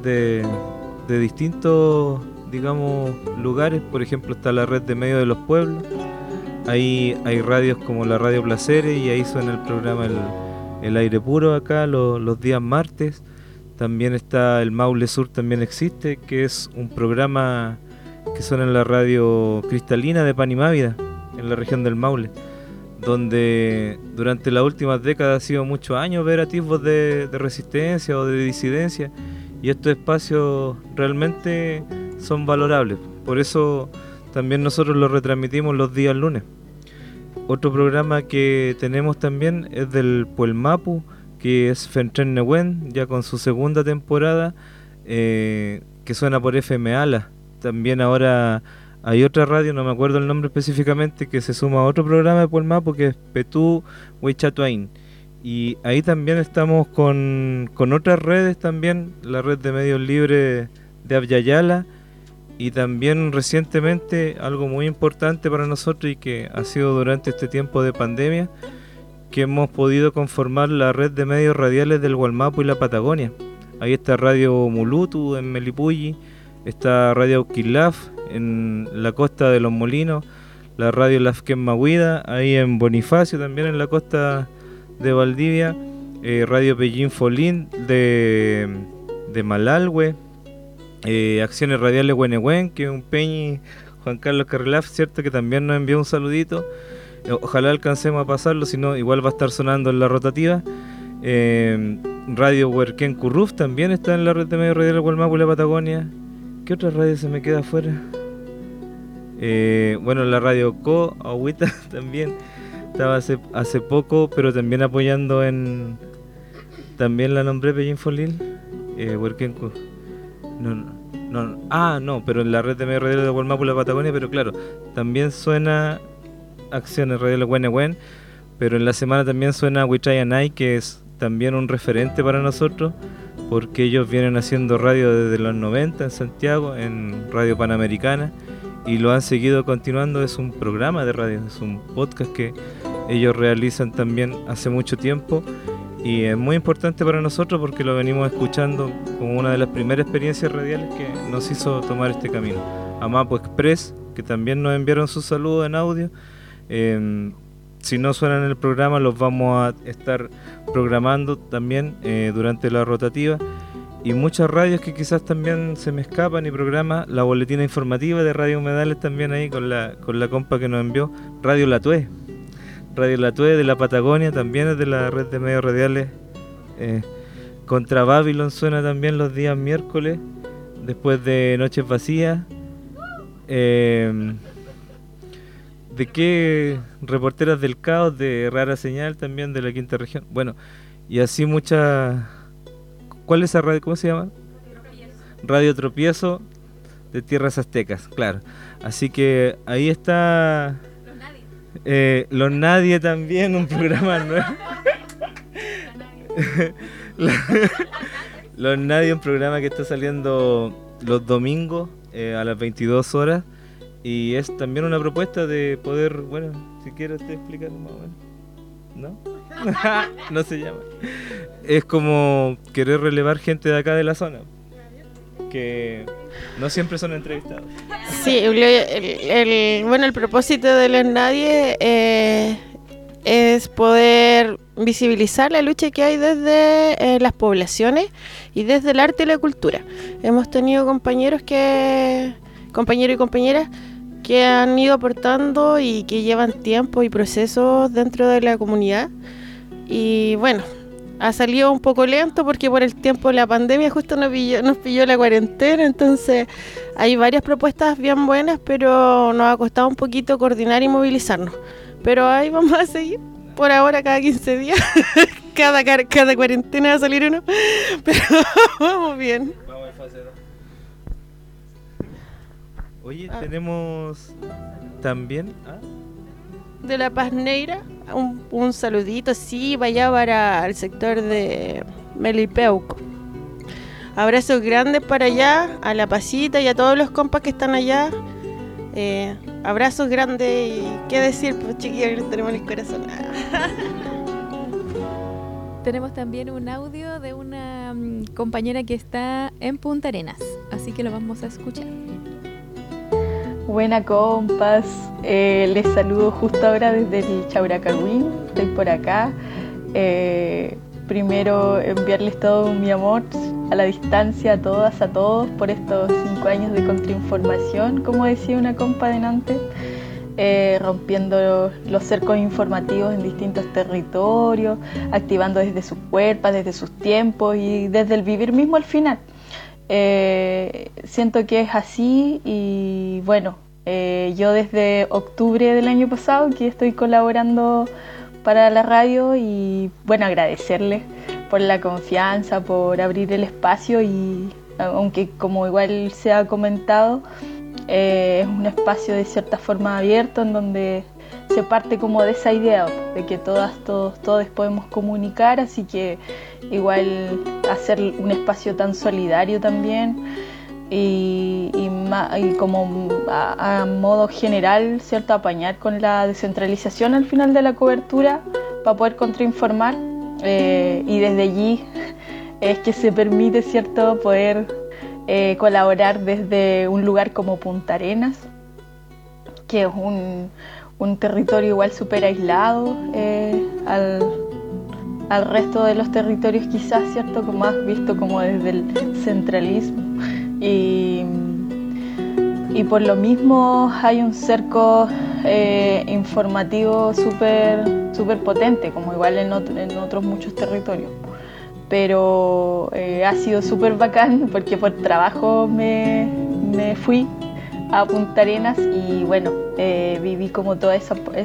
de distintos, digamos, lugares. Por ejemplo, está la red de medios de los pueblos. Ahí hay radios como la Radio Placeres, y ahí suena el programa El Aire Puro acá los días martes. También está el Maule Sur, también existe, que es un programa que suena en la radio cristalina de Panimávida, en la región del Maule, donde durante las últimas décadas ha sido muchos años ver atisbos de resistencia o de disidencia, y estos espacios realmente son valorables. Por eso también nosotros los retransmitimos los días lunes. Otro programa que tenemos también es del Puelmapu, que es Fentren Nehuen, ya con su segunda temporada, que suena por FM Ala. También ahora hay otra radio, no me acuerdo el nombre específicamente, que se suma a otro programa de Puelmapu, que es Petú Huichatuain. Y ahí también estamos con otras redes también, la red de medios libres de Abyayala, y también recientemente algo muy importante para nosotros y que ha sido durante este tiempo de pandemia, que hemos podido conformar la red de medios radiales del Gualmapu y la Patagonia. Ahí está Radio Mulutu en Melipulli, está Radio Auquilaf en la costa de Los Molinos, la Radio Lafken Mahuida ahí en Bonifacio, también en la costa de Valdivia, Radio Pellín Folín de Malalhue, Acciones Radiales Huenehuen, que es un peñi, Juan Carlos Carrelaf, cierto, que también nos envió un saludito. Ojalá alcancemos a pasarlo, si no igual va a estar sonando en la rotativa. Radio Huerquén Curruf también está en la red de medios radiales Gualmapu y la Patagonia. ¿Qué otra radio se me queda afuera? La Radio Co, Agüita también estaba hace poco, pero también apoyando también la nombré Pellín Folín, Huerquén Curruf. Pero en la red de medios radiales de Gualmapu y la Patagonia, pero claro, también suena Acciones Radiales Huenehuen, pero en la semana también suena Huitrayanay, que es también un referente para nosotros, porque ellos vienen haciendo radio desde los 90 en Santiago, en Radio Panamericana, y lo han seguido continuando. Es un programa de radio, es un podcast que ellos realizan también hace mucho tiempo, y es muy importante para nosotros porque lo venimos escuchando como una de las primeras experiencias radiales que nos hizo tomar este camino. Amapo Express, que también nos enviaron sus saludos en audio. Si no suenan en el programa, los vamos a estar programando también durante la rotativa, y muchas radios que quizás también se me escapan y programas. La boletina informativa de Radio Humedales también ahí con la compa que nos envió. Radio La Tue de la Patagonia también es de la red de medios radiales. Contra Babylon suena también los días miércoles después de Noches Vacías. ¿De qué? Reporteras del Caos, de Rara Señal también, de la Quinta Región. Bueno, y así muchas... ¿Cuál es esa radio? ¿Cómo se llama? Radio Tropiezo de tierras aztecas, claro. Así que ahí está Los Nadie también, un programa nuevo. Los Nadie, un programa que está saliendo los domingos a las 22 horas. Y es también una propuesta de poder, bueno, si quieres te explicar más o menos. ¿No? No se llama. Es como querer relevar gente de acá de la zona, que no siempre son entrevistados. Sí, el propósito de Los Nadie es poder visibilizar la lucha que hay desde las poblaciones y desde el arte y la cultura. Hemos tenido compañeros y compañeras que han ido aportando y que llevan tiempo y procesos dentro de la comunidad. Y bueno, ha salido un poco lento porque por el tiempo de la pandemia justo nos pilló la cuarentena, entonces hay varias propuestas bien buenas, pero nos ha costado un poquito coordinar y movilizarnos. Pero ahí vamos a seguir, por ahora cada 15 días, cada cuarentena va a salir uno, pero vamos bien. Vamos en fase 2. Oye, tenemos también de La Paz Negra, un saludito, sí, vaya para el sector de Melipeuco. Abrazos grandes para allá, a La Pacita y a todos los compas que están allá. Abrazos grandes y qué decir, pues chiquillos, tenemos el corazón. Tenemos también un audio de una compañera que está en Punta Arenas, así que lo vamos a escuchar. Buena compas, les saludo justo ahora desde el Chauracagüín, estoy por acá. Primero enviarles todo mi amor a la distancia a todas, a todos por estos 5 años de contrainformación, como decía una compa delante, rompiendo los cercos informativos en distintos territorios, activando desde sus cuerpos, desde sus tiempos y desde el vivir mismo al final. Siento que es así y bueno, yo desde octubre del año pasado que estoy colaborando para la radio y bueno, agradecerles por la confianza, por abrir el espacio y aunque como igual se ha comentado, es un espacio de cierta forma abierto en donde se parte como de esa idea de que todos podemos comunicar, así que igual hacer un espacio tan solidario también y como a modo general, cierto, apañar con la descentralización al final de la cobertura para poder contrainformar y desde allí es que se permite, cierto, poder colaborar desde un lugar como Punta Arenas, que es un territorio igual súper aislado al resto de los territorios quizás, ¿cierto? Como más visto como desde el centralismo y por lo mismo hay un cerco informativo súper potente, como igual en otros muchos territorios. Pero ha sido súper bacán porque por trabajo me fui a Punta Arenas y bueno, viví como todo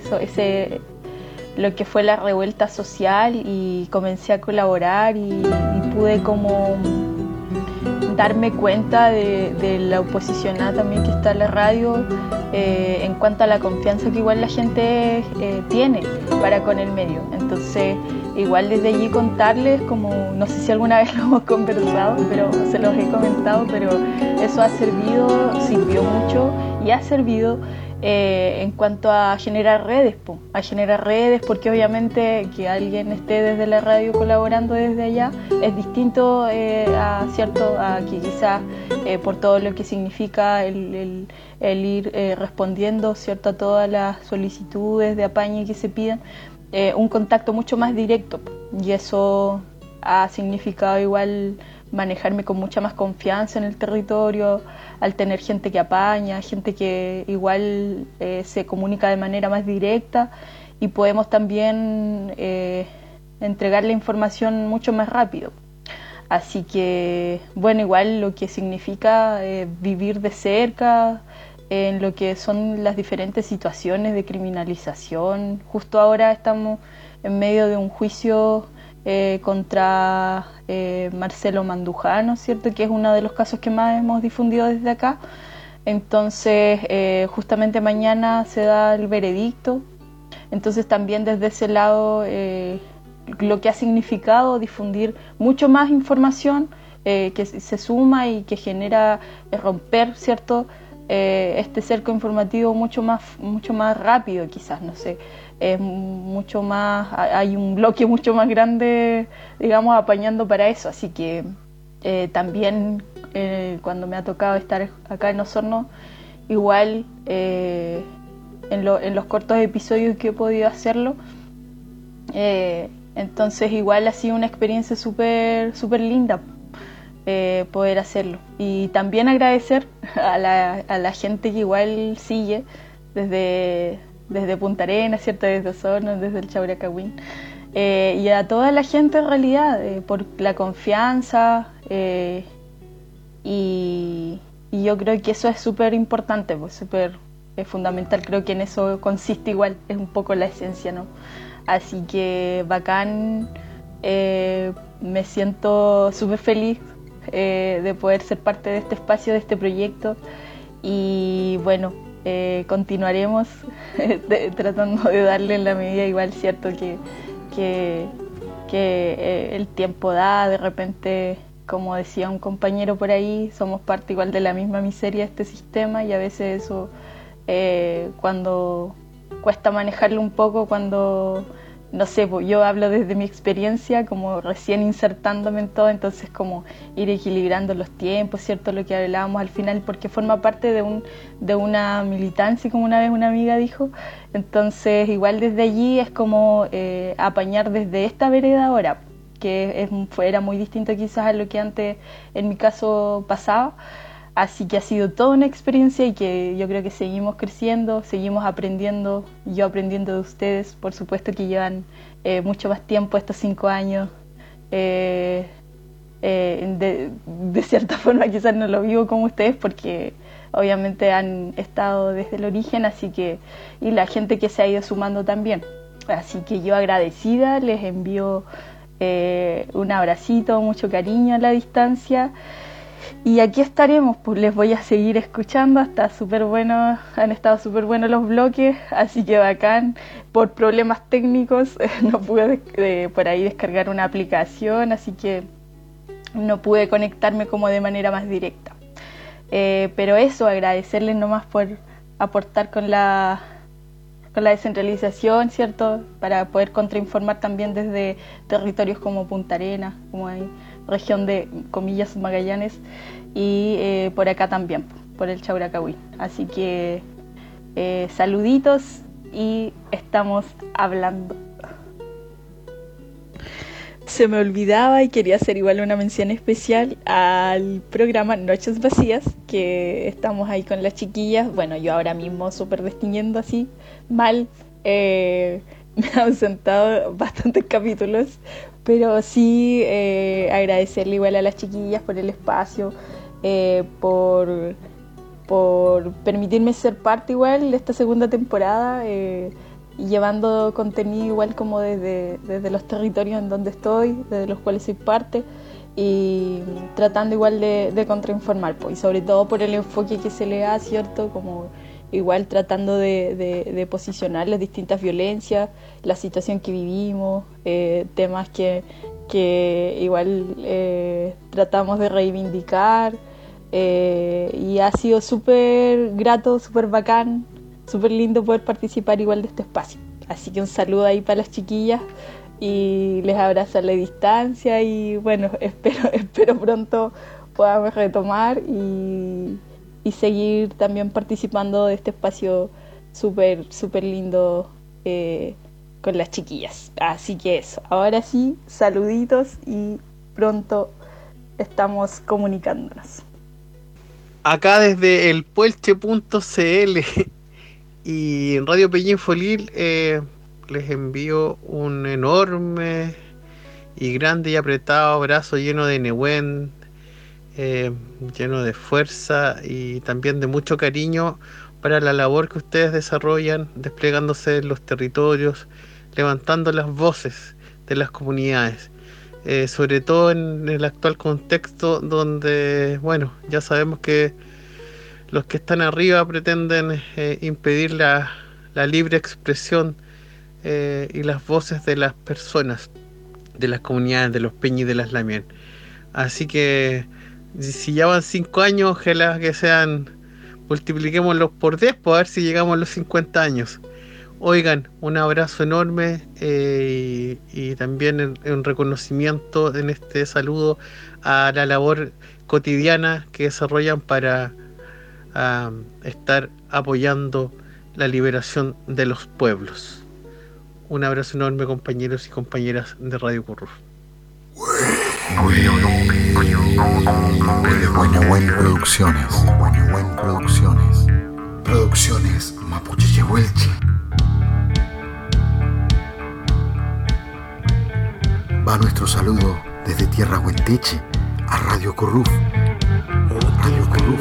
lo que fue la revuelta social y comencé a colaborar y pude como darme cuenta de la oposicionada también que está en la radio en cuanto a la confianza que igual la gente tiene para con el medio. Entonces igual desde allí contarles, como no sé si alguna vez lo hemos conversado, pero se los he comentado, pero eso sirvió mucho y ha servido en cuanto a generar redes, porque obviamente que alguien esté desde la radio colaborando desde allá es distinto a que quizás por todo lo que significa el ir respondiendo, cierto, a todas las solicitudes de apañe que se pidan, un contacto mucho más directo, y eso ha significado igual manejarme con mucha más confianza en el territorio, al tener gente que apaña, gente que igual se comunica de manera más directa y podemos también entregar la información mucho más rápido. Así que, bueno, igual lo que significa vivir de cerca en lo que son las diferentes situaciones de criminalización. Justo ahora estamos en medio de un juicio contra Marcelo Mandujano, ¿cierto? Que es uno de los casos que más hemos difundido desde acá. Entonces, justamente mañana se da el veredicto. Entonces también desde ese lado, lo que ha significado difundir mucho más información que se suma y que genera romper, ¿cierto? Este cerco informativo mucho más rápido, quizás, no sé, mucho más, hay un bloque mucho más grande, digamos, apañando para eso. Así que también cuando me ha tocado estar acá en Osorno, igual en los cortos episodios que he podido hacerlo, entonces igual ha sido una experiencia súper linda poder hacerlo. Y también agradecer a la gente que igual sigue desde Punta Arenas, ¿cierto? Desde Osorno, desde el Chauracagüín, y a toda la gente en realidad por la confianza, y yo creo que eso es súper importante, pues súper fundamental. Creo que en eso consiste igual, es un poco la esencia, ¿no? Así que bacán, me siento súper feliz de poder ser parte de este espacio, de este proyecto, y bueno, continuaremos tratando de darle en la medida igual, cierto que el tiempo da, de repente, como decía un compañero por ahí, somos parte igual de la misma miseria de este sistema, y a veces eso cuando cuesta manejarlo un poco, cuando no sé, pues yo hablo desde mi experiencia, como recién insertándome en todo, entonces como ir equilibrando los tiempos, ¿cierto? Lo que hablábamos al final, porque forma parte de una militancia, como una vez una amiga dijo. Entonces igual desde allí es como apañar desde esta vereda ahora, que era muy distinto quizás a lo que antes en mi caso pasaba. Así que ha sido toda una experiencia y que yo creo que seguimos creciendo, seguimos aprendiendo, yo aprendiendo de ustedes, por supuesto que llevan mucho más tiempo, estos 5 años. De cierta forma quizás no lo vivo como ustedes porque obviamente han estado desde el origen, así que, y la gente que se ha ido sumando también. Así que yo agradecida, les envío un abracito, mucho cariño a la distancia. Y aquí estaremos, pues les voy a seguir escuchando, han estado súper buenos los bloques, así que bacán. Por problemas técnicos no pude por ahí descargar una aplicación, así que no pude conectarme como de manera más directa. Pero eso, agradecerles nomás por aportar con la descentralización, ¿cierto? Para poder contrainformar también desde territorios como Punta Arenas, como ahí, región de, comillas, Magallanes, y por acá también, por el Chauracagüín. Así que saluditos y estamos hablando. Se me olvidaba y quería hacer igual una mención especial al programa Noches Vacías, que estamos ahí con las chiquillas. Bueno, yo ahora mismo súper distinguiendo así, mal, me he ausentado bastantes capítulos, pero sí agradecerle igual a las chiquillas por el espacio, por permitirme ser parte igual de esta segunda temporada, y llevando contenido igual como desde los territorios en donde estoy, desde los cuales soy parte, y tratando igual de contrainformar, pues, y sobre todo por el enfoque que se le da, ¿cierto? Como igual tratando de posicionar las distintas violencias, la situación que vivimos, temas que igual tratamos de reivindicar, y ha sido súper grato, súper bacán, súper lindo poder participar igual de este espacio. Así que un saludo ahí para las chiquillas y les abrazo a la distancia, y bueno, espero pronto podamos retomar y seguir también participando de este espacio súper lindo con las chiquillas. Así que eso, ahora sí, saluditos y pronto estamos comunicándonos. Acá desde el puelche.cl y Radio Pellín Folil les envío un enorme y grande y apretado abrazo lleno de Nehuen, lleno de fuerza y también de mucho cariño para la labor que ustedes desarrollan, desplegándose en los territorios, levantando las voces de las comunidades, sobre todo en el actual contexto donde, bueno, ya sabemos que los que están arriba pretenden impedir la libre expresión y las voces de las personas, de las comunidades, de los Peñi y de las Lamien. Así que si ya van 5 años, ojalá que sean, multipliquémoslos por 10, para ver si llegamos a los 50 años. Oigan, un abrazo enorme y también un reconocimiento en este saludo a la labor cotidiana que desarrollan para estar apoyando la liberación de los pueblos. Un abrazo enorme, compañeros y compañeras de Radio Curruf. Producciones. Producciones Mapuche Yehuelche. Va nuestro saludo desde Tierra Huenteche a Radio Curruf. Radio Curruf.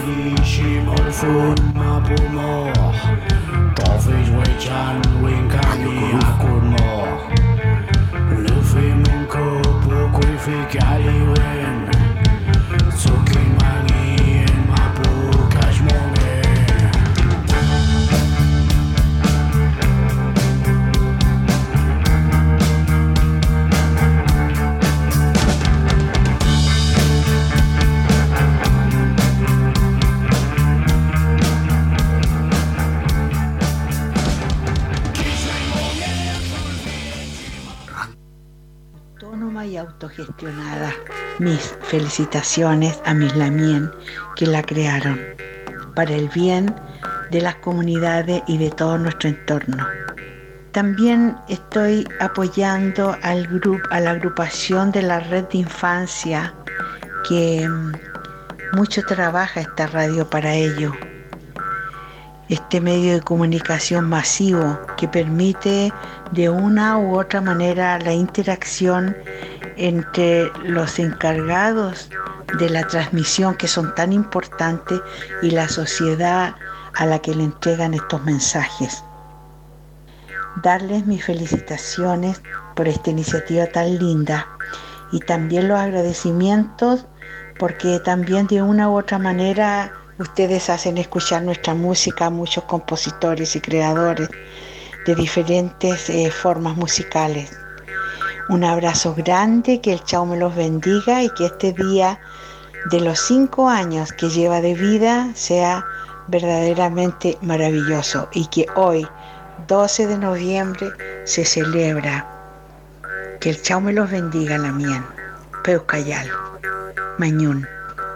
Y autogestionada. Mis felicitaciones a mis Lamien que la crearon para el bien de las comunidades y de todo nuestro entorno. También estoy apoyando a la agrupación de la Red de Infancia, que mucho trabaja esta radio para ello. Este medio de comunicación masivo que permite de una u otra manera la interacción entre los encargados de la transmisión, que son tan importantes, y la sociedad a la que le entregan estos mensajes. Darles mis felicitaciones por esta iniciativa tan linda y también los agradecimientos porque también de una u otra manera ustedes hacen escuchar nuestra música a muchos compositores y creadores de diferentes formas musicales. Un abrazo grande, que el Chao me los bendiga y que este día de los 5 años que lleva de vida sea verdaderamente maravilloso y que hoy, 12 de noviembre, se celebra. Que el Chao me los bendiga, Lamien, Peucayal, Mañún.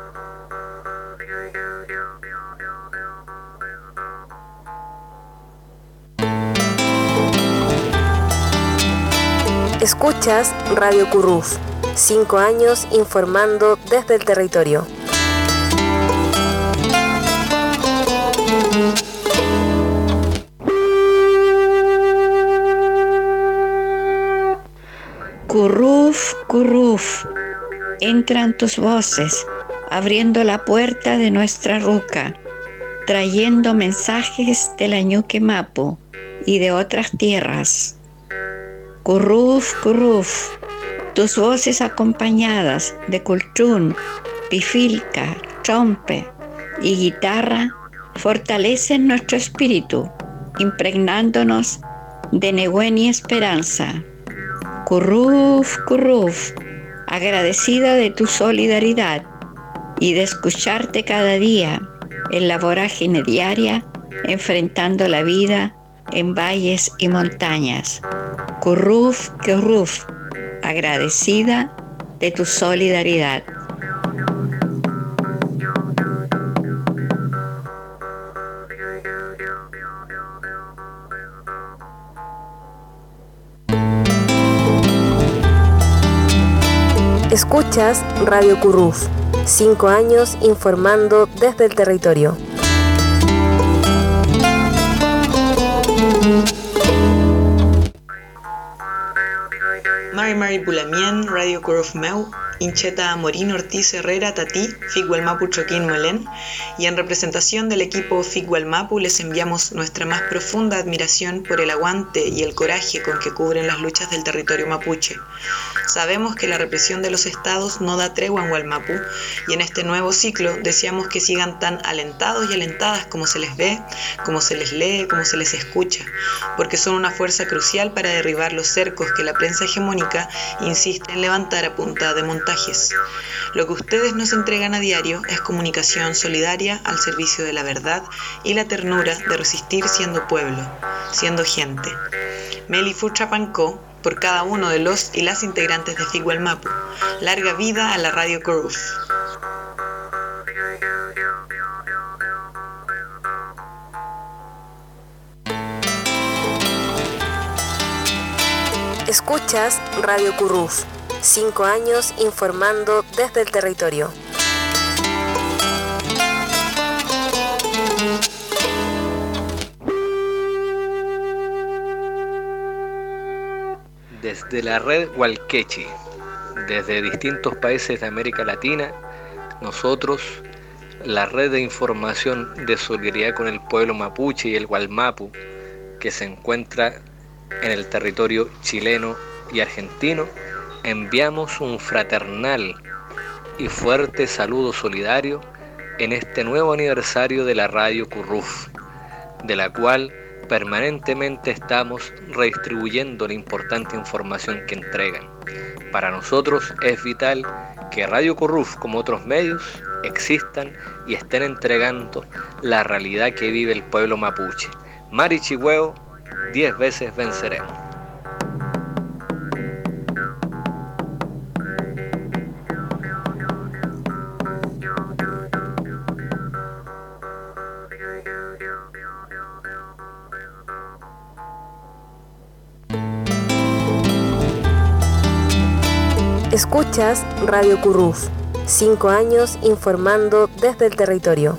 Escuchas Radio Curruf, 5 años informando desde el territorio. Curruf, Curruf, entran tus voces, abriendo la puerta de nuestra ruca, trayendo mensajes de la Ñuque Mapu y de otras tierras. Curruf, Curruf, tus voces acompañadas de cultrún, pifilca, trompe y guitarra fortalecen nuestro espíritu, impregnándonos de Nehuen y esperanza. Curruf, Curruf, agradecida de tu solidaridad y de escucharte cada día en la vorágine diaria, enfrentando la vida en valles y montañas. Curruf, Curruf, agradecida de tu solidaridad. Escuchas Radio Curruf, 5 años informando desde el territorio. Mari Pulamien, Radio Curruf Meu, Incheta Morín Ortiz Herrera Tatí, Figualmapu Choquín Molén, y en representación del equipo Figualmapu les enviamos nuestra más profunda admiración por el aguante y el coraje con que cubren las luchas del territorio mapuche. Sabemos que la represión de los estados no da tregua en Gualmapu, y en este nuevo ciclo deseamos que sigan tan alentados y alentadas como se les ve, como se les lee, como se les escucha, porque son una fuerza crucial para derribar los cercos que la prensa hegemónica insiste en levantar a punta de montajes. Lo que ustedes nos entregan a diario es comunicación solidaria al servicio de la verdad y la ternura de resistir siendo pueblo, siendo gente. Meli Fuchapancó, por cada uno de los y las integrantes de Figualmapu. Larga vida a la Radio Curuf. Escuchas Radio Curruf, 5 años informando desde el territorio. Desde la red Hualquechi, desde distintos países de América Latina, nosotros, la red de información de solidaridad con el pueblo mapuche y el Gualmapu, que se encuentra en el territorio chileno y argentino, enviamos un fraternal y fuerte saludo solidario en este nuevo aniversario de la Radio Curruf, de la cual permanentemente estamos redistribuyendo la importante información que entregan. Para nosotros es vital que Radio Curruf, como otros medios, existan y estén entregando la realidad que vive el pueblo mapuche. Mari Chihueo, 10 veces venceremos. Escuchas Radio Curruf, 5 años informando desde el territorio.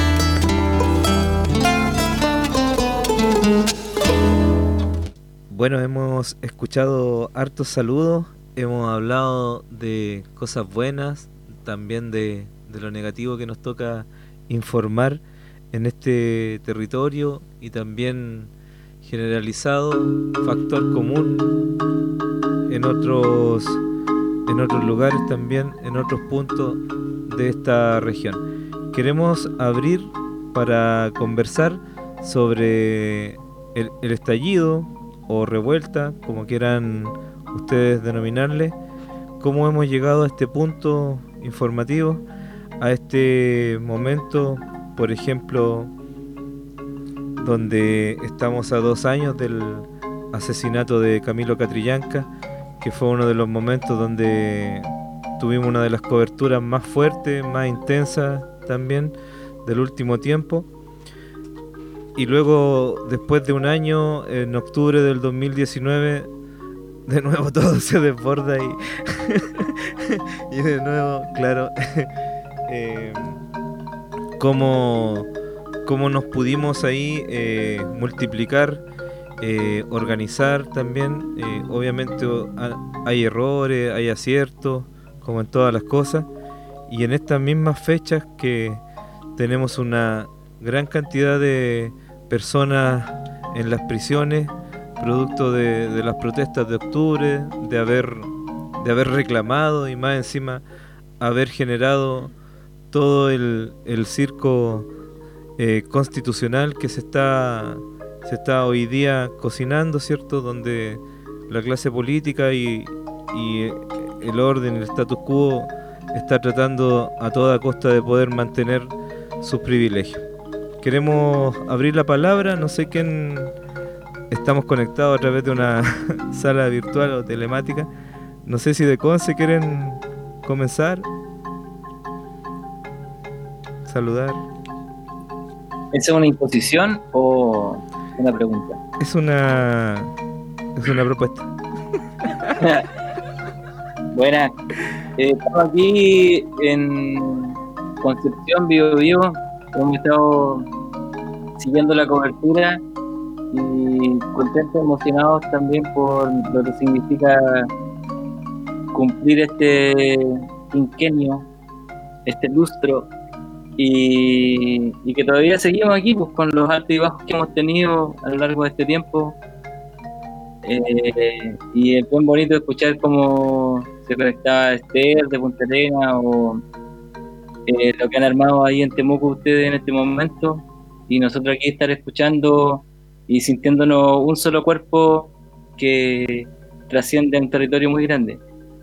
Bueno, hemos escuchado hartos saludos, hemos hablado de cosas buenas, también de lo negativo que nos toca informar en este territorio y también generalizado, factor común en otros lugares también, en otros puntos de esta región. Queremos abrir para conversar sobre el estallido o revuelta, como quieran ustedes denominarle, cómo hemos llegado a este punto informativo, a este momento, por ejemplo, donde estamos a 2 años del asesinato de Camilo Catrillanca, que fue uno de los momentos donde tuvimos una de las coberturas más fuertes, más intensas también del último tiempo. Y luego, después de un año, en octubre del 2019, de nuevo todo se desborda y de nuevo, claro, cómo nos pudimos ahí multiplicar, organizar también. Obviamente hay errores, hay aciertos, como en todas las cosas, y en estas mismas fechas que tenemos una gran cantidad de personas en las prisiones, producto de las protestas de octubre, de haber reclamado y más encima haber generado todo el circo constitucional que se está hoy día cocinando, ¿cierto? Donde la clase política y el orden, el status quo está tratando a toda costa de poder mantener sus privilegios. Queremos abrir la palabra, no sé quién, estamos conectados a través de una sala virtual o telemática, no sé si de Conce quieren comenzar, saludar. ¿Es una imposición o una pregunta? Es una propuesta. Buenas, estamos aquí en Concepción, Biobío. Hemos estado siguiendo la cobertura y contentos, emocionados también por lo que significa cumplir este quinquenio, este lustro, y que todavía seguimos aquí pues, con los altos y bajos que hemos tenido a lo largo de este tiempo. Y es bien bonito escuchar cómo se conectaba Esther de Punta Arenas o lo que han armado ahí en Temuco ustedes en este momento, y nosotros aquí estar escuchando y sintiéndonos un solo cuerpo que trasciende un territorio muy grande.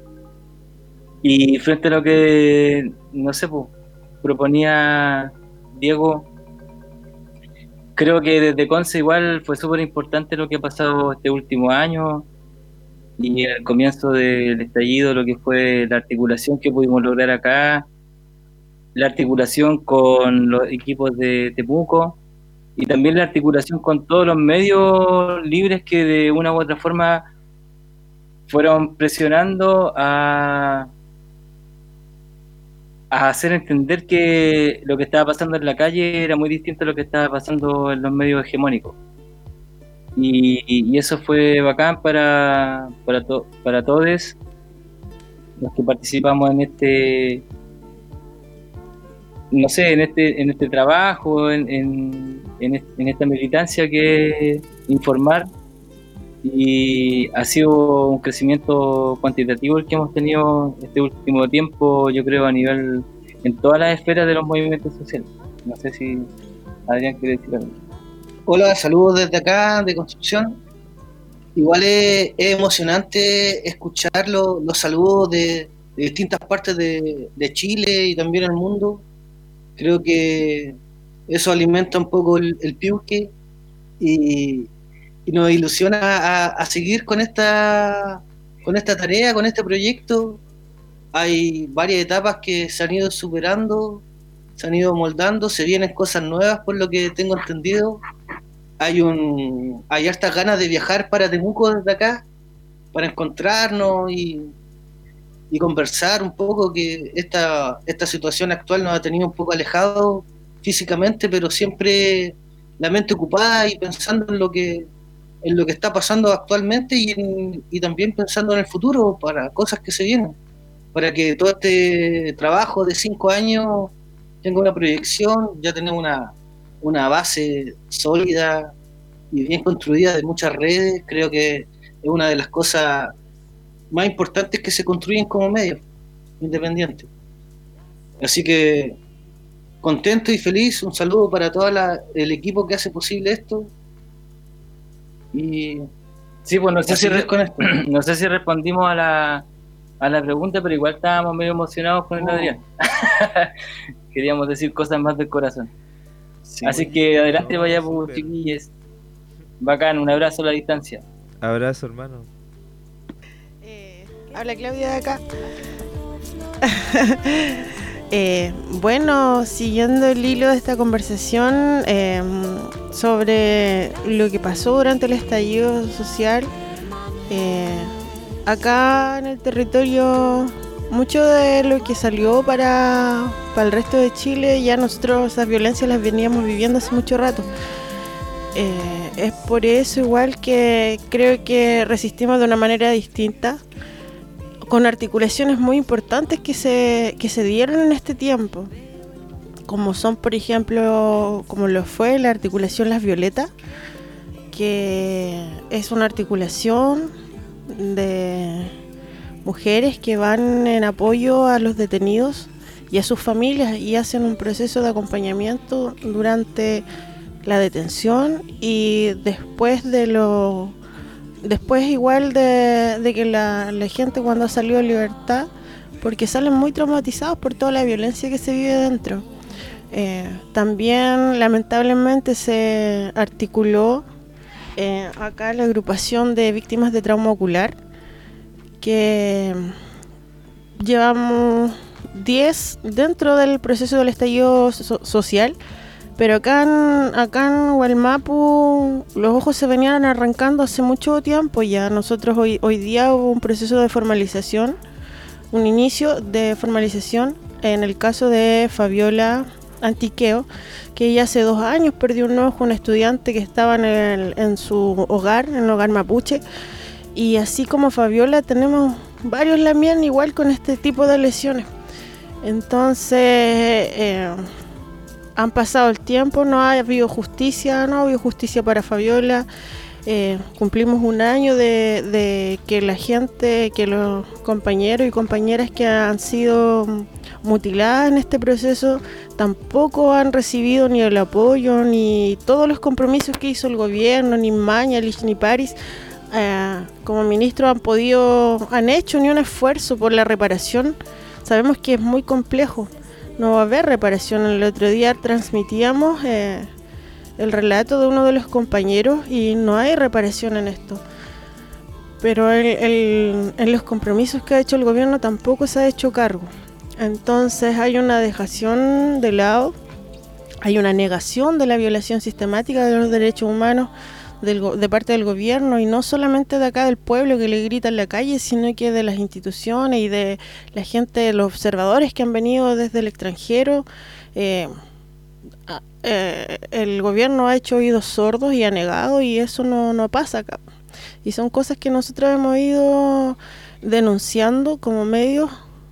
Y frente a lo que, no sé, pues, proponía Diego, creo que desde Conce igual fue súper importante lo que ha pasado este último año y el comienzo del estallido, lo que fue la articulación que pudimos lograr acá, la articulación con los equipos de Temuco y también la articulación con todos los medios libres que de una u otra forma fueron presionando a hacer entender que lo que estaba pasando en la calle era muy distinto a lo que estaba pasando en los medios hegemónicos. Y eso fue bacán para todos los que participamos en este, no sé, en este trabajo, en esta militancia que es informar. Y ha sido un crecimiento cuantitativo el que hemos tenido este último tiempo, yo creo, a nivel, en todas las esferas de los movimientos sociales. No sé si Adrián quiere decir algo. Hola, saludos desde acá, de Concepción. Igual es emocionante escuchar los saludos de distintas partes de Chile y también el mundo. Creo que eso alimenta un poco el piuque y nos ilusiona a seguir con esta tarea, con este proyecto. Hay varias etapas que se han ido superando, se han ido moldando, se vienen cosas nuevas por lo que tengo entendido. Hay hartas ganas de viajar para Temuco desde acá, para encontrarnos y conversar un poco, que esta situación actual nos ha tenido un poco alejados físicamente, pero siempre la mente ocupada y pensando en lo que está pasando actualmente y también pensando en el futuro para cosas que se vienen, para que todo este trabajo de 5 años tenga una proyección. Ya tenemos una base sólida y bien construida de muchas redes. Creo que es una de las cosas más importantes que se construyen como medios independientes. Así que contento y feliz. Un saludo para todo el equipo que hace posible esto. Y sí, pues no sé si respondimos a la pregunta, pero igual estábamos medio emocionados con el Adrián. Queríamos decir cosas más del corazón. Sí, así que adelante, vaya, pues, chiquillos. Bacán, un abrazo a la distancia. Abrazo, hermano. Habla Claudia de acá. Bueno, siguiendo el hilo de esta conversación sobre lo que pasó durante el estallido social, acá en el territorio, mucho de lo que salió para el resto de Chile, ya nosotros esas violencias las veníamos viviendo hace mucho rato. Es por eso igual que creo que resistimos de una manera distinta, con articulaciones muy importantes que se dieron en este tiempo, como son, por ejemplo, como lo fue la articulación Las Violetas, que es una articulación de mujeres que van en apoyo a los detenidos y a sus familias y hacen un proceso de acompañamiento durante la detención y después igual de que la gente cuando salió en libertad, porque salen muy traumatizados por toda la violencia que se vive dentro. También lamentablemente se articuló acá la agrupación de víctimas de trauma ocular, que llevamos 10 dentro del proceso del estallido social. Pero acá en Hualmapu los ojos se venían arrancando hace mucho tiempo ya. Nosotros hoy día hubo un proceso de formalización, un inicio de formalización en el caso de Fabiola Antiqueo, que ella hace 2 años perdió un ojo, un estudiante que estaba en su hogar, en el hogar mapuche. Y así como Fabiola tenemos varios Lamien igual con este tipo de lesiones. Entonces han pasado el tiempo, no ha habido justicia para Fabiola. Cumplimos un año de que la gente, que los compañeros y compañeras que han sido mutiladas en este proceso tampoco han recibido ni el apoyo ni todos los compromisos que hizo el gobierno, ni Mañalich ni París como ministros han hecho ni un esfuerzo por la reparación. Sabemos que es muy complejo, no va a haber reparación. El otro día transmitíamos el relato de uno de los compañeros y no hay reparación en esto. Pero en los compromisos que ha hecho el gobierno tampoco se ha hecho cargo. Entonces hay una dejación de lado, hay una negación de la violación sistemática de los derechos humanos de parte del gobierno, y no solamente de acá del pueblo que le grita en la calle, sino que de las instituciones y de la gente, los observadores que han venido desde el extranjero. El gobierno ha hecho oídos sordos y ha negado, y eso no pasa acá. Y son cosas que nosotros hemos ido denunciando como medios,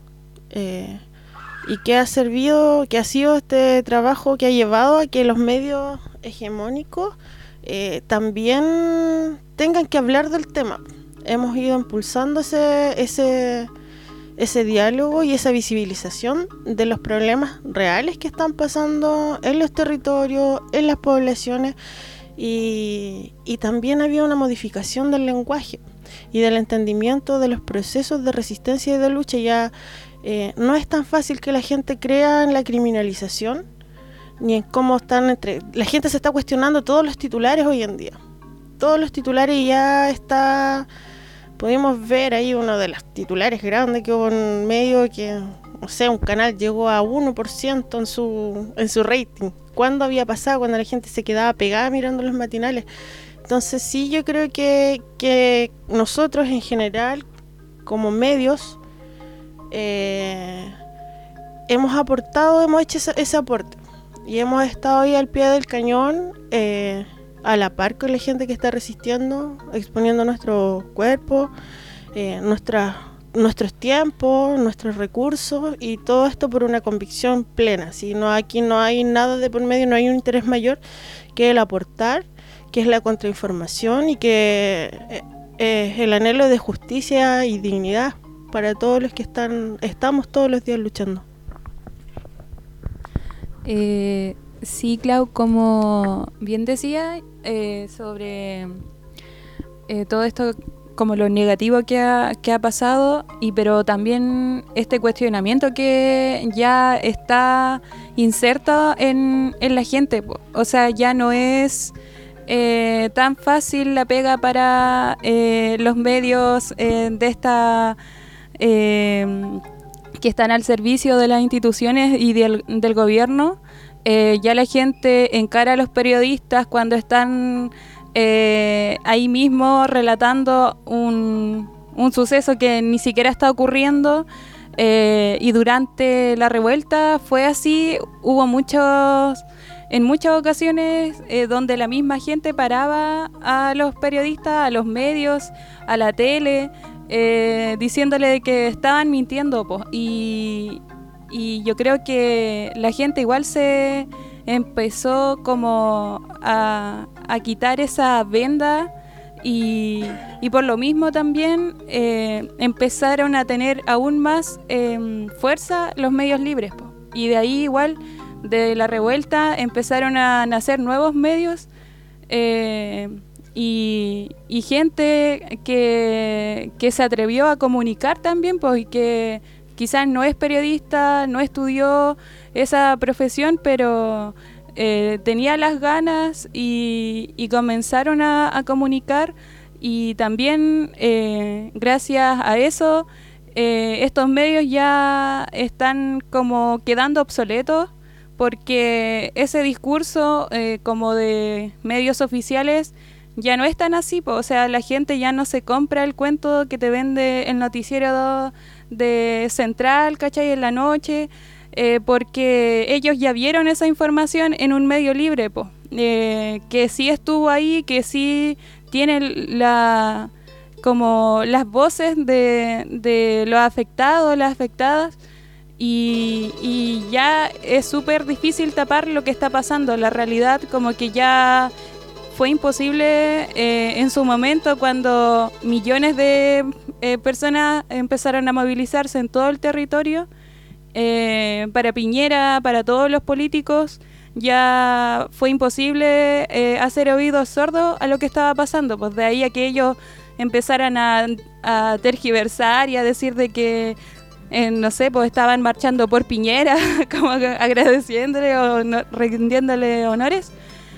y que ha sido este trabajo que ha llevado a que los medios hegemónicos también tengan que hablar del tema. Hemos ido impulsando ese diálogo y esa visibilización de los problemas reales que están pasando en los territorios, en las poblaciones, y también había una modificación del lenguaje y del entendimiento de los procesos de resistencia y de lucha. Ya no es tan fácil que la gente crea en la criminalización ni en cómo están la gente se está cuestionando todos los titulares hoy en día. Todos los titulares ya está. Pudimos ver ahí uno de los titulares grandes que hubo en medio, que, no sé, un canal llegó a 1% en su rating. ¿Cuándo había pasado? Cuando la gente se quedaba pegada mirando los matinales. Entonces sí, yo creo que nosotros en general, como medios, hemos hecho ese aporte. Y hemos estado ahí al pie del cañón, a la par con la gente que está resistiendo, exponiendo nuestro cuerpo, nuestros tiempos, nuestros recursos, y todo esto por una convicción plena. Aquí no hay nada de por medio, no hay un interés mayor que el aportar, que es la contrainformación, y que es el anhelo de justicia y dignidad para todos los que estamos todos los días luchando. Sí, Clau, como bien decía, sobre todo esto, como lo negativo que ha pasado, pero también este cuestionamiento que ya está inserto en la gente. O sea, ya no es tan fácil la pega para los medios de esta que están al servicio de las instituciones y del gobierno. Ya la gente encara a los periodistas cuando están ahí mismo relatando un suceso que ni siquiera está ocurriendo, y durante la revuelta fue así. Hubo en muchas ocasiones donde la misma gente paraba a los periodistas, a los medios, a la tele, diciéndole que estaban mintiendo, y yo creo que la gente igual se empezó como a quitar esa venda, y por lo mismo también empezaron a tener aún más fuerza los medios libres, y de ahí igual de la revuelta empezaron a nacer nuevos medios, y gente que se atrevió a comunicar también, y que quizás no es periodista, no estudió esa profesión, pero tenía las ganas y comenzaron a comunicar, y también gracias a eso estos medios ya están como quedando obsoletos, porque ese discurso como de medios oficiales ya no es tan así, o sea, la gente ya no se compra el cuento que te vende el noticiero de Central, ¿cachai?, en la noche, porque ellos ya vieron esa información en un medio libre, que sí estuvo ahí, que sí tiene como las voces de los afectados, las afectadas, y ya es súper difícil tapar lo que está pasando. La realidad como que ya fue imposible en su momento, cuando millones de personas empezaron a movilizarse en todo el territorio para Piñera, para todos los políticos. Ya fue imposible hacer oídos sordos a lo que estaba pasando. Pues de ahí a que ellos empezaran a tergiversar y a decir de que no sé, pues estaban marchando por Piñera, como agradeciéndole o rindiéndole honores.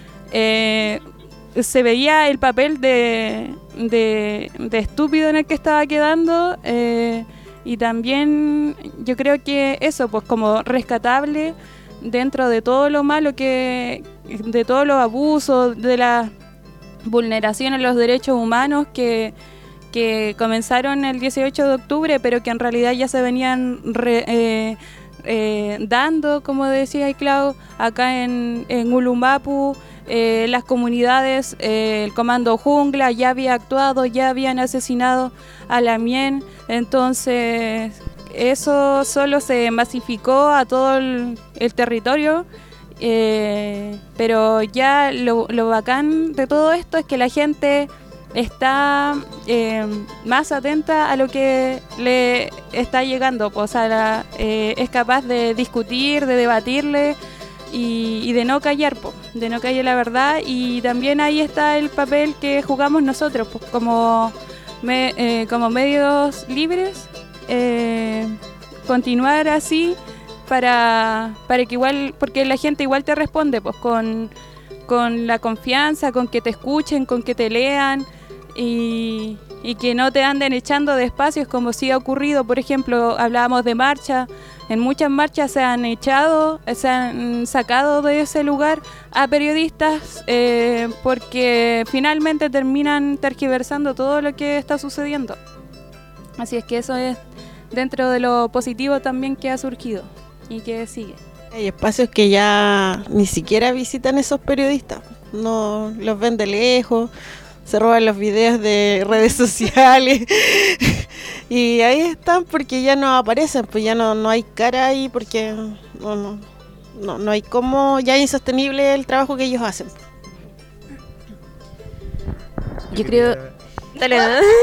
Se veía el papel de estúpido en el que estaba quedando, y también yo creo que eso, pues como rescatable dentro de todo lo malo de todos los abusos, de la vulneración a los derechos humanos que comenzaron el 18 de octubre, pero que en realidad ya se venían dando, como decía Clau, acá en Ulumapu. Las comunidades, el Comando Jungla ya había actuado, ya habían asesinado a Lamien. Entonces eso solo se masificó a todo el territorio, pero ya lo bacán de todo esto es que la gente está más atenta a lo que le está llegando, pues, es capaz de discutir, de debatirle y de no callar, pues, de no callar la verdad. Y también ahí está el papel que jugamos nosotros, pues, como medios libres, continuar así para que igual, porque la gente igual te responde, pues con la confianza, con que te escuchen, con que te lean, y que no te anden echando de espacios, como sí ha ocurrido. Por ejemplo, hablábamos de marcha. En muchas marchas se han sacado de ese lugar a periodistas porque finalmente terminan tergiversando todo lo que está sucediendo. Así es que eso es dentro de lo positivo también que ha surgido y que sigue. Hay espacios que ya ni siquiera visitan esos periodistas, no los ven de lejos, se roban los videos de redes sociales y ahí están porque ya no aparecen, pues ya no hay cara ahí, porque no hay cómo, ya es insostenible el trabajo que ellos hacen. Yo creo... Dale.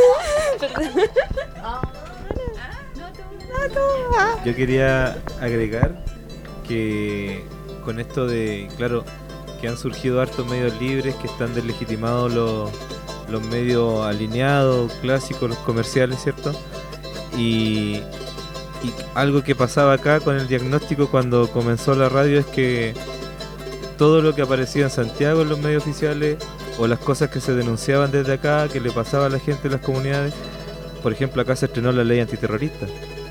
Yo quería agregar que con esto de, claro, que han surgido hartos medios libres, que están deslegitimados los medios alineados, clásicos, los comerciales, ¿cierto? Y algo que pasaba acá con el diagnóstico cuando comenzó la radio es que todo lo que aparecía en Santiago en los medios oficiales, o las cosas que se denunciaban desde acá, que le pasaba a la gente en las comunidades. Por ejemplo, acá se estrenó la ley antiterrorista.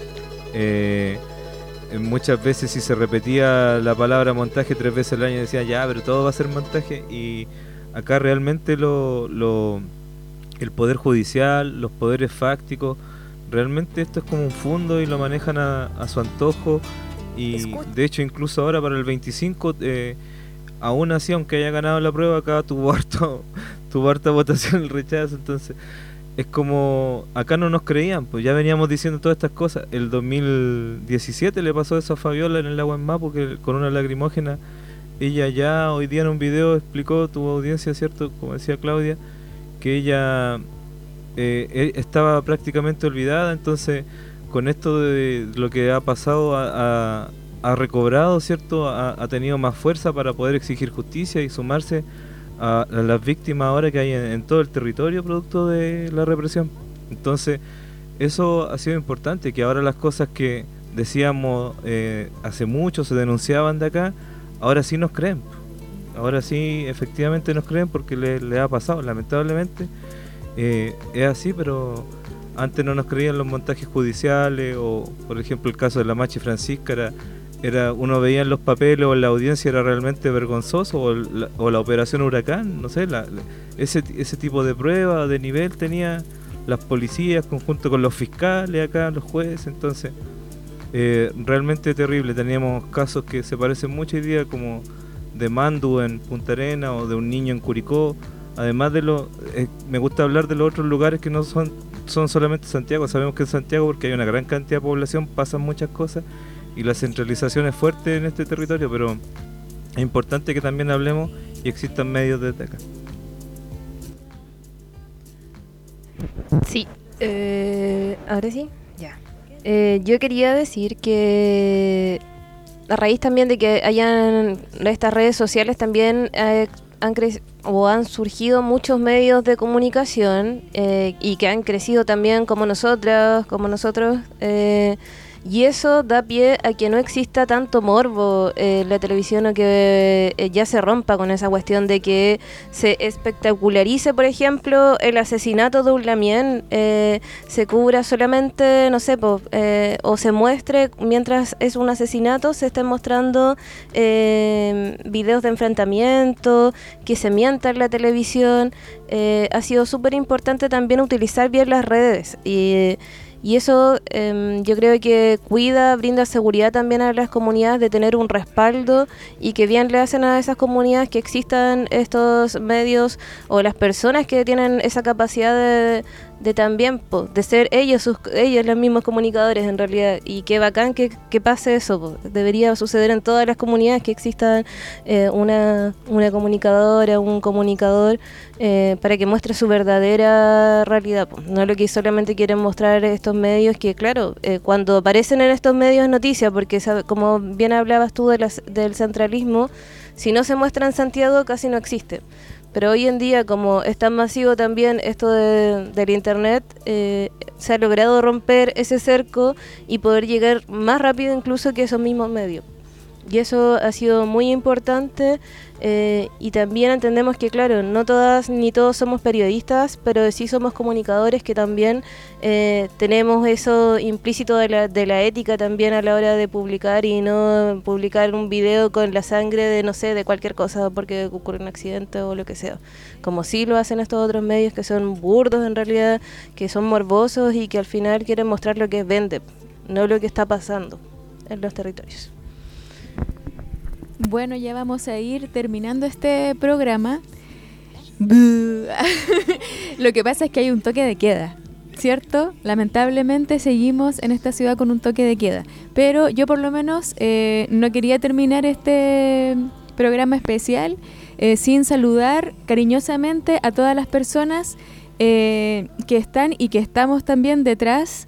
Muchas veces, si se repetía la palabra montaje 3 veces al año, decían ya, pero todo va a ser montaje. Y acá realmente el poder judicial, los poderes fácticos, realmente esto es como un fondo y lo manejan a su antojo. Y de hecho, incluso ahora para el 25, aún así, aunque haya ganado la prueba, acá tuvo harta votación el rechazo. Entonces es como, acá no nos creían, pues ya veníamos diciendo todas estas cosas. El 2017 le pasó eso a Fabiola en el agua en Mapu, que con una lacrimógena, ella ya hoy día en un video explicó, tuvo audiencia, ¿cierto? Como decía Claudia, que ella estaba prácticamente olvidada. Entonces, con esto de lo que ha pasado, ha recobrado, ¿cierto? Ha tenido más fuerza para poder exigir justicia y sumarse a las víctimas ahora que hay en todo el territorio producto de la represión. Entonces eso ha sido importante, que ahora las cosas que decíamos hace mucho, se denunciaban de acá, ahora sí nos creen, ahora sí efectivamente nos creen, porque le ha pasado, lamentablemente es así, pero antes no nos creían los montajes judiciales, o por ejemplo el caso de la Machi Francisca, uno veía en los papeles o en la audiencia, era realmente vergonzoso, o la operación Huracán, no sé, ese tipo de prueba de nivel tenía las policías conjunto con los fiscales acá, los jueces. Entonces realmente terrible. Teníamos casos que se parecen mucho hoy día, como de Mandu en Punta Arenas, o de un niño en Curicó, además de me gusta hablar de los otros lugares que no son solamente Santiago. Sabemos que en Santiago, porque hay una gran cantidad de población, pasan muchas cosas y la centralización es fuerte en este territorio, pero es importante que también hablemos y existan medios desde acá. Sí, ahora sí, ya. Yo quería decir que a raíz también de que hayan estas redes sociales también han surgido muchos medios de comunicación y que han crecido también como nosotros, y eso da pie a que no exista tanto morbo en la televisión, o que ya se rompa con esa cuestión de que se espectacularice, por ejemplo, el asesinato de un Lamien, se cubra solamente, no sé, o se muestre mientras es un asesinato, se estén mostrando videos de enfrentamiento, que se mienta en la televisión. Ha sido súper importante también utilizar bien las redes y eso yo creo que brinda seguridad también a las comunidades de tener un respaldo, y que bien le hacen a esas comunidades que existan estos medios, o las personas que tienen esa capacidad de también de ser ellos los mismos comunicadores en realidad. Y qué bacán que pase eso. Debería suceder en todas las comunidades, que exista una comunicadora, un comunicador, para que muestre su verdadera realidad, no lo que solamente quieren mostrar estos medios, que claro, cuando aparecen en estos medios noticias, porque como bien hablabas tú del centralismo, si no se muestra en Santiago casi no existe. Pero hoy en día, como es tan masivo también esto del internet, se ha logrado romper ese cerco y poder llegar más rápido incluso que esos mismos medios. Y eso ha sido muy importante, y también entendemos que, claro, no todas ni todos somos periodistas, pero sí somos comunicadores que también tenemos eso implícito de la ética también a la hora de publicar, y no publicar un video con la sangre de, no sé, de cualquier cosa porque ocurre un accidente o lo que sea. Como sí lo hacen estos otros medios que son burdos en realidad, que son morbosos y que al final quieren mostrar lo que vende, no lo que está pasando en los territorios. Bueno, ya vamos a ir terminando este programa. Lo que pasa es que hay un toque de queda, ¿cierto? Lamentablemente seguimos en esta ciudad con un toque de queda. Pero yo por lo menos no quería terminar este programa especial sin saludar cariñosamente a todas las personas que están y que estamos también detrás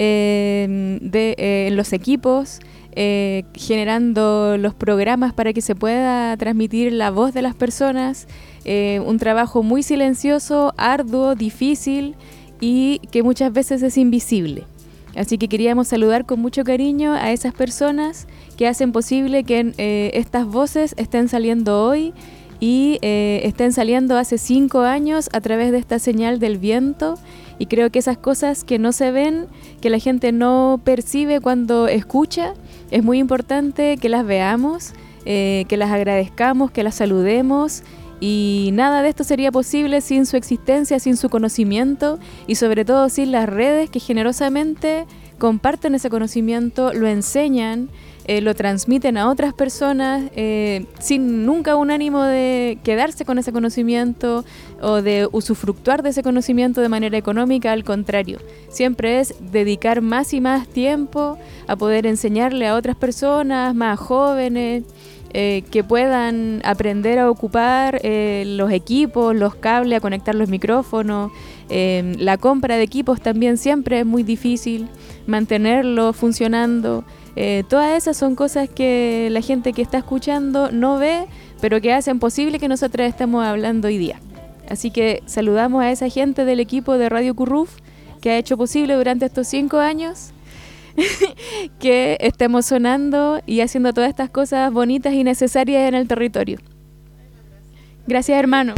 de los equipos, generando los programas para que se pueda transmitir la voz de las personas, un trabajo muy silencioso, arduo, difícil y que muchas veces es invisible. Así que queríamos saludar con mucho cariño a esas personas que hacen posible que estas voces estén saliendo hoy y estén saliendo hace 5 años a través de esta señal del viento. Y creo que esas cosas que no se ven, que la gente no percibe cuando escucha, es muy importante que las veamos, que las agradezcamos, que las saludemos. Y nada de esto sería posible sin su existencia, sin su conocimiento y sobre todo sin las redes que generosamente comparten ese conocimiento, lo enseñan, lo transmiten a otras personas sin nunca un ánimo de quedarse con ese conocimiento o de usufructuar de ese conocimiento de manera económica. Al contrario, siempre es dedicar más y más tiempo a poder enseñarle a otras personas más jóvenes, que puedan aprender a ocupar los equipos, los cables, a conectar los micrófonos. La compra de equipos también siempre es muy difícil, mantenerlo funcionando. Todas esas son cosas que la gente que está escuchando no ve, pero que hacen posible que nosotros estemos hablando hoy día. Así que saludamos a esa gente del equipo de Radio Curruf que ha hecho posible durante estos 5 años que estemos sonando y haciendo todas estas cosas bonitas y necesarias en el territorio. Gracias, hermano.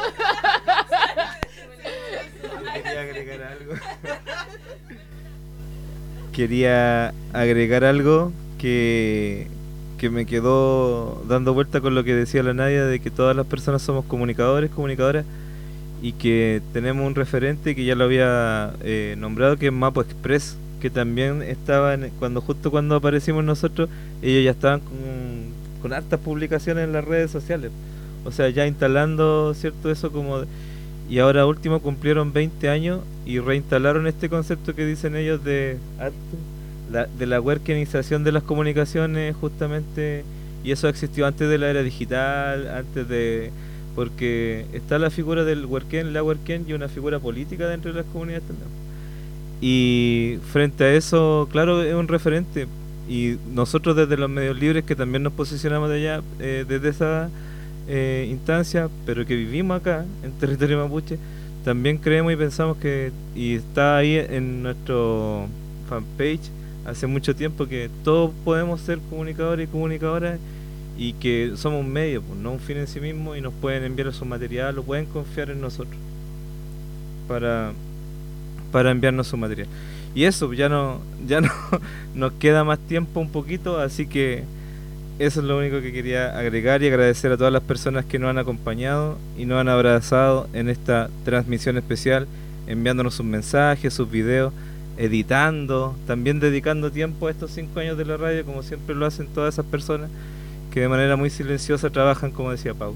Quería agregar algo que me quedó dando vuelta con lo que decía la Nadia, de que todas las personas somos comunicadores, comunicadoras, y que tenemos un referente que ya lo había nombrado, que es Mapo Express, que también estaban, justo cuando aparecimos nosotros, ellos ya estaban con hartas publicaciones en las redes sociales. o sea, ya instalando, ¿cierto? Eso como... Y ahora último cumplieron 20 años y reinstalaron este concepto que dicen ellos de la workenización de las comunicaciones, justamente, y eso existió antes de la era digital, antes de... porque está la figura del worken, la worken, y una figura política dentro de las comunidades también. Y frente a eso, claro, es un referente, y nosotros desde los medios libres, que también nos posicionamos de allá, desde esa instancia, pero que vivimos acá en territorio mapuche, también creemos y pensamos que, y está ahí en nuestro fanpage hace mucho tiempo, que todos podemos ser comunicadores y comunicadoras, y que somos un medio, pues, no un fin en sí mismo, y nos pueden enviar su material o pueden confiar en nosotros para enviarnos su material. Y eso, ya no nos queda más tiempo un poquito, así que eso es lo único que quería agregar, y agradecer a todas las personas que nos han acompañado y nos han abrazado en esta transmisión especial, enviándonos sus mensajes, sus videos, editando, también dedicando tiempo a estos 5 años de la radio, como siempre lo hacen todas esas personas que de manera muy silenciosa trabajan, como decía Pauli.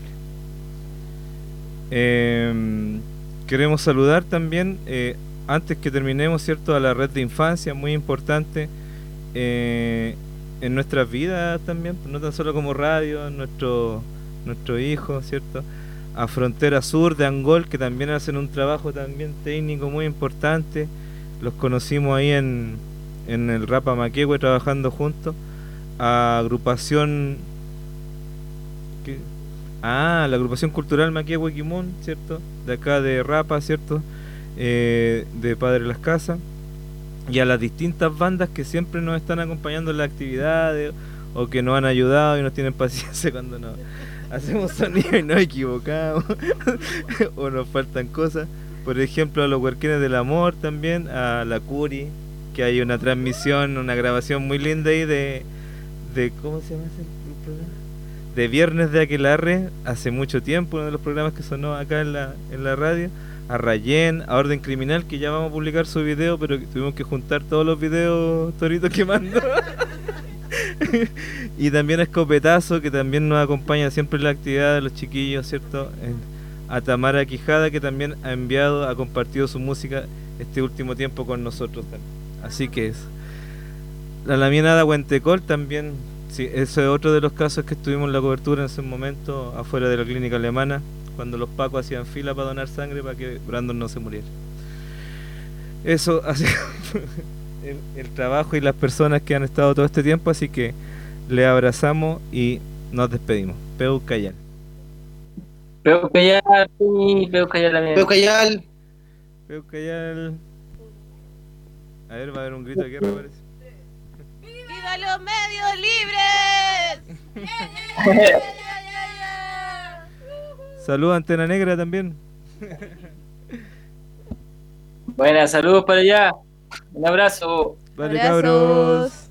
Queremos saludar también, antes que terminemos, ¿cierto?, a la red de infancia, muy importante en nuestras vidas también, no tan solo como radio, nuestro hijo, ¿cierto?, a Frontera Sur de Angol, que también hacen un trabajo también técnico muy importante. Los conocimos ahí en el Rapa Maquehue trabajando juntos. A agrupación la agrupación cultural Maquehue Quimón, ¿cierto?, de acá de Rapa, ¿cierto?, de Padre Las Casas, y a las distintas bandas que siempre nos están acompañando en las actividades, o que nos han ayudado y nos tienen paciencia cuando nos hacemos sonido y nos equivocamos o nos faltan cosas. Por ejemplo, a los Huerquines del Amor también, a la Curi, que hay una transmisión, una grabación muy linda ahí de ¿cómo se llama ese programa? De Viernes de Aquelarre, hace mucho tiempo, uno de los programas que sonó acá en la radio. A Rayén, a Orden Criminal, que ya vamos a publicar su video, pero tuvimos que juntar todos los videos, Torito, que mandó. Y también a Escopetazo, que también nos acompaña siempre en la actividad de los chiquillos, ¿cierto? A Tamara Quijada, que también ha compartido su música este último tiempo con nosotros también. Así que es la Lamianada Huentecol también, sí, ese es otro de los casos que estuvimos en la cobertura en ese momento afuera de la clínica alemana, cuando los pacos hacían fila para donar sangre para que Brandon no se muriera. Eso ha sido el trabajo y las personas que han estado todo este tiempo, así que le abrazamos y nos despedimos. Peu Cayal. Peu Cayal, Peu Cayal. Peu Cayal. Peu Cayal. A ver, va a haber un grito de guerra, parece. ¡Viva los medios libres! Saludos a Antena Negra también. Buenas, saludos para allá. Un abrazo. Vale, cabros.